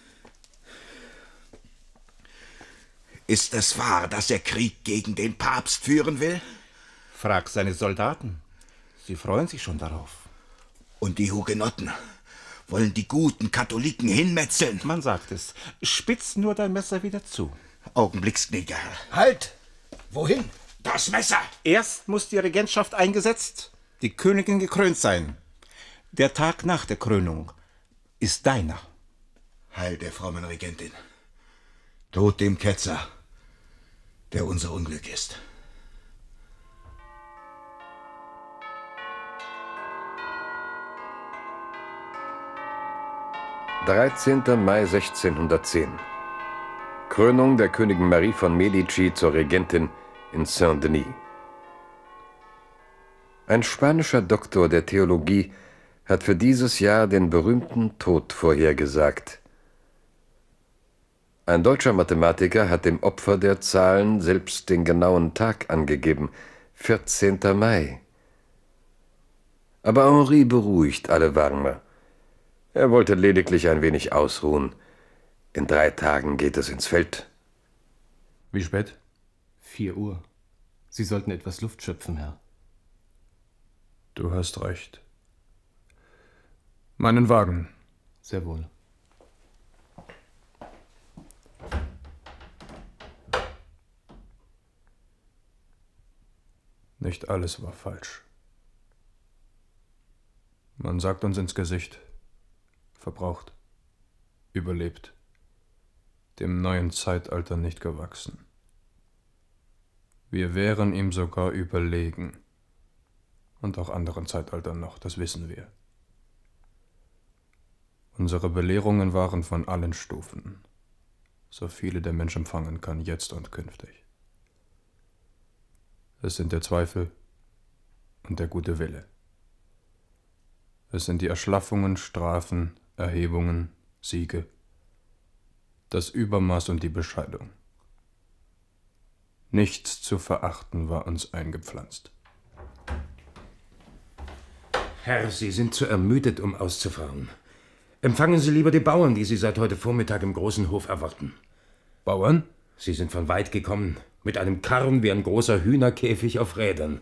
Ist es wahr, dass er Krieg gegen den Papst führen will? Frag seine Soldaten. Sie freuen sich schon darauf. Und die Hugenotten wollen die guten Katholiken hinmetzeln. Man sagt es. Spitz nur dein Messer wieder zu. Augenblicksgnädiger Herr. Halt! Wohin? Das Messer! Erst muss die Regentschaft eingesetzt, die Königin gekrönt sein. Der Tag nach der Krönung ist deiner. Heil der frommen Regentin. Tod dem Ketzer, der unser Unglück ist. »13. Mai 1610. Krönung der Königin Marie von Medici zur Regentin in Saint-Denis. Ein spanischer Doktor der Theologie hat für dieses Jahr den berühmten Tod vorhergesagt. Ein deutscher Mathematiker hat dem Opfer der Zahlen selbst den genauen Tag angegeben, 14. Mai. Aber Henri beruhigt alle Warner. Er wollte lediglich ein wenig ausruhen. In 3 Tagen geht es ins Feld. Wie spät? 4 Uhr. Sie sollten etwas Luft schöpfen, Herr. Du hast recht. Meinen Wagen. Sehr wohl. Nicht alles war falsch. Man sagt uns ins Gesicht: verbraucht, überlebt, dem neuen Zeitalter nicht gewachsen. Wir wären ihm sogar überlegen. Und auch anderen Zeitaltern noch, das wissen wir. Unsere Belehrungen waren von allen Stufen, so viele der Mensch empfangen kann, jetzt und künftig. Es sind der Zweifel und der gute Wille. Es sind die Erschlaffungen, Strafen, Erhebungen, Siege, das Übermaß und die Bescheidung. Nichts zu verachten war uns eingepflanzt. Herr, Sie sind zu ermüdet, um auszufahren. Empfangen Sie lieber die Bauern, die Sie seit heute Vormittag im großen Hof erwarten. Bauern? Sie sind von weit gekommen, mit einem Karren wie ein großer Hühnerkäfig auf Rädern.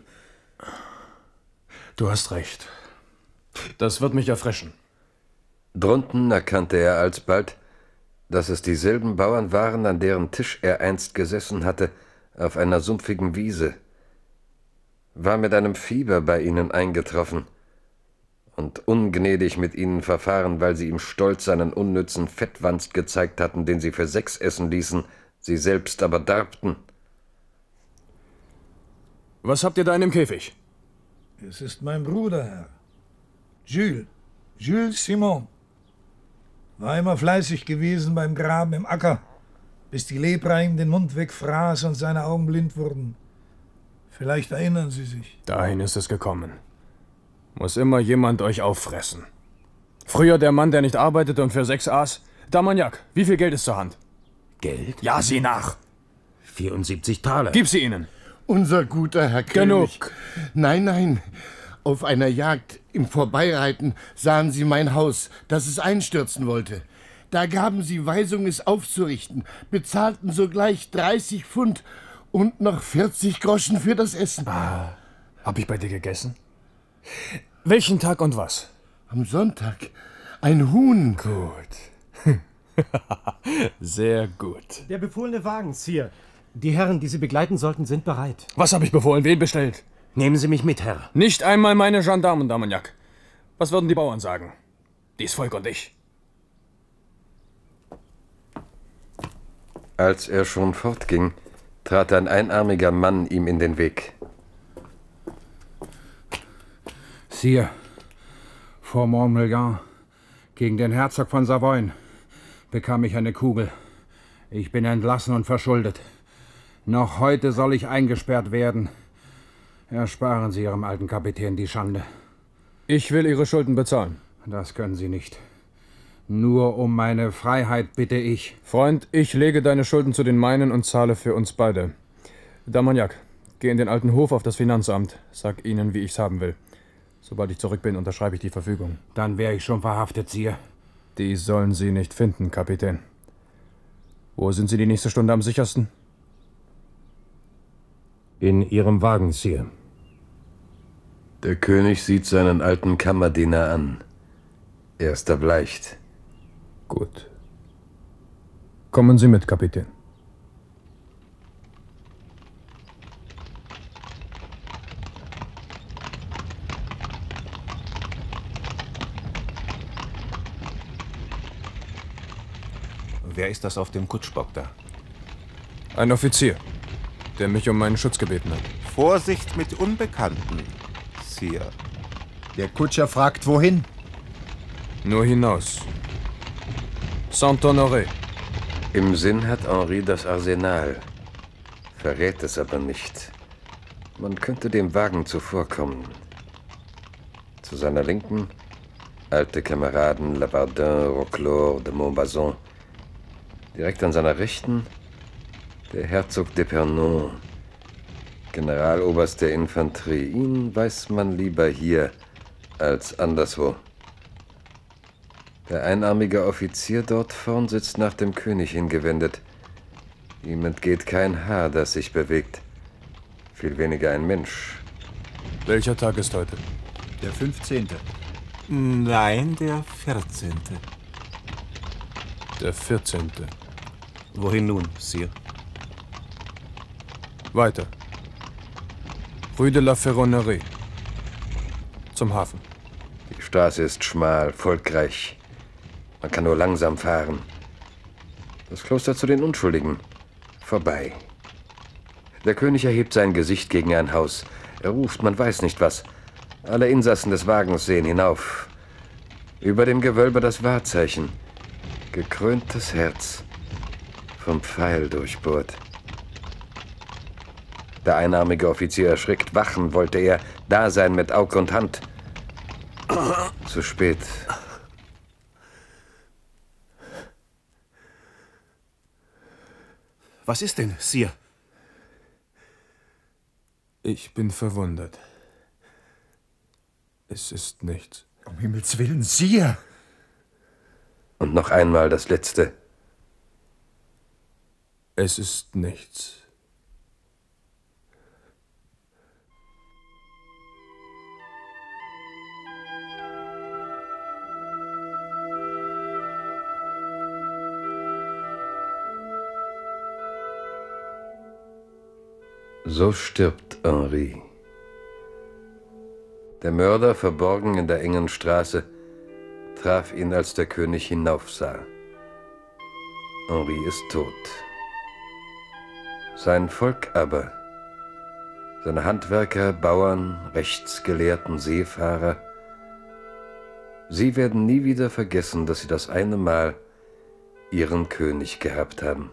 Du hast recht. Das wird mich erfrischen. Drunten erkannte er alsbald, dass es dieselben Bauern waren, an deren Tisch er einst gesessen hatte, auf einer sumpfigen Wiese. War mit einem Fieber bei ihnen eingetroffen und ungnädig mit ihnen verfahren, weil sie ihm stolz einen unnützen Fettwanst gezeigt hatten, den sie für 6 essen ließen, sie selbst aber darbten. Was habt ihr da in dem Käfig? Es ist mein Bruder, Herr. Jules Simon. War immer fleißig gewesen beim Graben im Acker, bis die Lepra ihm den Mund wegfraß und seine Augen blind wurden. Vielleicht erinnern Sie sich. Dahin ist es gekommen. Muss immer jemand euch auffressen. Früher der Mann, der nicht arbeitete und für 6 aß. Damagnac, wie viel Geld ist zur Hand? Geld? Ja, sieh nach. 74 Taler. Gib sie ihnen. Unser guter Herr König. Genug. Nein, nein. Auf einer Jagd im Vorbeireiten sahen sie mein Haus, das es einstürzen wollte. Da gaben sie Weisung, es aufzurichten, bezahlten sogleich 30 Pfund und noch 40 Groschen für das Essen. Ah, hab ich bei dir gegessen? Welchen Tag und was? Am Sonntag. Ein Huhn. Gut. Sehr gut. Der befohlene Wagen, Sire. Die Herren, die Sie begleiten sollten, sind bereit. Was habe ich befohlen? Wen bestellt? Nehmen Sie mich mit, Herr. Nicht einmal meine Gendarmen, Damagnac. Was würden die Bauern sagen? Dies Volk und ich. Als er schon fortging, trat ein einarmiger Mann ihm in den Weg. Sire, vor Montmélian, gegen den Herzog von Savoyen, bekam ich eine Kugel. Ich bin entlassen und verschuldet. Noch heute soll ich eingesperrt werden, Ersparen Sie Ihrem alten Kapitän die Schande. Ich will Ihre Schulden bezahlen. Das können Sie nicht. Nur um meine Freiheit bitte ich. Freund, ich lege deine Schulden zu den meinen und zahle für uns beide. D'Armagnac, geh in den alten Hof auf das Finanzamt. Sag ihnen, wie ich's haben will. Sobald ich zurück bin, unterschreibe ich die Verfügung. Dann wäre ich schon verhaftet, Sire. Die sollen Sie nicht finden, Kapitän. Wo sind Sie die nächste Stunde am sichersten? In Ihrem Wagen, Sire. Der König sieht seinen alten Kammerdiener an. Er ist erbleicht. Gut. Kommen Sie mit, Kapitän. Wer ist das auf dem Kutschbock da? Ein Offizier, der mich um meinen Schutz gebeten hat. Vorsicht mit Unbekannten, Sire. Der Kutscher fragt, wohin? Nur hinaus. Saint-Honoré. Im Sinn hat Henri das Arsenal, verrät es aber nicht. Man könnte dem Wagen zuvorkommen. Zu seiner Linken alte Kameraden Lavardin, Roclore, de Montbazon. Direkt an seiner Rechten der Herzog d'Epernon, Generaloberst der Infanterie. Ihn weiß man lieber hier als anderswo. Der einarmige Offizier dort vorn sitzt nach dem König hingewendet. Ihm entgeht kein Haar, das sich bewegt. Viel weniger ein Mensch. Welcher Tag ist heute? Der 15. Nein, der 14. Der 14. Wohin nun, Sire? Weiter. Rue de la Ferronnerie. Zum Hafen. Die Straße ist schmal, volkreich. Man kann nur langsam fahren. Das Kloster zu den Unschuldigen. Vorbei. Der König erhebt sein Gesicht gegen ein Haus. Er ruft, man weiß nicht was. Alle Insassen des Wagens sehen hinauf. Über dem Gewölbe das Wahrzeichen. Gekröntes Herz. Vom Pfeil durchbohrt. Der einarmige Offizier erschrickt. Wachen wollte er. Da sein mit Aug und Hand. Zu spät. Was ist denn, Sire? Ich bin verwundert. Es ist nichts. Um Himmels Willen, Sire! Und noch einmal das Letzte. Es ist nichts. So stirbt Henri. Der Mörder, verborgen in der engen Straße, traf ihn, als der König hinaufsah. Henri ist tot. Sein Volk aber, seine Handwerker, Bauern, Rechtsgelehrten, Seefahrer, sie werden nie wieder vergessen, dass sie das eine Mal ihren König gehabt haben.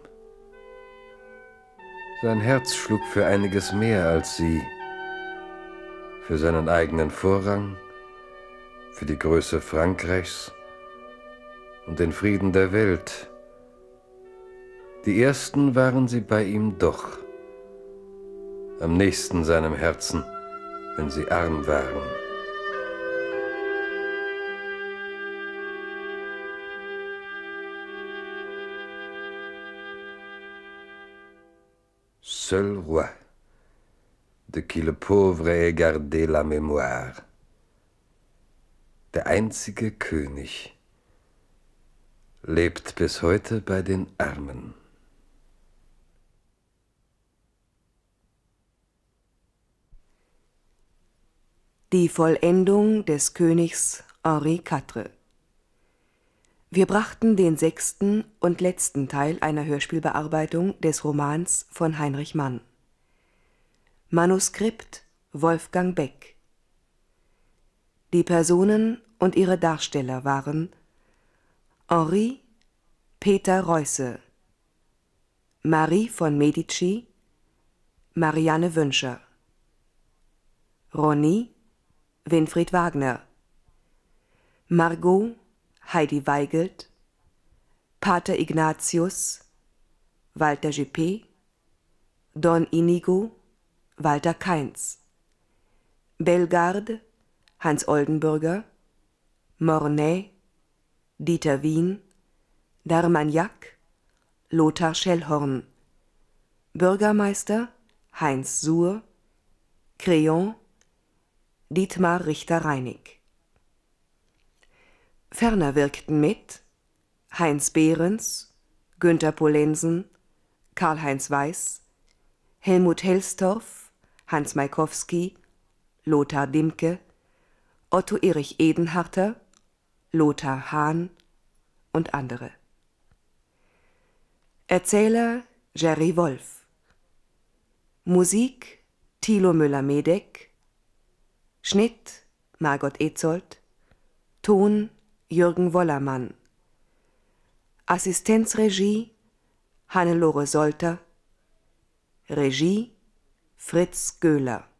Sein Herz schlug für einiges mehr als sie, für seinen eigenen Vorrang, für die Größe Frankreichs und den Frieden der Welt. Die ersten waren sie bei ihm doch, am nächsten seinem Herzen, wenn sie arm waren. Seul roi, de qui le pauvre ait gardé la mémoire. Der einzige König lebt bis heute bei den Armen. Die Vollendung des Königs Henri IV. Wir brachten den 6. und letzten Teil einer Hörspielbearbeitung des Romans von Heinrich Mann. Manuskript Wolfgang Beck. Die Personen und ihre Darsteller waren Henri Peter Reusse, Marie von Medici Marianne Wünscher, Ronny Winfried Wagner, Margot Heidi Weigelt, Pater Ignatius Walter Juppé, Don Inigo Walter Kainz, Bellegarde Hans Oldenburger, Mornay Dieter Wien, d'Armagnac Lothar Schellhorn, Bürgermeister Heinz Suhr, Crayon Dietmar Richter-Reinig. Ferner wirkten mit Heinz Behrens, Günter Polensen, Karl-Heinz Weiß, Helmut Helstorff, Hans Maikowski, Lothar Dimke, Otto Erich Edenharter, Lothar Hahn und andere. Erzähler Jerry Wolf. Musik Thilo Müller-Medeck. Schnitt Margot Etzold. Ton Jürgen Wollermann. Assistenzregie Hannelore Solter. Regie Fritz Göhler.